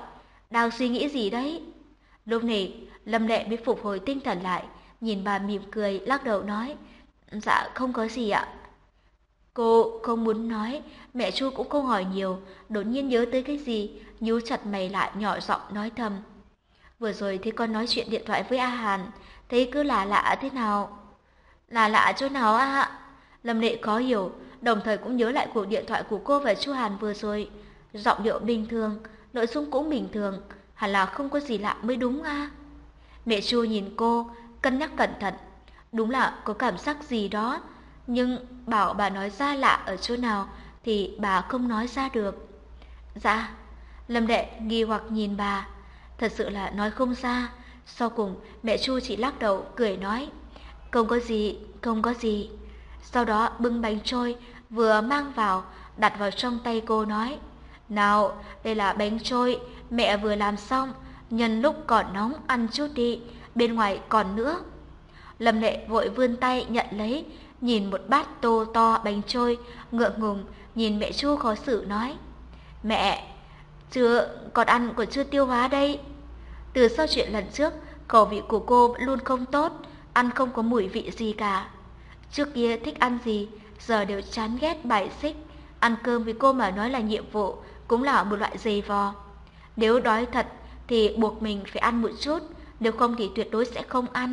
Đang suy nghĩ gì đấy? Lúc này, Lâm Lệ mới phục hồi tinh thần lại, nhìn bà mỉm cười, lắc đầu nói, dạ không có gì ạ. Cô không muốn nói, mẹ Chu cũng không hỏi nhiều, đột nhiên nhớ tới cái gì, nhíu chặt mày lại nhỏ giọng nói thầm. Vừa rồi thấy con nói chuyện điện thoại với A Hàn, thấy cứ lạ lạ thế nào? Lạ lạ chỗ nào ạ? Lâm Lệ khó hiểu, đồng thời cũng nhớ lại cuộc điện thoại của cô và Chu Hàn vừa rồi. Giọng điệu bình thường, nội dung cũng bình thường, hẳn là không có gì lạ mới đúng à? Mẹ Chu nhìn cô, cân nhắc cẩn thận. Đúng là có cảm giác gì đó, nhưng bảo bà nói ra lạ ở chỗ nào thì bà không nói ra được. Dạ, Lâm Đệ nghi hoặc nhìn bà, thật sự là nói không ra. Sau cùng mẹ Chu chỉ lắc đầu cười nói, không có gì, không có gì. Sau đó bưng bánh trôi vừa mang vào, đặt vào trong tay cô nói, nào, đây là bánh trôi, mẹ vừa làm xong, nhân lúc còn nóng ăn chút đi, bên ngoài còn nữa. Lâm Lệ vội vươn tay nhận lấy, nhìn một bát tô to bánh trôi, ngượng ngùng nhìn mẹ Chu khó xử nói, mẹ, chưa, còn ăn còn chưa tiêu hóa đây. Từ sau chuyện lần trước, khẩu vị của cô luôn không tốt, ăn không có mùi vị gì cả. Trước kia thích ăn gì, giờ đều chán ghét bài xích. Ăn cơm với cô mà nói là nhiệm vụ, cũng là một loại giày vò. Nếu đói thật thì buộc mình phải ăn một chút, nếu không thì tuyệt đối sẽ không ăn.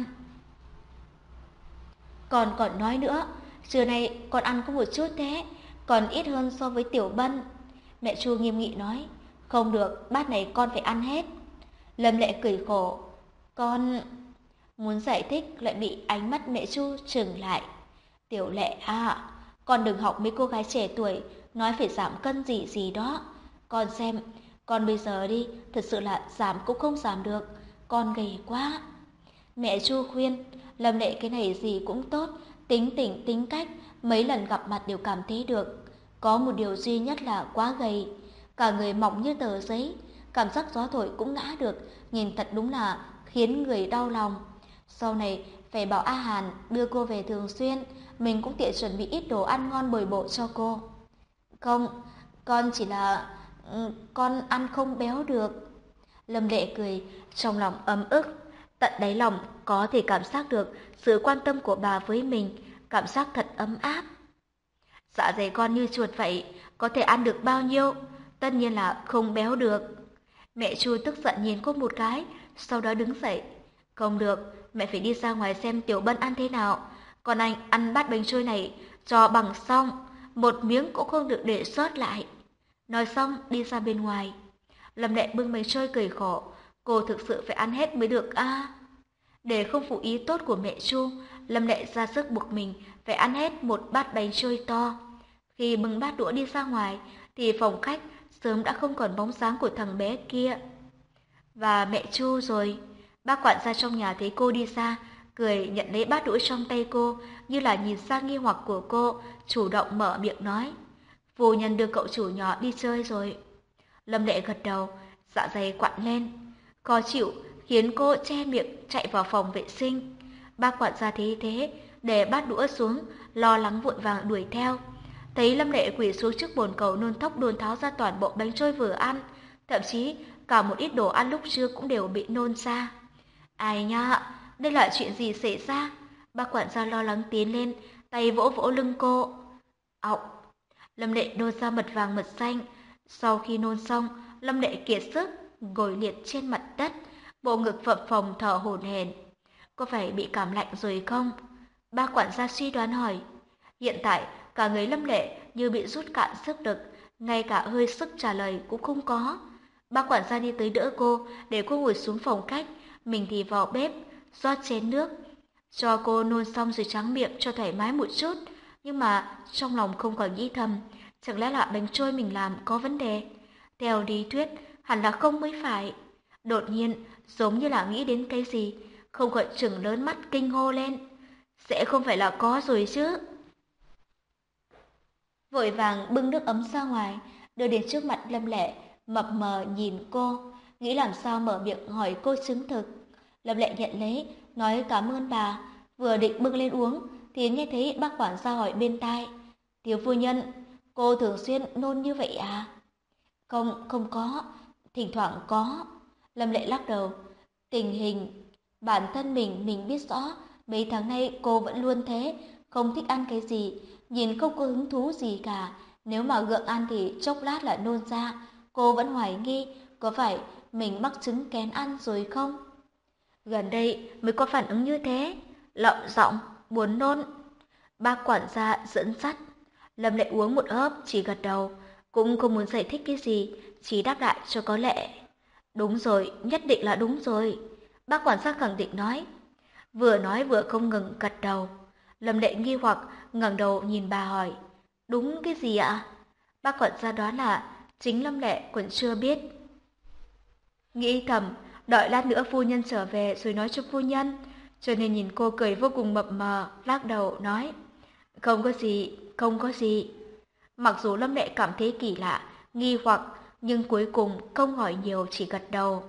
Còn còn nói nữa, trưa nay con ăn có một chút thế, còn ít hơn so với Tiểu Bân. Mẹ Chu nghiêm nghị nói, không được, bát này con phải ăn hết. Lâm Lệ cười khổ, con muốn giải thích lại bị ánh mắt mẹ Chu trừng lại. Tiểu Lệ à, con đừng học mấy cô gái trẻ tuổi nói phải giảm cân gì gì đó. Con xem, con bây giờ đi, thật sự là giảm cũng không giảm được, con gầy quá. Mẹ Chu khuyên, Lâm Lệ cái này gì cũng tốt, tính tình tính cách, mấy lần gặp mặt đều cảm thấy được. Có một điều duy nhất là quá gầy, cả người mỏng như tờ giấy, cảm giác gió thổi cũng ngã được, nhìn thật đúng là khiến người đau lòng. Sau này phải bảo A Hàn đưa cô về thường xuyên, mình cũng tiện chuẩn bị ít đồ ăn ngon bồi bổ cho cô. Không, con chỉ là ừ, con ăn không béo được. Lâm Lệ cười, trong lòng ấm ức, tận đáy lòng có thể cảm giác được sự quan tâm của bà với mình, cảm giác thật ấm áp. Dạ dày con như chuột vậy, có thể ăn được bao nhiêu? Tất nhiên là không béo được. Mẹ Chu tức giận nhìn cô một cái, sau đó đứng dậy. Không được, mẹ phải đi ra ngoài xem Tiểu Bân ăn thế nào. Còn anh ăn bát bánh trôi này cho bằng xong, một miếng cũng không được để sót lại. Nói xong đi ra bên ngoài. Lâm Lệ bưng bánh trôi cười khổ, cô thực sự phải ăn hết mới được a. À. Để không phụ ý tốt của mẹ Chu, Lâm Lệ ra sức buộc mình phải ăn hết một bát bánh trôi to. Khi bưng bát đũa đi ra ngoài, thì phòng khách sớm đã không còn bóng dáng của thằng bé kia. Và mẹ Chu rồi. Bác quản gia trong nhà thấy cô đi xa, cười nhận lấy bát đũa trong tay cô, như là nhìn ra nghi hoặc của cô, chủ động mở miệng nói. Phu nhân đưa cậu chủ nhỏ đi chơi rồi. Lâm Lệ gật đầu, dạ dày quặn lên. Khó chịu khiến cô che miệng chạy vào phòng vệ sinh. Bác quản gia thấy thế, để bát đũa xuống, lo lắng vội vàng đuổi theo. Thấy Lâm Lệ quỳ xuống trước bồn cầu nôn thốc nôn tháo ra toàn bộ bánh trôi vừa ăn, thậm chí cả một ít đồ ăn lúc trưa cũng đều bị nôn ra. Ai nha, đây là chuyện gì xảy ra? Bác quản gia lo lắng tiến lên, tay vỗ vỗ lưng cô. Ọc! Lâm Lệ nôn ra mật vàng mật xanh. Sau khi nôn xong, Lâm Lệ kiệt sức, ngồi liệt trên mặt đất, bộ ngực phập phồng thở hổn hển. Có phải bị cảm lạnh rồi không? Bác quản gia suy đoán hỏi. Hiện tại, cả người Lâm Lệ như bị rút cạn sức lực, ngay cả hơi sức trả lời cũng không có. Bác quản gia đi tới đỡ cô, để cô ngồi xuống phòng khách, mình thì vào bếp, rót chén nước. Cho cô nôn xong rồi tráng miệng cho thoải mái một chút, nhưng mà trong lòng không khỏi nghĩ thầm, chẳng lẽ là bánh trôi mình làm có vấn đề? Theo lý thuyết, hẳn là không mới phải. Đột nhiên, giống như là nghĩ đến cái gì, không khỏi trừng lớn mắt kinh hô lên. Sẽ không phải là có rồi chứ? Vội vàng bưng nước ấm ra ngoài, đưa đến trước mặt Lâm Lệ, mập mờ nhìn cô, nghĩ làm sao mở miệng hỏi cô chứng thực. Lâm Lệ nhận lấy, nói cảm ơn bà, vừa định bưng lên uống, thì nghe thấy bác quản gia hỏi bên tai. Thiếu phu nhân, cô thường xuyên nôn như vậy à? Không, không có, thỉnh thoảng có. Lâm Lệ lắc đầu. Tình hình bản thân mình mình biết rõ, mấy tháng nay cô vẫn luôn thế, không thích ăn cái gì, nhìn không có hứng thú gì cả. Nếu mà gượng ăn thì chốc lát là nôn ra. Cô vẫn hoài nghi có phải mình mắc chứng kén ăn rồi không? Gần đây mới có phản ứng như thế, lợm giọng, buồn nôn. Bác quản gia dẫn dắt. Lâm Lệ uống một hớp, chỉ gật đầu, cũng không muốn giải thích cái gì, chỉ đáp lại cho có lệ. Đúng rồi, nhất định là đúng rồi. Bác quản gia khẳng định nói. Vừa nói vừa không ngừng gật đầu. Lâm Lệ nghi hoặc ngẩng đầu nhìn bà hỏi. Đúng cái gì ạ? Bác quản gia đoán là chính Lâm Lệ còn chưa biết. Nghĩ thầm, đợi lát nữa phu nhân trở về rồi nói cho phu nhân. Cho nên nhìn cô cười vô cùng mập mờ, lắc đầu nói. Không có gì, không có gì. Mặc dù Lâm Lệ cảm thấy kỳ lạ, nghi hoặc, nhưng cuối cùng không hỏi nhiều, chỉ gật đầu.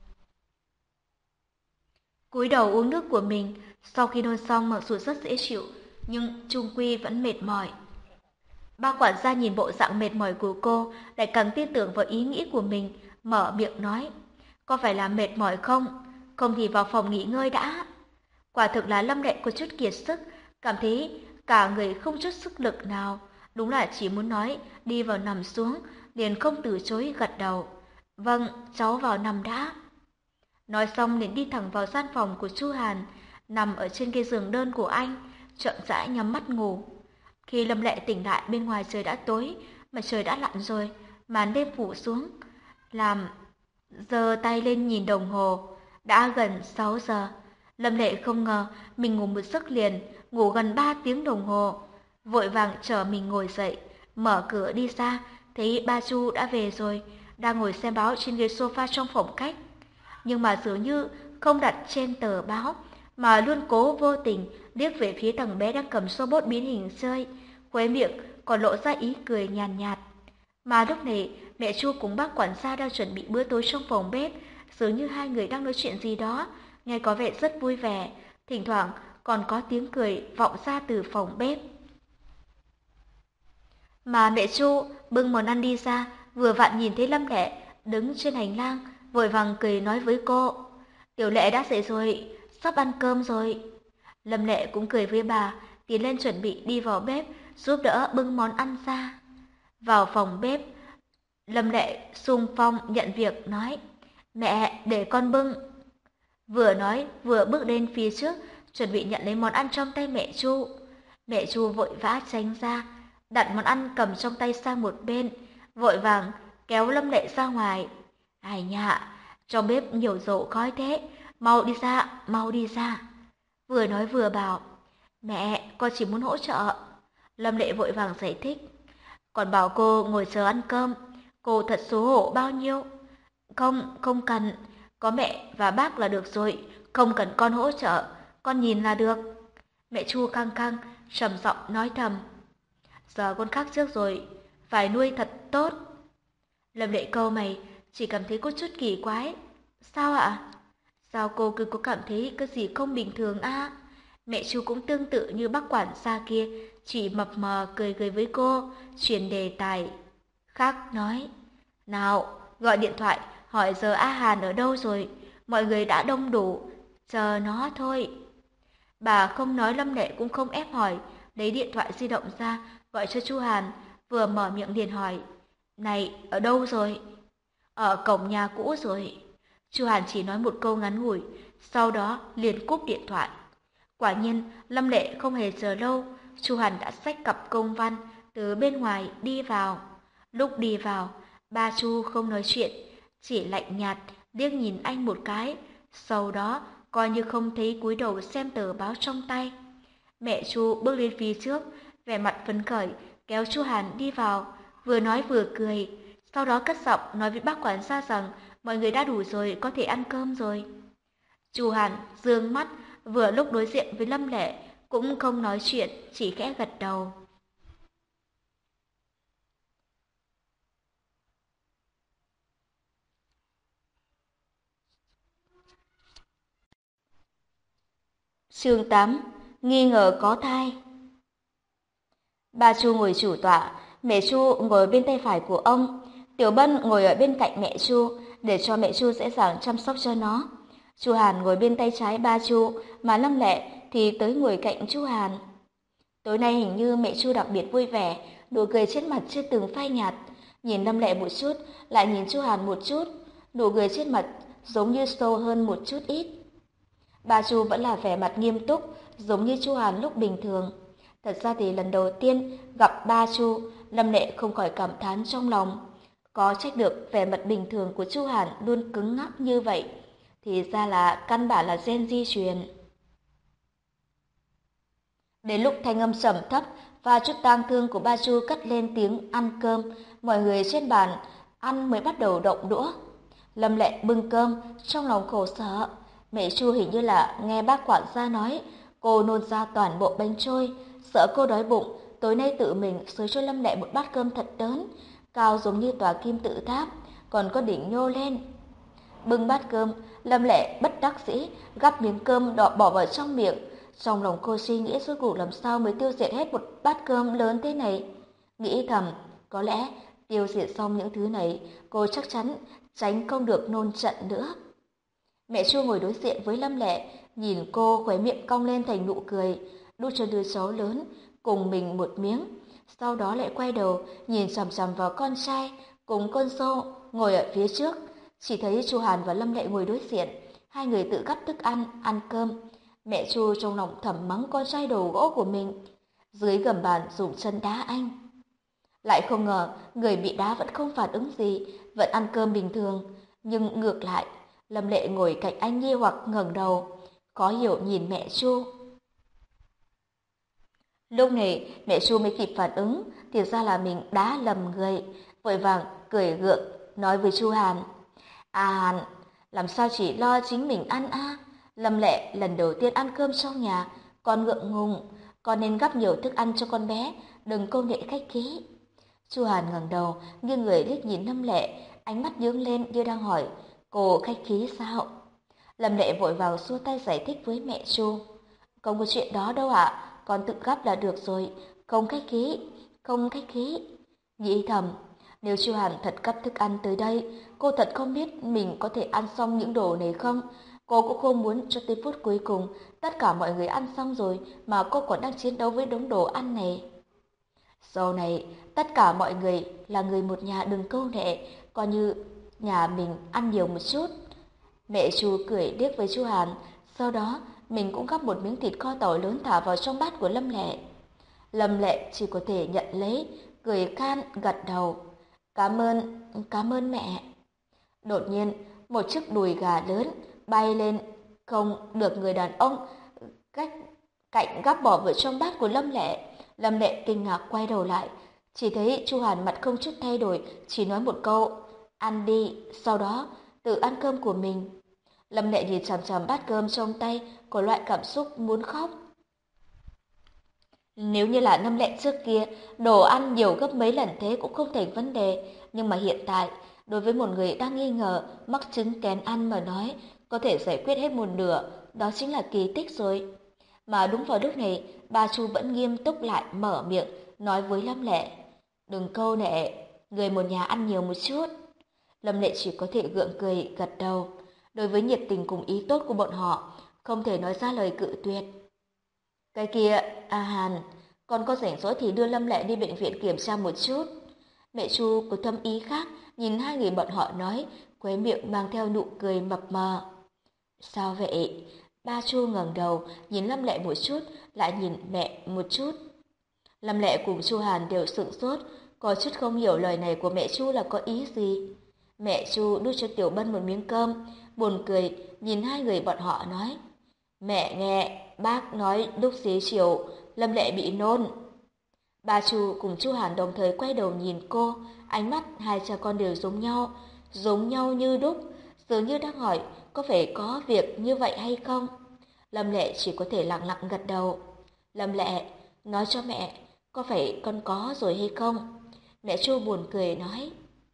Cúi đầu uống nước của mình, sau khi nôn xong mặc dù rất dễ chịu, nhưng chung quy vẫn mệt mỏi. Ba quản gia nhìn bộ dạng mệt mỏi của cô, lại càng tin tưởng vào ý nghĩ của mình, mở miệng nói. Có phải là mệt mỏi không? Không thì vào phòng nghỉ ngơi đã. Quả thực là Lâm Lệ có chút kiệt sức, cảm thấy cả người không chút sức lực nào. Đúng là chỉ muốn nói, đi vào nằm xuống, liền không từ chối gật đầu. Vâng, cháu vào nằm đã. Nói xong liền đi thẳng vào gian phòng của Chu Hàn, nằm ở trên cái giường đơn của anh, chậm rãi nhắm mắt ngủ. Khi Lâm Lệ tỉnh lại bên ngoài trời đã tối, mà trời đã lặn rồi, màn đêm phủ xuống. Làm giơ tay lên nhìn đồng hồ, đã gần sáu giờ. Lâm Lệ không ngờ mình ngủ một giấc liền, ngủ gần ba tiếng đồng hồ. Vội vàng chờ mình ngồi dậy, mở cửa đi ra, thấy ba Chu đã về rồi, đang ngồi xem báo trên ghế sofa trong phòng khách. Nhưng mà dường như không đặt trên tờ báo, mà luôn cố vô tình liếc về phía thằng bé đang cầm robot biến hình chơi, khóe miệng còn lộ ra ý cười nhàn nhạt, nhạt. Mà lúc này mẹ Chu cùng bác quản gia đang chuẩn bị bữa tối trong phòng bếp, dường như hai người đang nói chuyện gì đó, nghe có vẻ rất vui vẻ, thỉnh thoảng còn có tiếng cười vọng ra từ phòng bếp. Mà mẹ Chu bưng món ăn đi ra, vừa vặn nhìn thấy Lâm Lệ đứng trên hành lang, vội vàng cười nói với cô. Tiểu Lệ đã dậy rồi, sắp ăn cơm rồi. Lâm Lệ cũng cười với bà, tiến lên chuẩn bị đi vào bếp, giúp đỡ bưng món ăn ra. Vào phòng bếp, Lâm Lệ xung phong nhận việc nói, mẹ để con bưng. Vừa nói vừa bước lên phía trước, chuẩn bị nhận lấy món ăn trong tay mẹ Chu. Mẹ Chu vội vã tránh ra, đặt món ăn cầm trong tay sang một bên, vội vàng kéo Lâm Lệ ra ngoài. Ai nhạ, trong bếp nhiều dầu khói thế, mau đi ra, mau đi ra. Vừa nói vừa bảo, mẹ, con chỉ muốn hỗ trợ. Lâm Lệ vội vàng giải thích, còn bảo cô ngồi chờ ăn cơm, cô thật xấu hổ bao nhiêu. Không, không cần, có mẹ và bác là được rồi, không cần con hỗ trợ, con nhìn là được. Mẹ Chu căng căng, trầm giọng nói thầm, giờ con khác trước rồi, phải nuôi thật tốt. Lâm Lệ câu mày, chỉ cảm thấy có chút kỳ quái. Sao ạ? Sao cô cứ có cảm thấy cái gì không bình thường a? À? Mẹ Chu cũng tương tự như bác quản gia kia, chỉ mập mờ cười cười với cô, chuyển đề tài. Khác nói, nào, gọi điện thoại, hỏi giờ A Hàn ở đâu rồi, mọi người đã đông đủ, chờ nó thôi. Bà không nói Lâm Lệ cũng không ép hỏi, lấy điện thoại di động ra, gọi cho Chu Hàn, vừa mở miệng liền hỏi, này, ở đâu rồi? Ở cổng nhà cũ rồi. Chu Hàn chỉ nói một câu ngắn ngủi, sau đó liền cúp điện thoại. Quả nhiên, Lâm Lệ không hề chờ lâu, Chu Hàn đã xách cặp công văn từ bên ngoài đi vào. Lúc đi vào, ba Chu không nói chuyện, chỉ lạnh nhạt liếc nhìn anh một cái, sau đó coi như không thấy cúi đầu xem tờ báo trong tay. Mẹ Chu bước lên phía trước, vẻ mặt phấn khởi, kéo Chu Hàn đi vào, vừa nói vừa cười, sau đó cất giọng nói với bác quản gia rằng mọi người đã đủ rồi, có thể ăn cơm rồi. Chu Hàn dương mắt, vừa lúc đối diện với Lâm Lệ, cũng không nói chuyện, chỉ khẽ gật đầu. Chương tám. Nghi ngờ có thai. Ba Chu ngồi chủ tọa, mẹ Chu ngồi bên tay phải của ông, Tiểu Bân ngồi ở bên cạnh mẹ Chu, để cho mẹ Chu dễ dàng chăm sóc cho nó. Chu Hàn ngồi bên tay trái ba Chu, mà Lâm Lệ thì tới ngồi cạnh Chu Hàn. Tối nay hình như mẹ Chu đặc biệt vui vẻ, nụ cười trên mặt chưa từng phai nhạt. Nhìn Lâm Lệ một chút, lại nhìn Chu Hàn một chút, nụ cười trên mặt giống như sâu hơn một chút ít. Ba Chu vẫn là vẻ mặt nghiêm túc, giống như Chu Hàn lúc bình thường. Thật ra thì lần đầu tiên gặp ba Chu, Lâm Lệ không khỏi cảm thán trong lòng. Có trách được vẻ mặt bình thường của Chu Hàn luôn cứng ngắc như vậy, thì ra là căn bản là gen di truyền. Đến lúc thanh âm trầm thấp và chút tang thương của ba Chu cất lên tiếng ăn cơm, mọi người trên bàn ăn mới bắt đầu động đũa. Lâm Lệ bưng cơm, trong lòng khổ sở. Mẹ Chu hình như là nghe bác quản gia nói, cô nôn ra toàn bộ bánh trôi, sợ cô đói bụng, tối nay tự mình xới cho Lâm Lệ một bát cơm thật lớn, cao giống như tòa kim tự tháp, còn có đỉnh nhô lên. Bưng bát cơm, Lâm Lệ bất đắc dĩ gắp miếng cơm đỏ bỏ vào trong miệng. Trong lòng cô suy nghĩ rốt cuộc làm sao mới tiêu diệt hết một bát cơm lớn thế này. Nghĩ thầm, có lẽ tiêu diệt xong những thứ này, cô chắc chắn tránh không được nôn trận nữa. Mẹ Chu ngồi đối diện với Lâm Lệ, nhìn cô khóe miệng cong lên thành nụ cười, đút cho đứa cháu lớn cùng mình một miếng, sau đó lại quay đầu nhìn chằm chằm vào con trai cùng con dâu ngồi ở phía trước. Chỉ thấy Chu Hàn và Lâm Lệ ngồi đối diện, hai người tự gắp thức ăn, ăn cơm. Mẹ Chu trong lòng thầm mắng con trai đầu gỗ của mình, dưới gầm bàn dùng chân đá anh. Lại không ngờ người bị đá vẫn không phản ứng gì, vẫn ăn cơm bình thường. Nhưng ngược lại, Lâm Lệ ngồi cạnh anh nghi hoặc ngẩng đầu, khó hiểu nhìn mẹ Chu. Lúc này mẹ Chu mới kịp phản ứng, thì ra là mình đá lầm người, vội vàng cười gượng nói với Chu Hàn: "À Hàn, làm sao chỉ lo chính mình ăn a? À? Lâm Lệ lần đầu tiên ăn cơm trong nhà, con ngượng ngùng, con nên gắp nhiều thức ăn cho con bé, đừng câu nệ khách khí." Chu Hàn ngẩng đầu, nghiêng người liếc nhìn Lâm Lệ, ánh mắt nhướng lên như đang hỏi, cô khách khí sao? Lâm Lệ vội vào xua tay giải thích với mẹ Chu, không có chuyện đó đâu ạ, con tự gắp là được rồi, không khách khí, không khách khí. Nghĩ thầm, nếu Chu Hàn thật gắp thức ăn tới đây, cô thật không biết mình có thể ăn xong những đồ này không. Cô cũng không muốn cho tới phút cuối cùng, tất cả mọi người ăn xong rồi mà cô còn đang chiến đấu với đống đồ ăn này. Sau này, tất cả mọi người là người một nhà đừng câu nệ, coi như nhà mình ăn nhiều một chút. Mẹ Chu cười liếc với Chu Hàn, sau đó mình cũng gắp một miếng thịt kho tỏi lớn thả vào trong bát của Lâm Lệ. Lâm Lệ chỉ có thể nhận lấy, cười khan gật đầu. Cảm ơn, cảm ơn mẹ. Đột nhiên, một chiếc đùi gà lớn bay lên, không được người đàn ông cách cạnh gắp bỏ vào trong bát của Lâm Lệ. Lâm Lệ kinh ngạc quay đầu lại, chỉ thấy Chu Hàn mặt không chút thay đổi, chỉ nói một câu, ăn đi, sau đó tự ăn cơm của mình. Lâm Lệ nhìn chằm chằm bát cơm trong tay, có loại cảm xúc muốn khóc. Nếu như là Lâm Lệ trước kia, đồ ăn nhiều gấp mấy lần thế cũng không thành vấn đề, nhưng mà hiện tại, đối với một người đang nghi ngờ mắc chứng kén ăn mà nói, có thể giải quyết hết một nửa, đó chính là kỳ tích rồi. Mà đúng vào lúc này, bà Chu vẫn nghiêm túc lại mở miệng, nói với Lâm Lệ, đừng câu nệ, người một nhà ăn nhiều một chút. Lâm Lệ chỉ có thể gượng cười, gật đầu. Đối với nhiệt tình cùng ý tốt của bọn họ, không thể nói ra lời cự tuyệt. Cái kia, A Hàn, con có rảnh rỗi thì đưa Lâm Lệ đi bệnh viện kiểm tra một chút. Mẹ Chu có thâm ý khác, nhìn hai người bọn họ nói, khóe miệng mang theo nụ cười mập mờ. Sao vậy? Ba Chu ngẩng đầu, nhìn Lâm Lệ một chút, lại nhìn mẹ một chút. Lâm Lệ cùng Chu Hàn đều sửng sốt, có chút không hiểu lời này của mẹ Chu là có ý gì. Mẹ Chu đưa cho Tiểu Bân một miếng cơm, buồn cười, nhìn hai người bọn họ nói. Mẹ nghe, bác nói lúc xế chiều, Lâm Lệ bị nôn. Ba Chu cùng Chu Hàn đồng thời quay đầu nhìn cô, ánh mắt hai cha con đều giống nhau, giống nhau như đúc, dường như đang hỏi có phải có việc như vậy hay không. Lâm Lệ chỉ có thể lặng lặng gật đầu. Lâm Lệ, nói cho mẹ, có phải con có rồi hay không? Mẹ Chu buồn cười nói.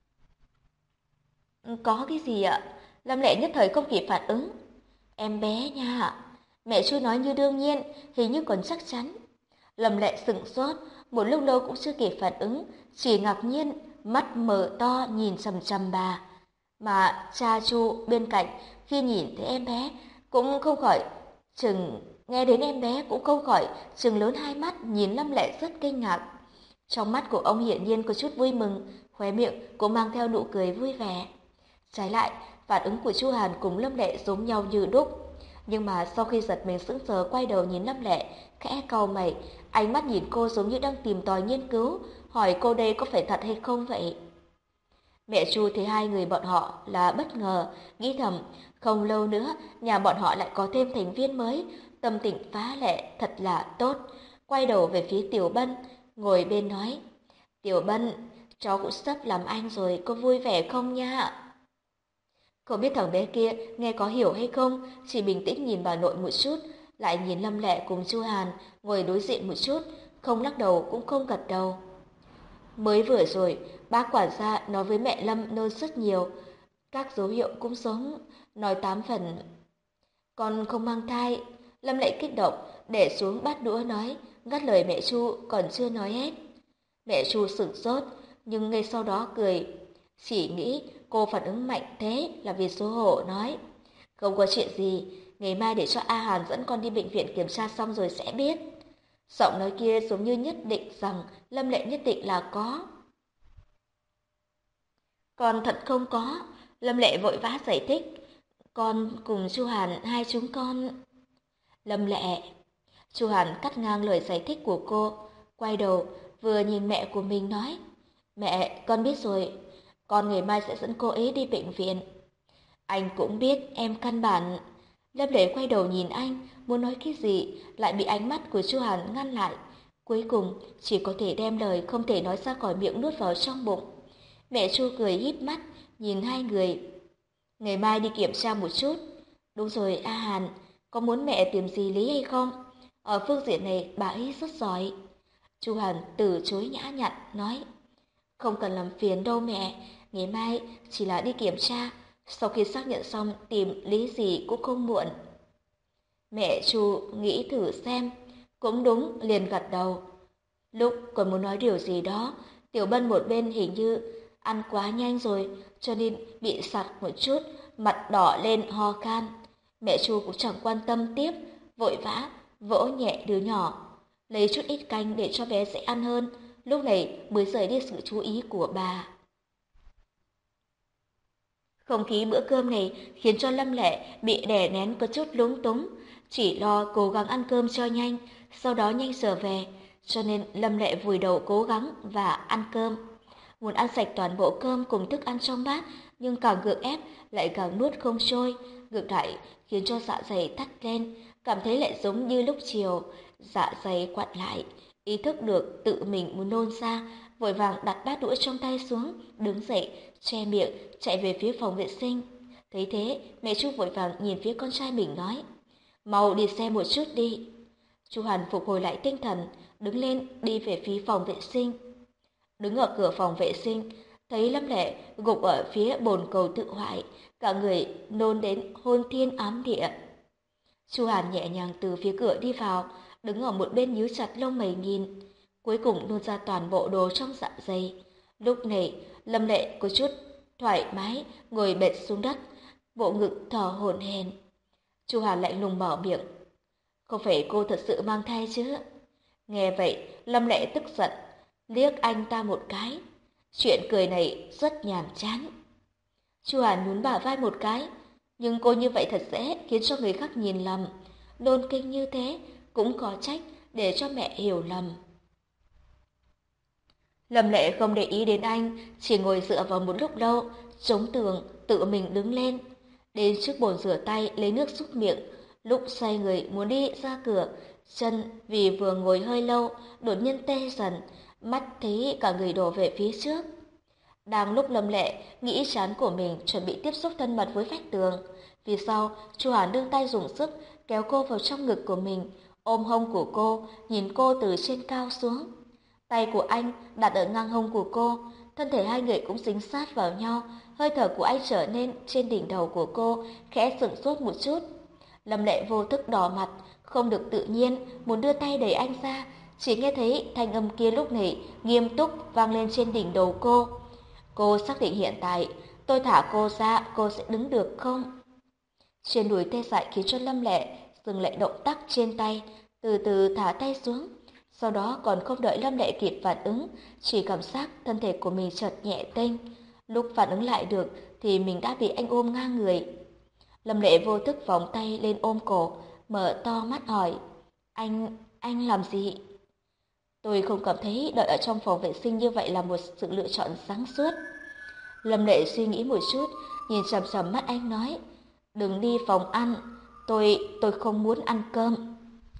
Có cái gì ạ? Lâm Lệ nhất thời không kịp phản ứng. Em bé nha. Mẹ Chu nói như đương nhiên, hình như còn chắc chắn. Lâm Lệ sững sốt, một lúc lâu cũng chưa kịp phản ứng, chỉ ngạc nhiên, mắt mở to nhìn chằm chằm bà. Mà cha Chu bên cạnh khi nhìn thấy em bé cũng không khỏi chừng nghe đến em bé cũng không khỏi chừng lớn hai mắt nhìn Lâm Lệ rất kinh ngạc. Trong mắt của ông hiển nhiên có chút vui mừng, khóe miệng cũng mang theo nụ cười vui vẻ. Trái lại, phản ứng của Chu Hàn cùng Lâm Lệ giống nhau như đúc. Nhưng mà sau khi giật mình sững sờ quay đầu nhìn Lâm Lệ, khẽ cau mày, ánh mắt nhìn cô giống như đang tìm tòi nghiên cứu, hỏi cô đây có phải thật hay không vậy. Mẹ Chu thấy hai người bọn họ là bất ngờ, nghĩ thầm, không lâu nữa nhà bọn họ lại có thêm thành viên mới, tâm tình phá lệ thật là tốt. Quay đầu về phía Tiểu Bân, ngồi bên nói, Tiểu Bân, cháu cũng sắp làm anh rồi, có vui vẻ không nha? Không biết thằng bé kia nghe có hiểu hay không, chỉ bình tĩnh nhìn bà nội một chút, lại nhìn Lâm Lệ cùng Chu Hàn ngồi đối diện một chút, không lắc đầu cũng không gật đầu. Mới vừa rồi, bác quản gia nói với mẹ Lâm nôn rất nhiều, các dấu hiệu cũng giống, nói tám phần. Con không mang thai. Lâm Lệ kích động, để xuống bát đũa nói, ngắt lời mẹ Chu còn chưa nói hết. Mẹ Chu sửng sốt, nhưng ngay sau đó cười. Chỉ nghĩ cô phản ứng mạnh thế là vì xấu hổ nói. Không có chuyện gì, ngày mai để cho A Hàn dẫn con đi bệnh viện kiểm tra xong rồi sẽ biết. Giọng nói kia giống như nhất định rằng Lâm Lệ nhất định là có. Con thật không có. Lâm Lệ vội vã giải thích. Con cùng Chu Hàn hai chúng con. Lâm Lệ. Chu Hàn cắt ngang lời giải thích của cô, quay đầu vừa nhìn mẹ của mình nói. Mẹ, con biết rồi. Con ngày mai sẽ dẫn cô ấy đi bệnh viện. Anh cũng biết em căn bản. Lâm Lệ quay đầu nhìn anh, muốn nói cái gì, lại bị ánh mắt của Chu Hàn ngăn lại. Cuối cùng, chỉ có thể đem lời không thể nói ra khỏi miệng nuốt vào trong bụng. Mẹ Chu cười híp mắt, nhìn hai người. Ngày mai đi kiểm tra một chút. Đúng rồi, A Hàn, có muốn mẹ tìm gì Lý hay không? Ở phương diện này, bà ấy rất giỏi. Chu Hàn từ chối nhã nhặn, nói. Không cần làm phiền đâu mẹ, ngày mai chỉ là đi kiểm tra. Sau khi xác nhận xong tìm lý gì cũng không muộn. Mẹ Chu nghĩ thử xem, cũng đúng liền gật đầu. Lúc còn muốn nói điều gì đó, Tiểu Bân một bên hình như ăn quá nhanh rồi, cho nên bị sặc một chút, mặt đỏ lên ho khan. Mẹ Chu cũng chẳng quan tâm tiếp, vội vã vỗ nhẹ đứa nhỏ, lấy chút ít canh để cho bé dễ ăn hơn, lúc này mới rời đi sự chú ý của bà. Không khí bữa cơm này khiến cho Lâm Lệ bị đè nén có chút lúng túng, chỉ lo cố gắng ăn cơm cho nhanh, sau đó nhanh trở về, cho nên Lâm Lệ vùi đầu cố gắng và ăn cơm. Muốn ăn sạch toàn bộ cơm cùng thức ăn trong bát, nhưng càng gượng ép lại càng nuốt không trôi, ngược lại khiến cho dạ dày thắt lên, cảm thấy lại giống như lúc chiều, dạ dày quặn lại, ý thức được tự mình muốn nôn ra, vội vàng đặt bát đũa trong tay xuống, đứng dậy, che miệng, chạy về phía phòng vệ sinh. Thấy thế, mẹ Chu vội vàng nhìn phía con trai mình nói, mau đi xem một chút đi. Chu Hàn phục hồi lại tinh thần, đứng lên đi về phía phòng vệ sinh. Đứng ở cửa phòng vệ sinh, thấy Lâm Lệ gục ở phía bồn cầu tự hoại, cả người nôn đến hôn thiên ám địa. Chu Hàn nhẹ nhàng từ phía cửa đi vào, đứng ở một bên nhíu chặt lông mày nhìn, cuối cùng nôn ra toàn bộ đồ trong dạ dày. Lúc này, Lâm Lệ có chút thoải mái ngồi bệt xuống đất, bộ ngực thở hổn hển. Chu Hàn lạnh lùng mở miệng, không phải cô thật sự mang thai chứ? Nghe vậy, Lâm Lệ tức giận, liếc anh ta một cái. Chuyện cười này rất nhàm chán. Chu Hàn nhún bả vai một cái, nhưng cô như vậy thật dễ khiến cho người khác nhìn lầm. Nôn kinh như thế cũng có trách để cho mẹ hiểu lầm. Lâm Lệ không để ý đến anh, chỉ ngồi dựa vào một lúc lâu, chống tường, tự mình đứng lên. Đến trước bồn rửa tay lấy nước súc miệng, lúc xoay người muốn đi ra cửa, chân vì vừa ngồi hơi lâu, đột nhiên tê dần, mắt thấy cả người đổ về phía trước. Đang lúc Lâm Lệ nghĩ trán của mình chuẩn bị tiếp xúc thân mật với vách tường, vì sau Chu Hàn đưa tay dùng sức kéo cô vào trong ngực của mình, ôm hông của cô, nhìn cô từ trên cao xuống. Tay của anh đặt ở ngang hông của cô, thân thể hai người cũng dính sát vào nhau, hơi thở của anh trở nên trên đỉnh đầu của cô, khẽ sửng sốt một chút. Lâm Lệ vô thức đỏ mặt, không được tự nhiên, muốn đưa tay đẩy anh ra, chỉ nghe thấy thanh âm kia lúc này nghiêm túc vang lên trên đỉnh đầu cô. Cô xác định hiện tại tôi thả cô ra, cô sẽ đứng được không? Trên đùi tê dại khiến cho Lâm Lệ dừng lại động tác trên tay, từ từ thả tay xuống. Sau đó còn không đợi Lâm Lệ kịp phản ứng, chỉ cảm giác thân thể của mình chợt nhẹ tênh. Lúc phản ứng lại được thì mình đã bị anh ôm ngang người. Lâm Lệ vô thức vòng tay lên ôm cổ, mở to mắt hỏi, anh, anh làm gì? Tôi không cảm thấy đợi ở trong phòng vệ sinh như vậy là một sự lựa chọn sáng suốt. Lâm Lệ suy nghĩ một chút, nhìn chằm chằm mắt anh nói, đừng đi phòng ăn, tôi, tôi không muốn ăn cơm.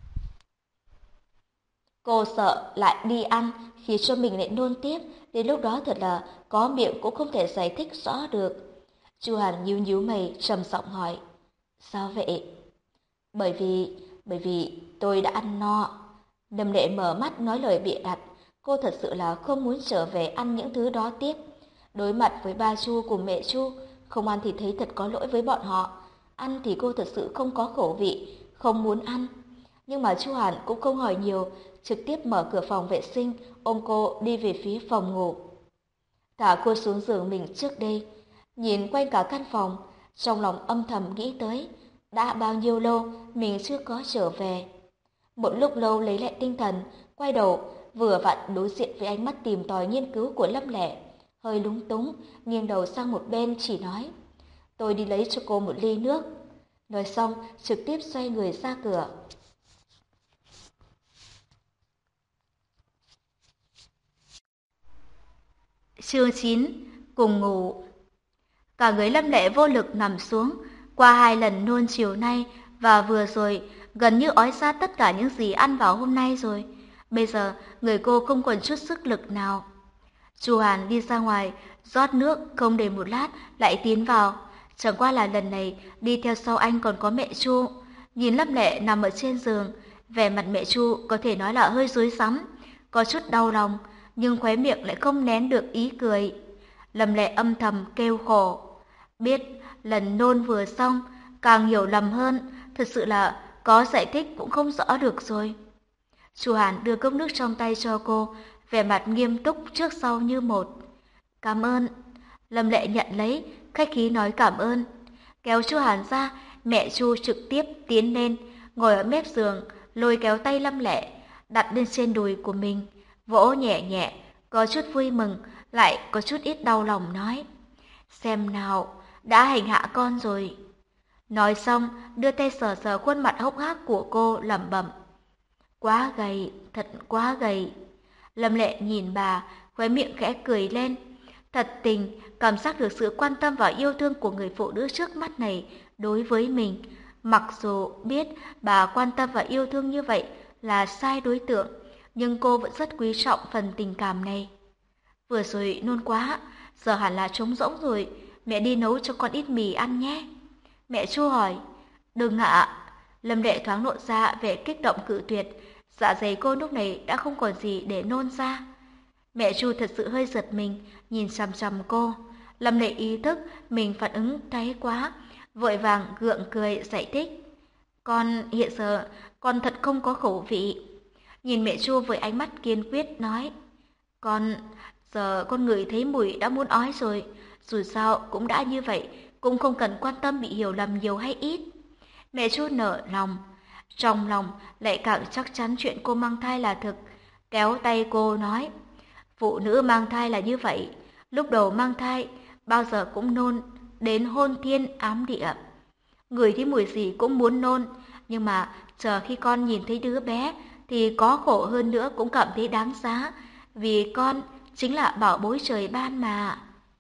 Cô sợ lại đi ăn, khiến cho mình lại nôn tiếp, đến lúc đó thật là có miệng cũng không thể giải thích rõ được. Chu Hàn nhíu nhíu mày, trầm giọng hỏi, sao vậy? Bởi vì, bởi vì tôi đã ăn no. Lâm Lệ mở mắt nói lời bịa đặt, cô thật sự là không muốn trở về ăn những thứ đó tiếp. Đối mặt với ba Chu cùng mẹ Chu, không ăn thì thấy thật có lỗi với bọn họ. Ăn thì cô thật sự không có khẩu vị, không muốn ăn. Nhưng mà Chu Hàn cũng không hỏi nhiều, trực tiếp mở cửa phòng vệ sinh, ôm cô đi về phía phòng ngủ. Thả cô xuống giường mình trước đây, nhìn quanh cả căn phòng, trong lòng âm thầm nghĩ tới, đã bao nhiêu lâu mình chưa có trở về. Một lúc lâu lấy lại tinh thần, quay đầu, vừa vặn đối diện với ánh mắt tìm tòi nghiên cứu của Lâm Lệ. Hơi lúng túng, nghiêng đầu sang một bên chỉ nói, tôi đi lấy cho cô một ly nước. Nói xong, trực tiếp xoay người ra cửa. Chương chín. Cùng ngủ. Cả người Lâm Lệ vô lực nằm xuống, qua hai lần nôn chiều nay và vừa rồi, gần như ói ra tất cả những gì ăn vào hôm nay rồi. Bây giờ, người cô không còn chút sức lực nào. Chu Hàn đi ra ngoài, rót nước, không để một lát, lại tiến vào. Chẳng qua là lần này, đi theo sau anh còn có mẹ Chu. Nhìn Lâm Lệ nằm ở trên giường, vẻ mặt mẹ Chu có thể nói là hơi rối rắm, có chút đau lòng, nhưng khóe miệng lại không nén được ý cười. Lâm Lệ âm thầm kêu khổ. Biết lần nôn vừa xong, càng hiểu lầm hơn, thật sự là có giải thích cũng không rõ được rồi. Chu Hàn đưa cốc nước trong tay cho cô, vẻ mặt nghiêm túc trước sau như một. Cảm ơn. Lâm Lệ nhận lấy, khách khí nói cảm ơn. Kéo Chu Hàn ra, mẹ Chu trực tiếp tiến lên, ngồi ở mép giường, lôi kéo tay Lâm Lệ, đặt lên trên đùi của mình, vỗ nhẹ nhẹ, có chút vui mừng, lại có chút ít đau lòng nói. Xem nào, đã hành hạ con rồi. Nói xong, đưa tay sờ sờ khuôn mặt hốc hác của cô lẩm bẩm. Quá gầy, thật quá gầy. Lâm Lệ nhìn bà, khóe miệng khẽ cười lên. Thật tình, cảm giác được sự quan tâm và yêu thương của người phụ nữ trước mắt này đối với mình. Mặc dù biết bà quan tâm và yêu thương như vậy là sai đối tượng, nhưng cô vẫn rất quý trọng phần tình cảm này. Vừa rồi nôn quá, giờ hẳn là trống rỗng rồi, mẹ đi nấu cho con ít mì ăn nhé. Mẹ Chu hỏi. Đừng ạ. Lâm Lệ thoáng lộ ra vẻ kích động cự tuyệt, dạ dày cô lúc này đã không còn gì để nôn ra. Mẹ Chu thật sự hơi giật mình, nhìn chằm chằm cô. Lâm Lệ ý thức mình phản ứng thái quá, vội vàng gượng cười giải thích. Con hiện giờ, con thật không có khẩu vị. Nhìn mẹ Chu với ánh mắt kiên quyết nói. Con, giờ con ngửi thấy mùi đã muốn ói rồi, dù sao cũng đã như vậy, cũng không cần quan tâm bị hiểu lầm nhiều hay ít. Mẹ Chu nở lòng, trong lòng lại càng chắc chắn chuyện cô mang thai là thực, kéo tay cô nói. Phụ nữ mang thai là như vậy, lúc đầu mang thai, bao giờ cũng nôn, đến hôn thiên ám địa. Người thấy mùi gì cũng muốn nôn, nhưng mà chờ khi con nhìn thấy đứa bé, thì có khổ hơn nữa cũng cảm thấy đáng giá, vì con chính là bảo bối trời ban mà.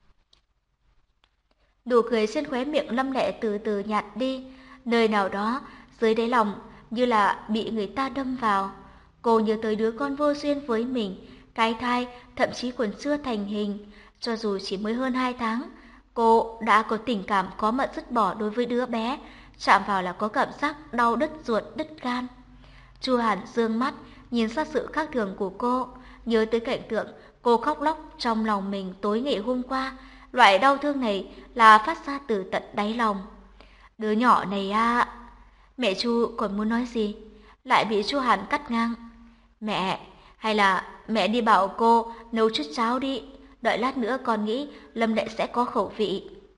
Nụ cười trên khóe miệng Lâm Lệ từ từ nhạt đi, nơi nào đó dưới đáy lòng như là bị người ta đâm vào. Cô nhớ tới đứa con vô duyên với mình, cái thai thậm chí còn chưa thành hình, cho dù chỉ mới hơn hai tháng, cô đã có tình cảm có mật dứt bỏ đối với đứa bé, chạm vào là có cảm giác đau đứt ruột đứt gan. Chu Hàn dương mắt nhìn ra sự khác thường của cô, nhớ tới cảnh tượng cô khóc lóc trong lòng mình tối ngày hôm qua. Loại đau thương này là phát ra từ tận đáy lòng. Đứa nhỏ này à... Mẹ Chu còn muốn nói gì, lại bị Chu Hàn cắt ngang. Mẹ, hay là mẹ đi bảo cô nấu chút cháo đi, đợi lát nữa con nghĩ Lâm Lệ sẽ có khẩu vị.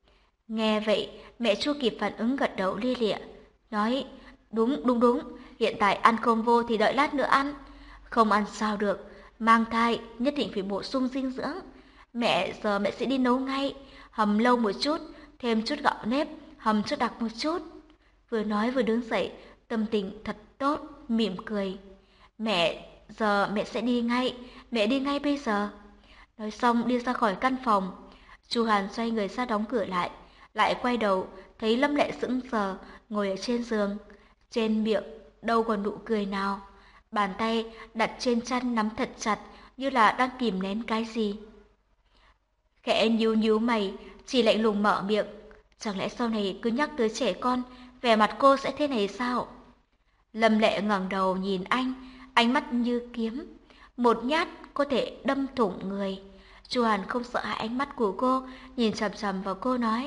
Nghe vậy, mẹ Chu kịp phản ứng gật đầu lia lịa, nói, đúng, đúng, đúng, hiện tại ăn không vô thì đợi lát nữa ăn. Không ăn sao được, mang thai nhất định phải bổ sung dinh dưỡng. Mẹ giờ mẹ sẽ đi nấu ngay, hầm lâu một chút, thêm chút gạo nếp, hầm chút đặc một chút. Vừa nói vừa đứng dậy, tâm tình thật tốt, mỉm cười. Mẹ, giờ mẹ sẽ đi ngay, mẹ đi ngay bây giờ. Nói xong đi ra khỏi căn phòng. Chu Hàn xoay người ra đóng cửa lại, lại quay đầu, thấy Lâm Lệ sững sờ ngồi ở trên giường, trên miệng đâu còn nụ cười nào, bàn tay đặt trên chăn nắm thật chặt như là đang kìm nén cái gì. Khẽ nhíu nhíu mày, chỉ lạnh lùng mở miệng, chẳng lẽ sau này cứ nhắc tới trẻ con, vẻ mặt cô sẽ thế này sao? Lâm Lệ ngẩng đầu nhìn anh, ánh mắt như kiếm, một nhát có thể đâm thủng người. Chu Hàn không sợ hãi ánh mắt của cô, nhìn chằm chằm vào cô nói: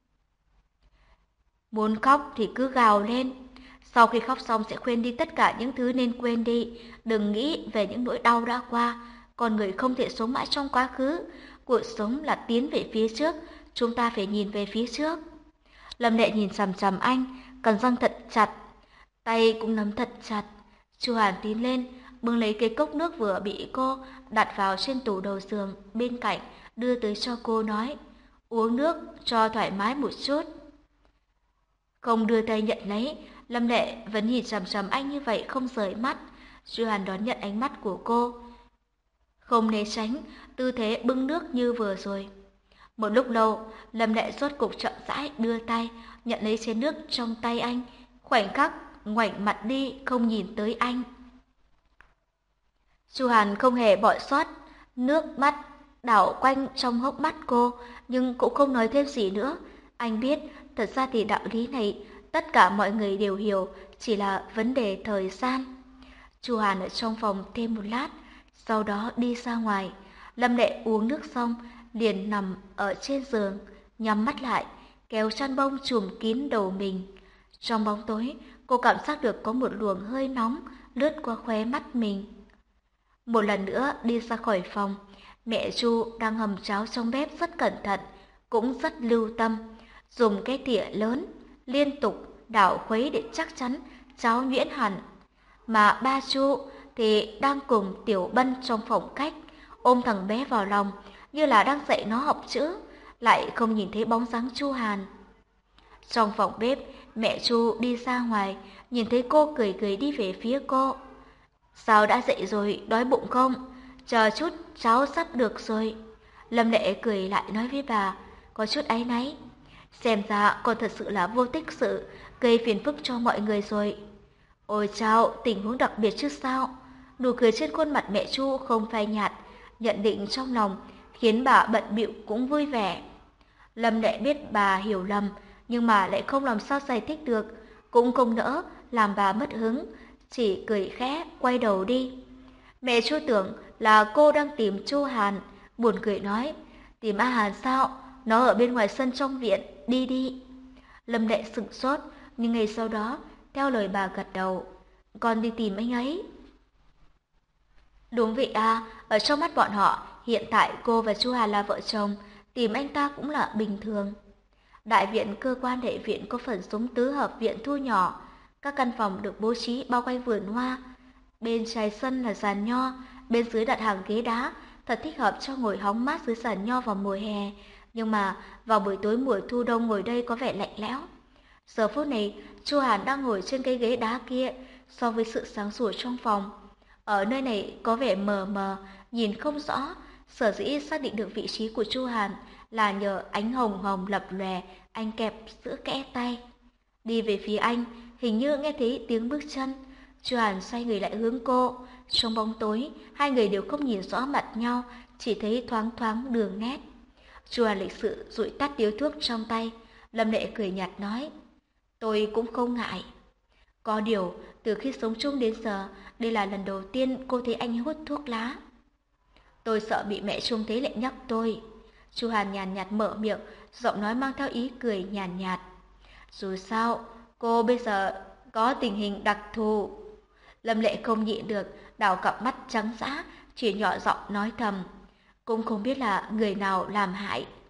muốn khóc thì cứ gào lên. Sau khi khóc xong sẽ quên đi tất cả những thứ nên quên đi. Đừng nghĩ về những nỗi đau đã qua. Con người không thể sống mãi trong quá khứ. Cuộc sống là tiến về phía trước. Chúng ta phải nhìn về phía trước. Lâm Lệ nhìn chằm chằm anh, cắn răng thật chặt, tay cũng nắm thật chặt. Chu Hàn tiến lên, bưng lấy cái cốc nước vừa bị cô đặt vào trên tủ đầu giường bên cạnh, đưa tới cho cô nói: uống nước cho thoải mái một chút. Không đưa tay nhận lấy, Lâm Lệ vẫn nhìn chằm chằm anh như vậy không rời mắt. Chu Hàn đón nhận ánh mắt của cô, không né tránh, tư thế bưng nước như vừa rồi. Một lúc lâu, Lâm Lệ rốt cục chậm rãi đưa tay nhận lấy chén nước trong tay anh, khoảnh khắc ngoảnh mặt đi không nhìn tới anh. Chu Hàn không hề bỏ sót, nước mắt đảo quanh trong hốc mắt cô, nhưng cũng không nói thêm gì nữa. Anh biết, thật ra thì đạo lý này tất cả mọi người đều hiểu, chỉ là vấn đề thời gian. Chu Hàn ở trong phòng thêm một lát, sau đó đi ra ngoài. Lâm Lệ uống nước xong, liền nằm ở trên giường, nhắm mắt lại, kéo chăn bông trùm kín đầu mình. Trong bóng tối, cô cảm giác được có một luồng hơi nóng lướt qua khóe mắt mình. Một lần nữa đi ra khỏi phòng, mẹ Chu đang hầm cháo trong bếp rất cẩn thận, cũng rất lưu tâm, dùng cái thìa lớn liên tục đảo khuấy để chắc chắn cháo nhuyễn hẳn. Mà ba Chu thì đang cùng Tiểu Bân trong phòng khách, ôm thằng bé vào lòng như là đang dạy nó học chữ, lại không nhìn thấy bóng dáng Chu Hàn. Trong phòng bếp, mẹ Chu đi ra ngoài, nhìn thấy cô cười cười đi về phía cô. Sao đã dậy rồi, đói bụng không? Chờ chút, cháu sắp được rồi. Lâm Lệ cười lại nói với bà, có chút áy náy. Xem ra con thật sự là vô tích sự, gây phiền phức cho mọi người rồi. Ôi chao, tình huống đặc biệt chứ sao? Nụ cười trên khuôn mặt mẹ Chu không phai nhạt, nhận định trong lòng khiến bà bận bịu cũng vui vẻ. Lâm Lệ biết bà hiểu lầm, nhưng mà lại không làm sao giải thích được, cũng không nỡ làm bà mất hứng, chỉ cười khẽ quay đầu đi. Mẹ Chu tưởng là cô đang tìm Chu Hàn, buồn cười nói: tìm A Hàn sao? Nó ở bên ngoài sân trong viện, đi đi. Lâm Lệ sửng sốt, nhưng ngày sau đó theo lời bà gật đầu: con đi tìm anh ấy. Đúng vậy à, ở trong mắt bọn họ, hiện tại cô và Chu Hàn là vợ chồng, tìm anh ta cũng là bình thường. Đại viện cơ quan đệ viện có phần giống tứ hợp viện thu nhỏ, các căn phòng được bố trí bao quanh vườn hoa. Bên trái sân là giàn nho, bên dưới đặt hàng ghế đá, thật thích hợp cho ngồi hóng mát dưới giàn nho vào mùa hè. Nhưng mà vào buổi tối mùa thu đông ngồi đây có vẻ lạnh lẽo. Giờ phút này, Chu Hàn đang ngồi trên cái ghế đá kia, so với sự sáng sủa trong phòng. Ở nơi này có vẻ mờ mờ, nhìn không rõ, sở dĩ xác định được vị trí của Chu Hàn là nhờ ánh hồng hồng lập lòe anh kẹp giữa kẽ tay. Đi về phía anh, hình như nghe thấy tiếng bước chân. Chu Hàn xoay người lại hướng cô. Trong bóng tối, hai người đều không nhìn rõ mặt nhau, chỉ thấy thoáng thoáng đường nét. Chu Hàn lịch sự dụi tắt điếu thuốc trong tay. Lâm Lệ cười nhạt nói: tôi cũng không ngại. Có điều, từ khi sống chung đến giờ, đây là lần đầu tiên cô thấy anh hút thuốc lá. Tôi sợ bị mẹ trông thấy lại nhắc tôi. Chu Hàn nhàn nhạt mở miệng, giọng nói mang theo ý cười nhàn nhạt. Dù sao, cô bây giờ có tình hình đặc thù. Lâm Lệ không nhịn được, đảo cặp mắt trắng dã, chỉ nhỏ giọng nói thầm. Cũng không biết là người nào làm hại.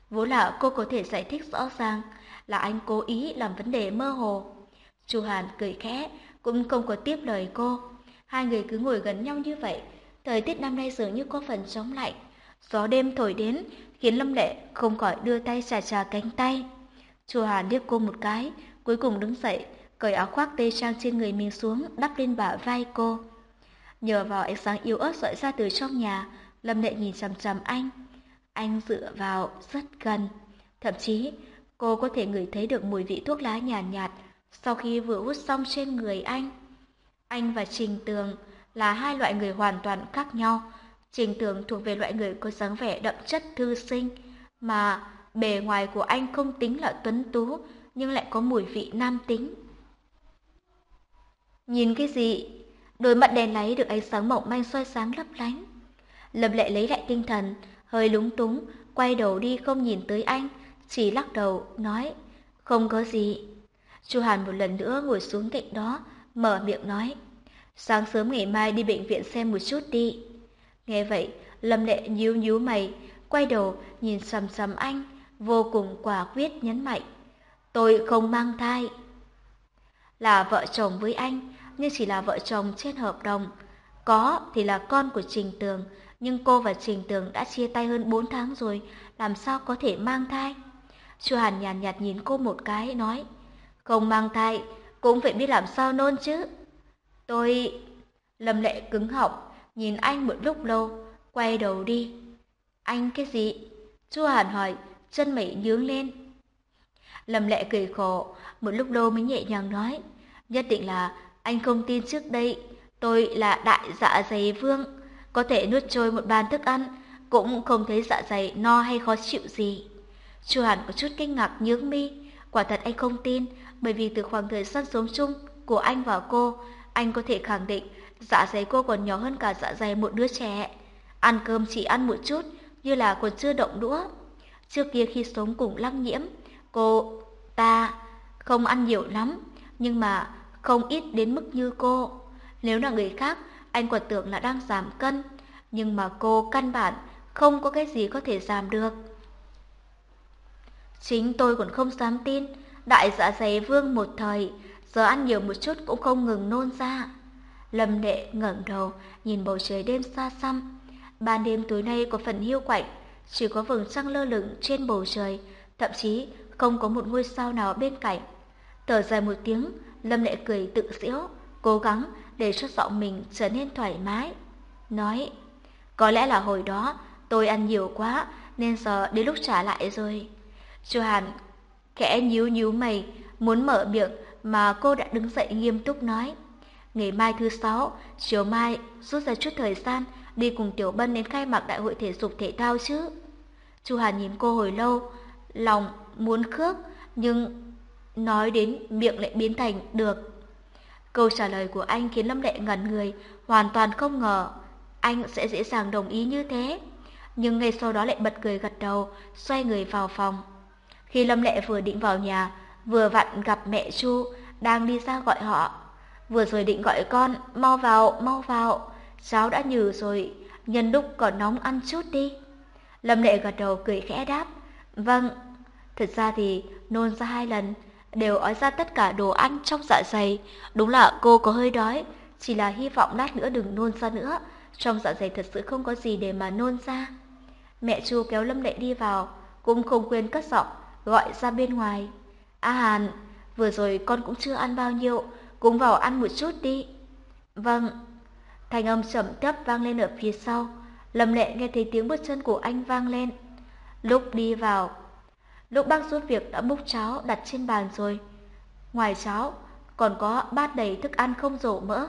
Vốn là cô có thể giải thích rõ ràng là anh cố ý làm vấn đề mơ hồ. Chu Hàn cười khẽ, cũng không có tiếp lời cô. Hai người cứ ngồi gần nhau như vậy. Thời tiết năm nay dường như có phần trống lạnh. Gió đêm thổi đến khiến Lâm Lệ không khỏi đưa tay chà chà cánh tay. Chu Hàn liếc cô một cái, cuối cùng đứng dậy, cởi áo khoác tây trang trên người mình xuống, đắp lên bả vai cô. Nhờ vào ánh sáng yếu ớt rọi ra từ trong nhà, Lâm Lệ nhìn chằm chằm anh. Anh dựa vào rất gần, thậm chí cô có thể ngửi thấy được mùi vị thuốc lá nhàn nhạt, nhạt sau khi vừa hút xong trên người anh. Anh và Trình Tường là hai loại người hoàn toàn khác nhau. Trình Tường thuộc về loại người có dáng vẻ đậm chất thư sinh, mà bề ngoài của anh không tính là tuấn tú, nhưng lại có mùi vị nam tính. Nhìn cái gì? Đôi mắt đen láy được ánh sáng mỏng manh soi sáng lấp lánh. Lâm Lệ lấy lại tinh thần, hơi lúng túng, quay đầu đi không nhìn tới anh, chỉ lắc đầu, nói, không có gì. Chu Hàn một lần nữa ngồi xuống cạnh đó, mở miệng nói, sáng sớm ngày mai đi bệnh viện xem một chút đi. Nghe vậy, Lâm Lệ nhíu nhíu mày, quay đầu nhìn sầm sầm anh, vô cùng quả quyết nhấn mạnh, tôi không mang thai. Là vợ chồng với anh, nhưng chỉ là vợ chồng trên hợp đồng. Có thì là con của Trình Tường, nhưng cô và Trình Tường đã chia tay hơn bốn tháng rồi, làm sao có thể mang thai? Chu Hàn nhàn nhạt, nhạt nhìn cô một cái, nói, không mang thai, cũng phải biết làm sao nôn chứ. Tôi... Lâm Lệ cứng họng, nhìn anh một lúc lâu, quay đầu đi. Anh cái gì? Chu Hàn hỏi, chân mày nhướng lên. Lâm Lệ cười khổ, một lúc lâu mới nhẹ nhàng nói, nhất định là anh không tin trước đây tôi là đại dạ dày vương, có thể nuốt trôi một bàn thức ăn, cũng không thấy dạ dày no hay khó chịu gì. Chu Hàn có chút kinh ngạc nhướng mi, quả thật anh không tin, bởi vì từ khoảng thời gian sống chung của anh và cô, anh có thể khẳng định dạ dày cô còn nhỏ hơn cả dạ dày một đứa trẻ. Ăn cơm chỉ ăn một chút, như là còn chưa động đũa. Trước kia khi sống cùng Lăng Nhiễm, cô ta không ăn nhiều lắm, nhưng mà không ít đến mức như cô. Nếu là người khác, anh còn tưởng là đang giảm cân, nhưng mà cô căn bản không có cái gì có thể giảm được. Chính tôi còn không dám tin, đại dạ dày vương một thời, giờ ăn nhiều một chút cũng không ngừng nôn ra. Lâm Lệ ngẩng đầu, nhìn bầu trời đêm xa xăm. Ban đêm tối nay có phần hiu quạnh, chỉ có vầng trăng lơ lửng trên bầu trời, thậm chí không có một ngôi sao nào bên cạnh. Thở dài một tiếng, Lâm Lệ cười tự giễu, cố gắng để cho giọng mình trở nên thoải mái. Nói, có lẽ là hồi đó tôi ăn nhiều quá, nên giờ đến lúc trả lại rồi. Chu Hàn khẽ nhíu nhíu mày, muốn mở miệng mà cô đã đứng dậy nghiêm túc nói, ngày mai thứ sáu, chiều mai rút ra chút thời gian đi cùng Tiểu Bân đến khai mạc đại hội thể dục thể thao chứ. Chu Hàn nhìn cô hồi lâu, lòng muốn khước, nhưng nói đến miệng lại biến thành được. Câu trả lời của anh khiến Lâm Lệ ngẩn người, hoàn toàn không ngờ anh sẽ dễ dàng đồng ý như thế. Nhưng ngay sau đó lại bật cười gật đầu, xoay người vào phòng. Khi Lâm Lệ vừa định vào nhà, vừa vặn gặp mẹ Chu đang đi ra gọi họ. Vừa rồi định gọi con, mau vào, mau vào, cháo đã nhừ rồi, nhân lúc còn nóng ăn chút đi. Lâm Lệ gật đầu cười khẽ đáp, vâng. Thật ra thì nôn ra hai lần, đều ói ra tất cả đồ ăn trong dạ dày. Đúng là cô có hơi đói, chỉ là hy vọng lát nữa đừng nôn ra nữa. Trong dạ dày thật sự không có gì để mà nôn ra. Mẹ Chu kéo Lâm Lệ đi vào, cũng không quên cất giọng gọi ra bên ngoài. A Hàn, vừa rồi con cũng chưa ăn bao nhiêu, cũng vào ăn một chút đi. Vâng. Thanh âm trầm thấp vang lên ở phía sau. Lâm Lệ nghe thấy tiếng bước chân của anh vang lên. Lúc đi vào, lúc bác giúp việc đã múc cháo đặt trên bàn rồi. Ngoài cháo còn có bát đầy thức ăn không dầu mỡ.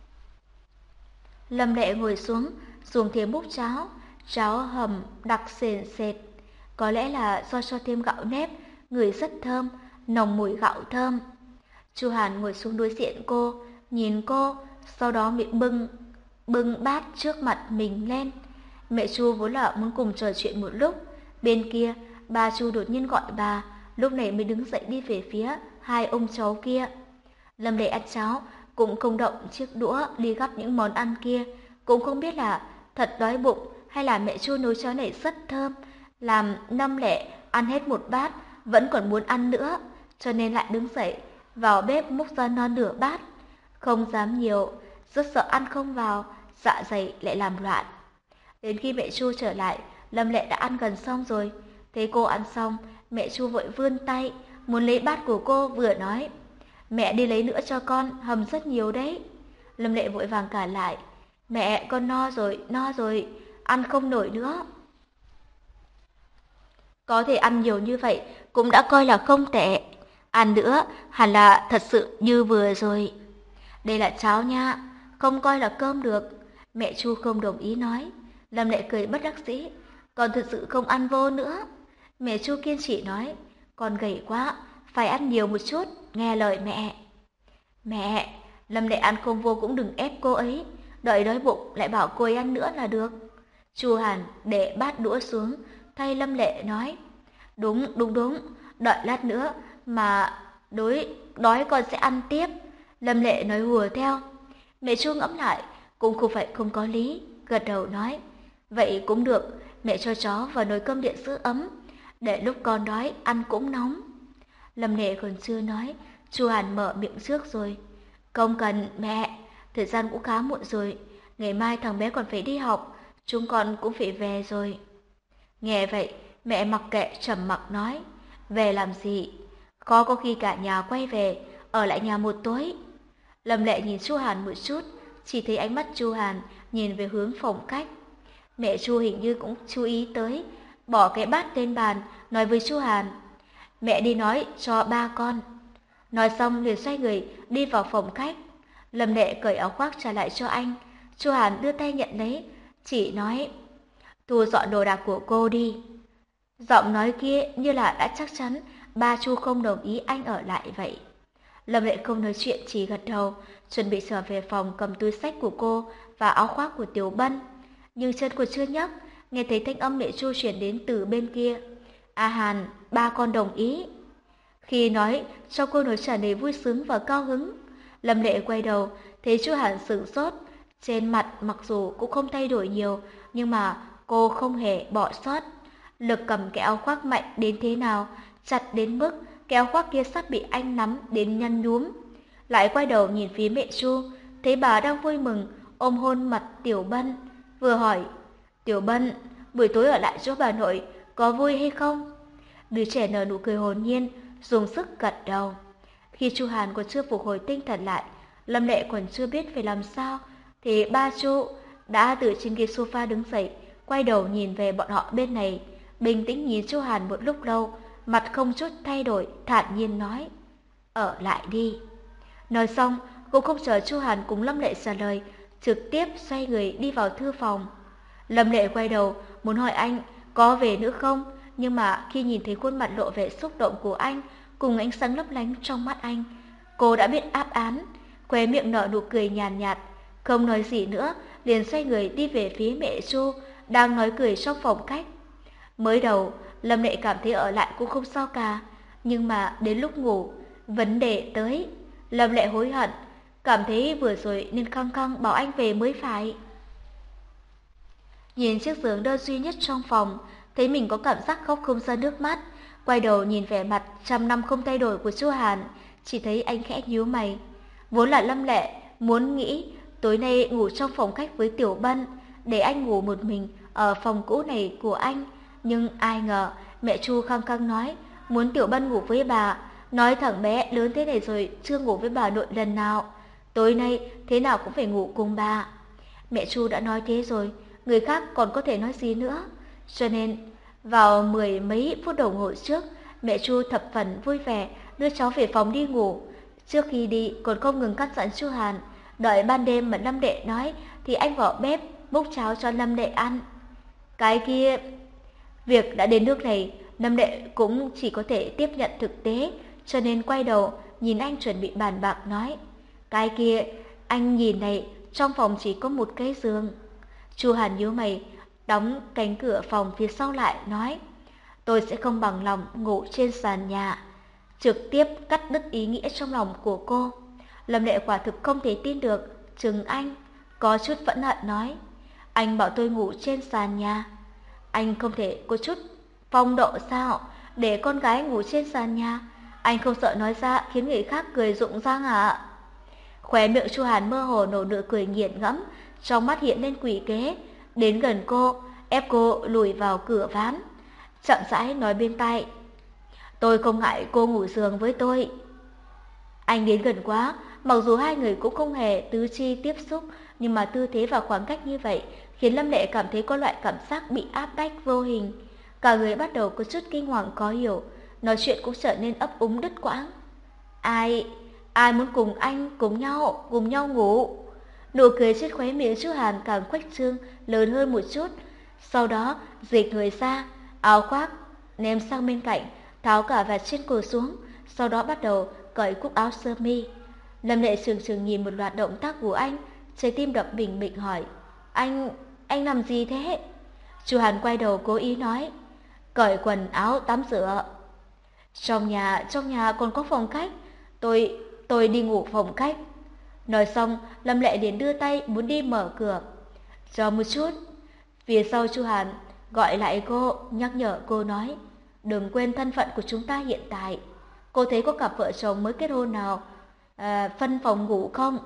Lâm Lệ ngồi xuống, dùng thìa múc cháo. Cháo hầm đặc sền sệt, có lẽ là do cho thêm gạo nếp, ngửi rất thơm, nồng mùi gạo thơm. Chu Hàn ngồi xuống đối diện cô, nhìn cô, sau đó mới bưng bưng bát trước mặt mình lên. Mẹ Chu vốn là muốn cùng trò chuyện một lúc, bên kia bà Chu đột nhiên gọi bà, lúc này mới đứng dậy đi về phía hai ông cháu kia. Lâm Lệ ăn cháo, cũng không động chiếc đũa đi gắp những món ăn kia, cũng không biết là thật đói bụng hay là mẹ Chu nấu cháo này rất thơm, làm Lâm Lệ ăn hết một bát, vẫn còn muốn ăn nữa, cho nên lại đứng dậy, vào bếp múc ra non nửa bát. Không dám nhiều, rất sợ ăn không vào, dạ dày lại làm loạn. Đến khi mẹ Chu trở lại, Lâm Lệ đã ăn gần xong rồi. Thấy cô ăn xong, mẹ Chu vội vươn tay, muốn lấy bát của cô, vừa nói: "Mẹ đi lấy nữa cho con, hầm rất nhiều đấy." Lâm Lệ vội vàng cản lại: "Mẹ, con no rồi, no rồi, ăn không nổi nữa." Có thể ăn nhiều như vậy cũng đã coi là không tệ. Ăn nữa hẳn là thật sự như vừa rồi. Đây là cháo nha, không coi là cơm được. Mẹ Chu không đồng ý nói. Lâm Lệ cười bất đắc dĩ, con thật sự không ăn vô nữa. Mẹ Chu kiên trì nói, con gầy quá, phải ăn nhiều một chút, nghe lời mẹ. Mẹ, Lâm Lệ ăn không vô cũng đừng ép cô ấy, đợi đói bụng lại bảo cô ấy ăn nữa là được. Chu Hàn để bát đũa xuống, thay Lâm Lệ nói, đúng, đúng, đúng, đợi lát nữa mà đối đói con sẽ ăn tiếp. Lâm Lệ nói hùa theo. Mẹ Chu ngẫm lại, cũng không phải không có lý, gật đầu nói, vậy cũng được, mẹ cho chó vào nồi cơm điện giữ ấm, để lúc con đói ăn cũng nóng. Lâm Lệ còn chưa nói, Chu Hàn mở miệng trước rồi. Không cần mẹ, thời gian cũng khá muộn rồi, ngày mai thằng bé còn phải đi học, chúng con cũng phải về rồi. Nghe vậy, mẹ mặc kệ trầm mặc nói, về làm gì? Khó có khi cả nhà quay về, ở lại nhà một tối. Lâm Lệ nhìn Chu Hàn một chút, chỉ thấy ánh mắt Chu Hàn nhìn về hướng phòng khách. Mẹ Chu hình như cũng chú ý tới, bỏ cái bát lên bàn, nói với Chu Hàn, mẹ đi nói cho ba con. Nói xong liền xoay người đi vào phòng khách. Lâm Lệ cởi áo khoác trả lại cho anh. Chu Hàn đưa tay nhận lấy, chỉ nói, thu dọn đồ đạc của cô đi. Giọng nói kia như là đã chắc chắn ba Chu không đồng ý anh ở lại vậy. Lâm Lệ không nói chuyện, chỉ gật đầu, chuẩn bị trở về phòng cầm túi xách của cô và áo khoác của Tiểu Bân. Nhưng chân cô chưa nhấc, nghe thấy thanh âm mẹ Chu chuyển đến từ bên kia. A Hàn, ba con đồng ý. Khi nói, trong cô nói tràn đầy vui sướng và cao hứng. Lâm Lệ quay đầu, thấy Chu Hàn sửng sốt. Trên mặt mặc dù cũng không thay đổi nhiều, nhưng mà cô không hề bỏ sót. Lực cầm cái áo khoác mạnh đến thế nào, chặt đến mức cái áo khoác kia sắp bị anh nắm đến nhăn nhúm. Lại quay đầu nhìn phía mẹ Chu, thấy bà đang vui mừng, ôm hôn mặt Tiểu Bân, vừa hỏi, Tiểu Bân, buổi tối ở lại chỗ bà nội, có vui hay không? Đứa trẻ nở nụ cười hồn nhiên, dùng sức gật đầu. Khi Chu Hàn còn chưa phục hồi tinh thần lại, Lâm Lệ còn chưa biết phải làm sao, thì ba Chu đã từ trên ghế sofa đứng dậy, quay đầu nhìn về bọn họ bên này, bình tĩnh nhìn Chu Hàn một lúc lâu, mặt không chút thay đổi, thản nhiên nói, ở lại đi. Nói xong, cũng không chờ Chu Hàn cùng Lâm Lệ trả lời, trực tiếp xoay người đi vào thư phòng. Lâm Lệ quay đầu, muốn hỏi anh có về nữa không, nhưng mà khi nhìn thấy khuôn mặt lộ vẻ xúc động của anh, cùng ánh sáng lấp lánh trong mắt anh, cô đã biết áp án, khóe miệng nở nụ cười nhàn nhạt, không nói gì nữa, liền xoay người đi về phía mẹ Chu, đang nói cười trong phòng khách. Mới đầu, Lâm Lệ cảm thấy ở lại cũng không sao cả, nhưng mà đến lúc ngủ, vấn đề tới. Lâm Lệ hối hận, cảm thấy vừa rồi nên khăng khăng bảo anh về mới phải. Nhìn chiếc giường đơn duy nhất trong phòng, thấy mình có cảm giác khóc không ra nước mắt, quay đầu nhìn vẻ mặt trăm năm không thay đổi của Chu Hàn, chỉ thấy anh khẽ nhíu mày. Vốn là Lâm Lệ muốn nghĩ tối nay ngủ trong phòng khách với Tiểu Bân, để anh ngủ một mình ở phòng cũ này của anh, nhưng ai ngờ mẹ Chu khăng khăng nói muốn Tiểu Bân ngủ với bà, nói thằng bé lớn thế này rồi chưa ngủ với bà nội lần nào, tối nay thế nào cũng phải ngủ cùng bà. Mẹ Chu đã nói thế rồi, người khác còn có thể nói gì nữa. Cho nên vào mười mấy phút đồng hồ trước, mẹ Chu thập phần vui vẻ đưa cháu về phòng đi ngủ. Trước khi đi còn không ngừng cắt dặn Chu Hàn, đợi ban đêm mà Lâm Đệ nói thì anh vào bếp múc cháo cho Lâm Đệ ăn. Cái kia, việc đã đến nước này, Lâm Đệ cũng chỉ có thể tiếp nhận thực tế, cho nên quay đầu nhìn anh chuẩn bị bàn bạc nói, cái kia, anh nhìn này, trong phòng chỉ có một cái giường. Chu Hàn nhíu mày, đóng cánh cửa phòng phía sau lại, nói, tôi sẽ không bằng lòng ngủ trên sàn nhà. Trực tiếp cắt đứt ý nghĩa trong lòng của cô. Lâm Lệ quả thực không thể tin được, chừng anh, có chút phẫn hận nói, anh bảo tôi ngủ trên sàn nhà. Anh không thể có chút phong độ sao? để con gái ngủ trên sàn nhà. Anh không sợ nói ra khiến người khác cười rụng răng à? Khóe miệng Chu Hàn mơ hồ nở nụ cười nghiền ngẫm, trong mắt hiện lên quỷ kế, đến gần cô, ép cô lùi vào cửa ván, chậm rãi nói bên tai: "Tôi không ngại cô ngủ giường với tôi." Anh đến gần quá, mặc dù hai người cũng không hề tứ chi tiếp xúc, nhưng mà tư thế và khoảng cách như vậy khiến Lâm Lệ cảm thấy có loại cảm giác bị áp bách vô hình. Cả người bắt đầu có chút kinh hoàng khó hiểu, nói chuyện cũng trở nên ấp úng đứt quãng. Ai, ai muốn cùng anh cùng nhau, cùng nhau ngủ? Nụ cười trên khóe miệng Chu Hàn càng khuếch trương lớn hơn một chút. Sau đó dịch người ra, áo khoác ném sang bên cạnh, tháo cả vạt trên cổ xuống, sau đó bắt đầu cởi cúc áo sơ mi. Lâm Lệ sừng sừng nhìn một loạt động tác của anh, trái tim đập bình bịch hỏi: Anh, anh làm gì thế? Chu Hàn quay đầu cố ý nói: Cởi quần áo tắm rửa. Trong nhà, trong nhà còn có phòng khách, tôi, tôi đi ngủ phòng khách. Nói xong, Lâm Lệ liền đưa tay muốn đi mở cửa. Chờ một chút. Phía sau Chu Hàn gọi lại cô, nhắc nhở cô nói: Đừng quên thân phận của chúng ta hiện tại. Cô thấy có cặp vợ chồng mới kết hôn nào à, phân phòng ngủ không?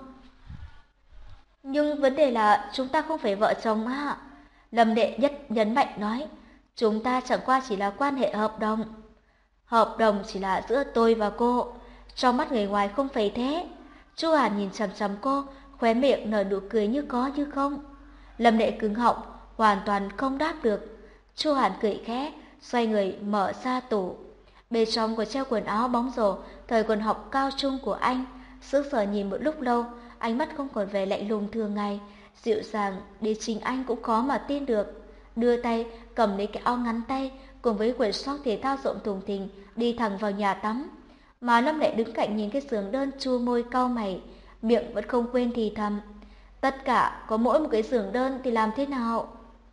Nhưng vấn đề là chúng ta không phải vợ chồng á. Lâm Lệ nhất nhấn mạnh nói: Chúng ta chẳng qua chỉ là quan hệ hợp đồng. Hợp đồng chỉ là giữa tôi và cô, trong mắt người ngoài không phải thế. Chu Hàn nhìn chằm chằm cô, khóe miệng nở nụ cười như có như không. Lâm Lệ cứng họng, hoàn toàn không đáp được. Chu Hàn cười khẽ, xoay người mở ra tủ. Bên trong có treo quần áo bóng rổ thời còn học cao trung của anh. Sững sờ nhìn một lúc lâu, ánh mắt không còn vẻ lạnh lùng thường ngày, dịu dàng đến chính anh cũng khó mà tin được. Đưa tay cầm lấy cái áo ngắn tay cùng với quần sóc thể thao rộng thùng thình, đi thẳng vào nhà tắm. Mà Lâm Lệ đứng cạnh nhìn cái giường đơn, chu môi cau mày, miệng vẫn không quên thì thầm: Tất cả có mỗi một cái giường đơn thì làm thế nào?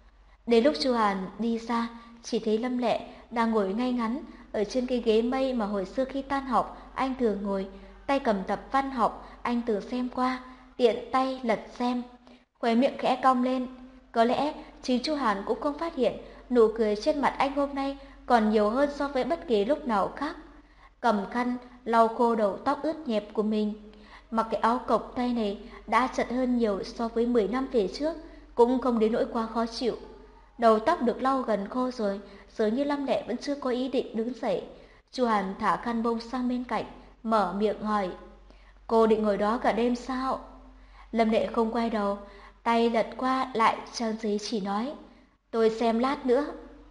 Đến lúc Chu Hàn đi ra, chỉ thấy Lâm Lệ đang ngồi ngay ngắn ở trên cái ghế mây mà hồi xưa khi tan học anh thường ngồi, tay cầm tập văn học anh từng xem qua, tiện tay lật xem, khóe miệng khẽ cong lên. Có lẽ chính Chu Hàn cũng không phát hiện nụ cười trên mặt anh hôm nay còn nhiều hơn so với bất kỳ lúc nào khác. Cầm khăn lau khô đầu tóc ướt nhẹp của mình, mặc cái áo cộc tay này đã chật hơn nhiều so với mười năm về trước, cũng không đến nỗi quá khó chịu. Đầu tóc được lau gần khô rồi, dường như Lâm Lệ vẫn chưa có ý định đứng dậy. Chu Hàn thả khăn bông sang bên cạnh, mở miệng hỏi: Cô định ngồi đó cả đêm sao? Lâm Lệ không quay đầu, tay lật qua lại trang giấy chỉ nói: Tôi xem lát nữa.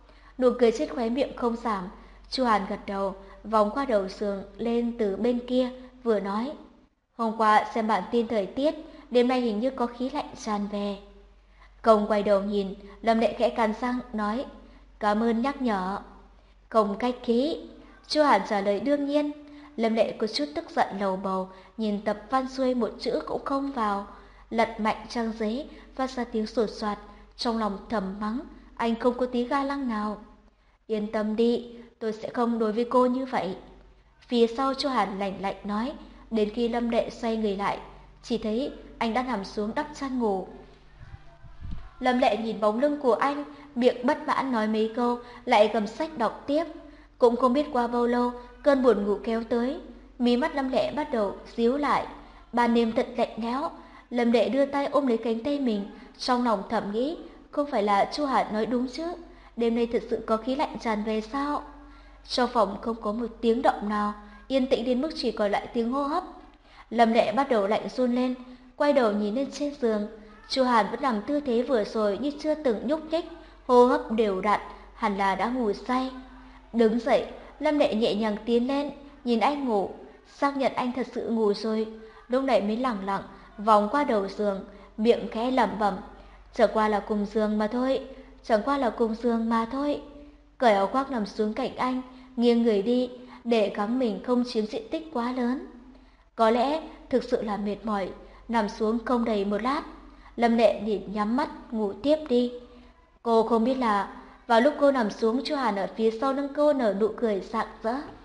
Nụ cười trên khóe miệng không giảm. Chu Hàn gật đầu, vòng qua đầu giường lên từ bên kia, vừa nói: Hôm qua xem bản tin thời tiết, đêm nay hình như có khí lạnh tràn về. Công quay đầu nhìn, Lâm Lệ khẽ cắn răng nói: Cảm ơn nhắc nhở. Không cách khí. Chu Hàn trả lời đương nhiên. Lâm Lệ có chút tức giận lầu bầu, nhìn tập văn xuôi một chữ cũng không vào, lật mạnh trang giấy, phát ra tiếng sột soạt, trong lòng thầm mắng: Anh không có tí ga lăng nào. Yên tâm đi, tôi sẽ không đối với cô như vậy. Phía sau Chu Hàn lạnh lạnh nói, đến khi Lâm Lệ xoay người lại, chỉ thấy anh đã nằm xuống đắp chăn ngủ. Lâm Lệ nhìn bóng lưng của anh, miệng bất mãn nói mấy câu, lại cầm sách đọc tiếp. Cũng không biết qua bao lâu, cơn buồn ngủ kéo tới, mí mắt Lâm Lệ bắt đầu díu lại. Ban đêm thật lạnh lẽo, Lâm Lệ đưa tay ôm lấy cánh tay mình, trong lòng thầm nghĩ, không phải là Chu Hàn nói đúng chứ, đêm nay thật sự có khí lạnh tràn về sao? Trong phòng không có một tiếng động nào, yên tĩnh đến mức chỉ còn lại tiếng hô hấp. Lâm Lệ bắt đầu lạnh run lên, quay đầu nhìn lên trên giường. Chu Hàn vẫn nằm tư thế vừa rồi như chưa từng nhúc nhích, hô hấp đều đặn, hẳn là đã ngủ say. Đứng dậy, Lâm Lệ nhẹ nhàng tiến lên, nhìn anh ngủ, xác nhận anh thật sự ngủ rồi, lúc này mới lẳng lặng vòng qua đầu giường, miệng khẽ lẩm bẩm: Chẳng qua là cùng giường mà thôi, chẳng qua là cùng giường mà thôi. Cởi áo khoác nằm xuống cạnh anh, nghiêng người đi, để gắng mình không chiếm diện tích quá lớn. Có lẽ thực sự là mệt mỏi, nằm xuống không đầy một lát, Lâm Lệ liền nhắm mắt ngủ tiếp đi. Cô không biết là vào lúc cô nằm xuống, Chu Hàn ở phía sau lưng cô nở nụ cười rạng rỡ.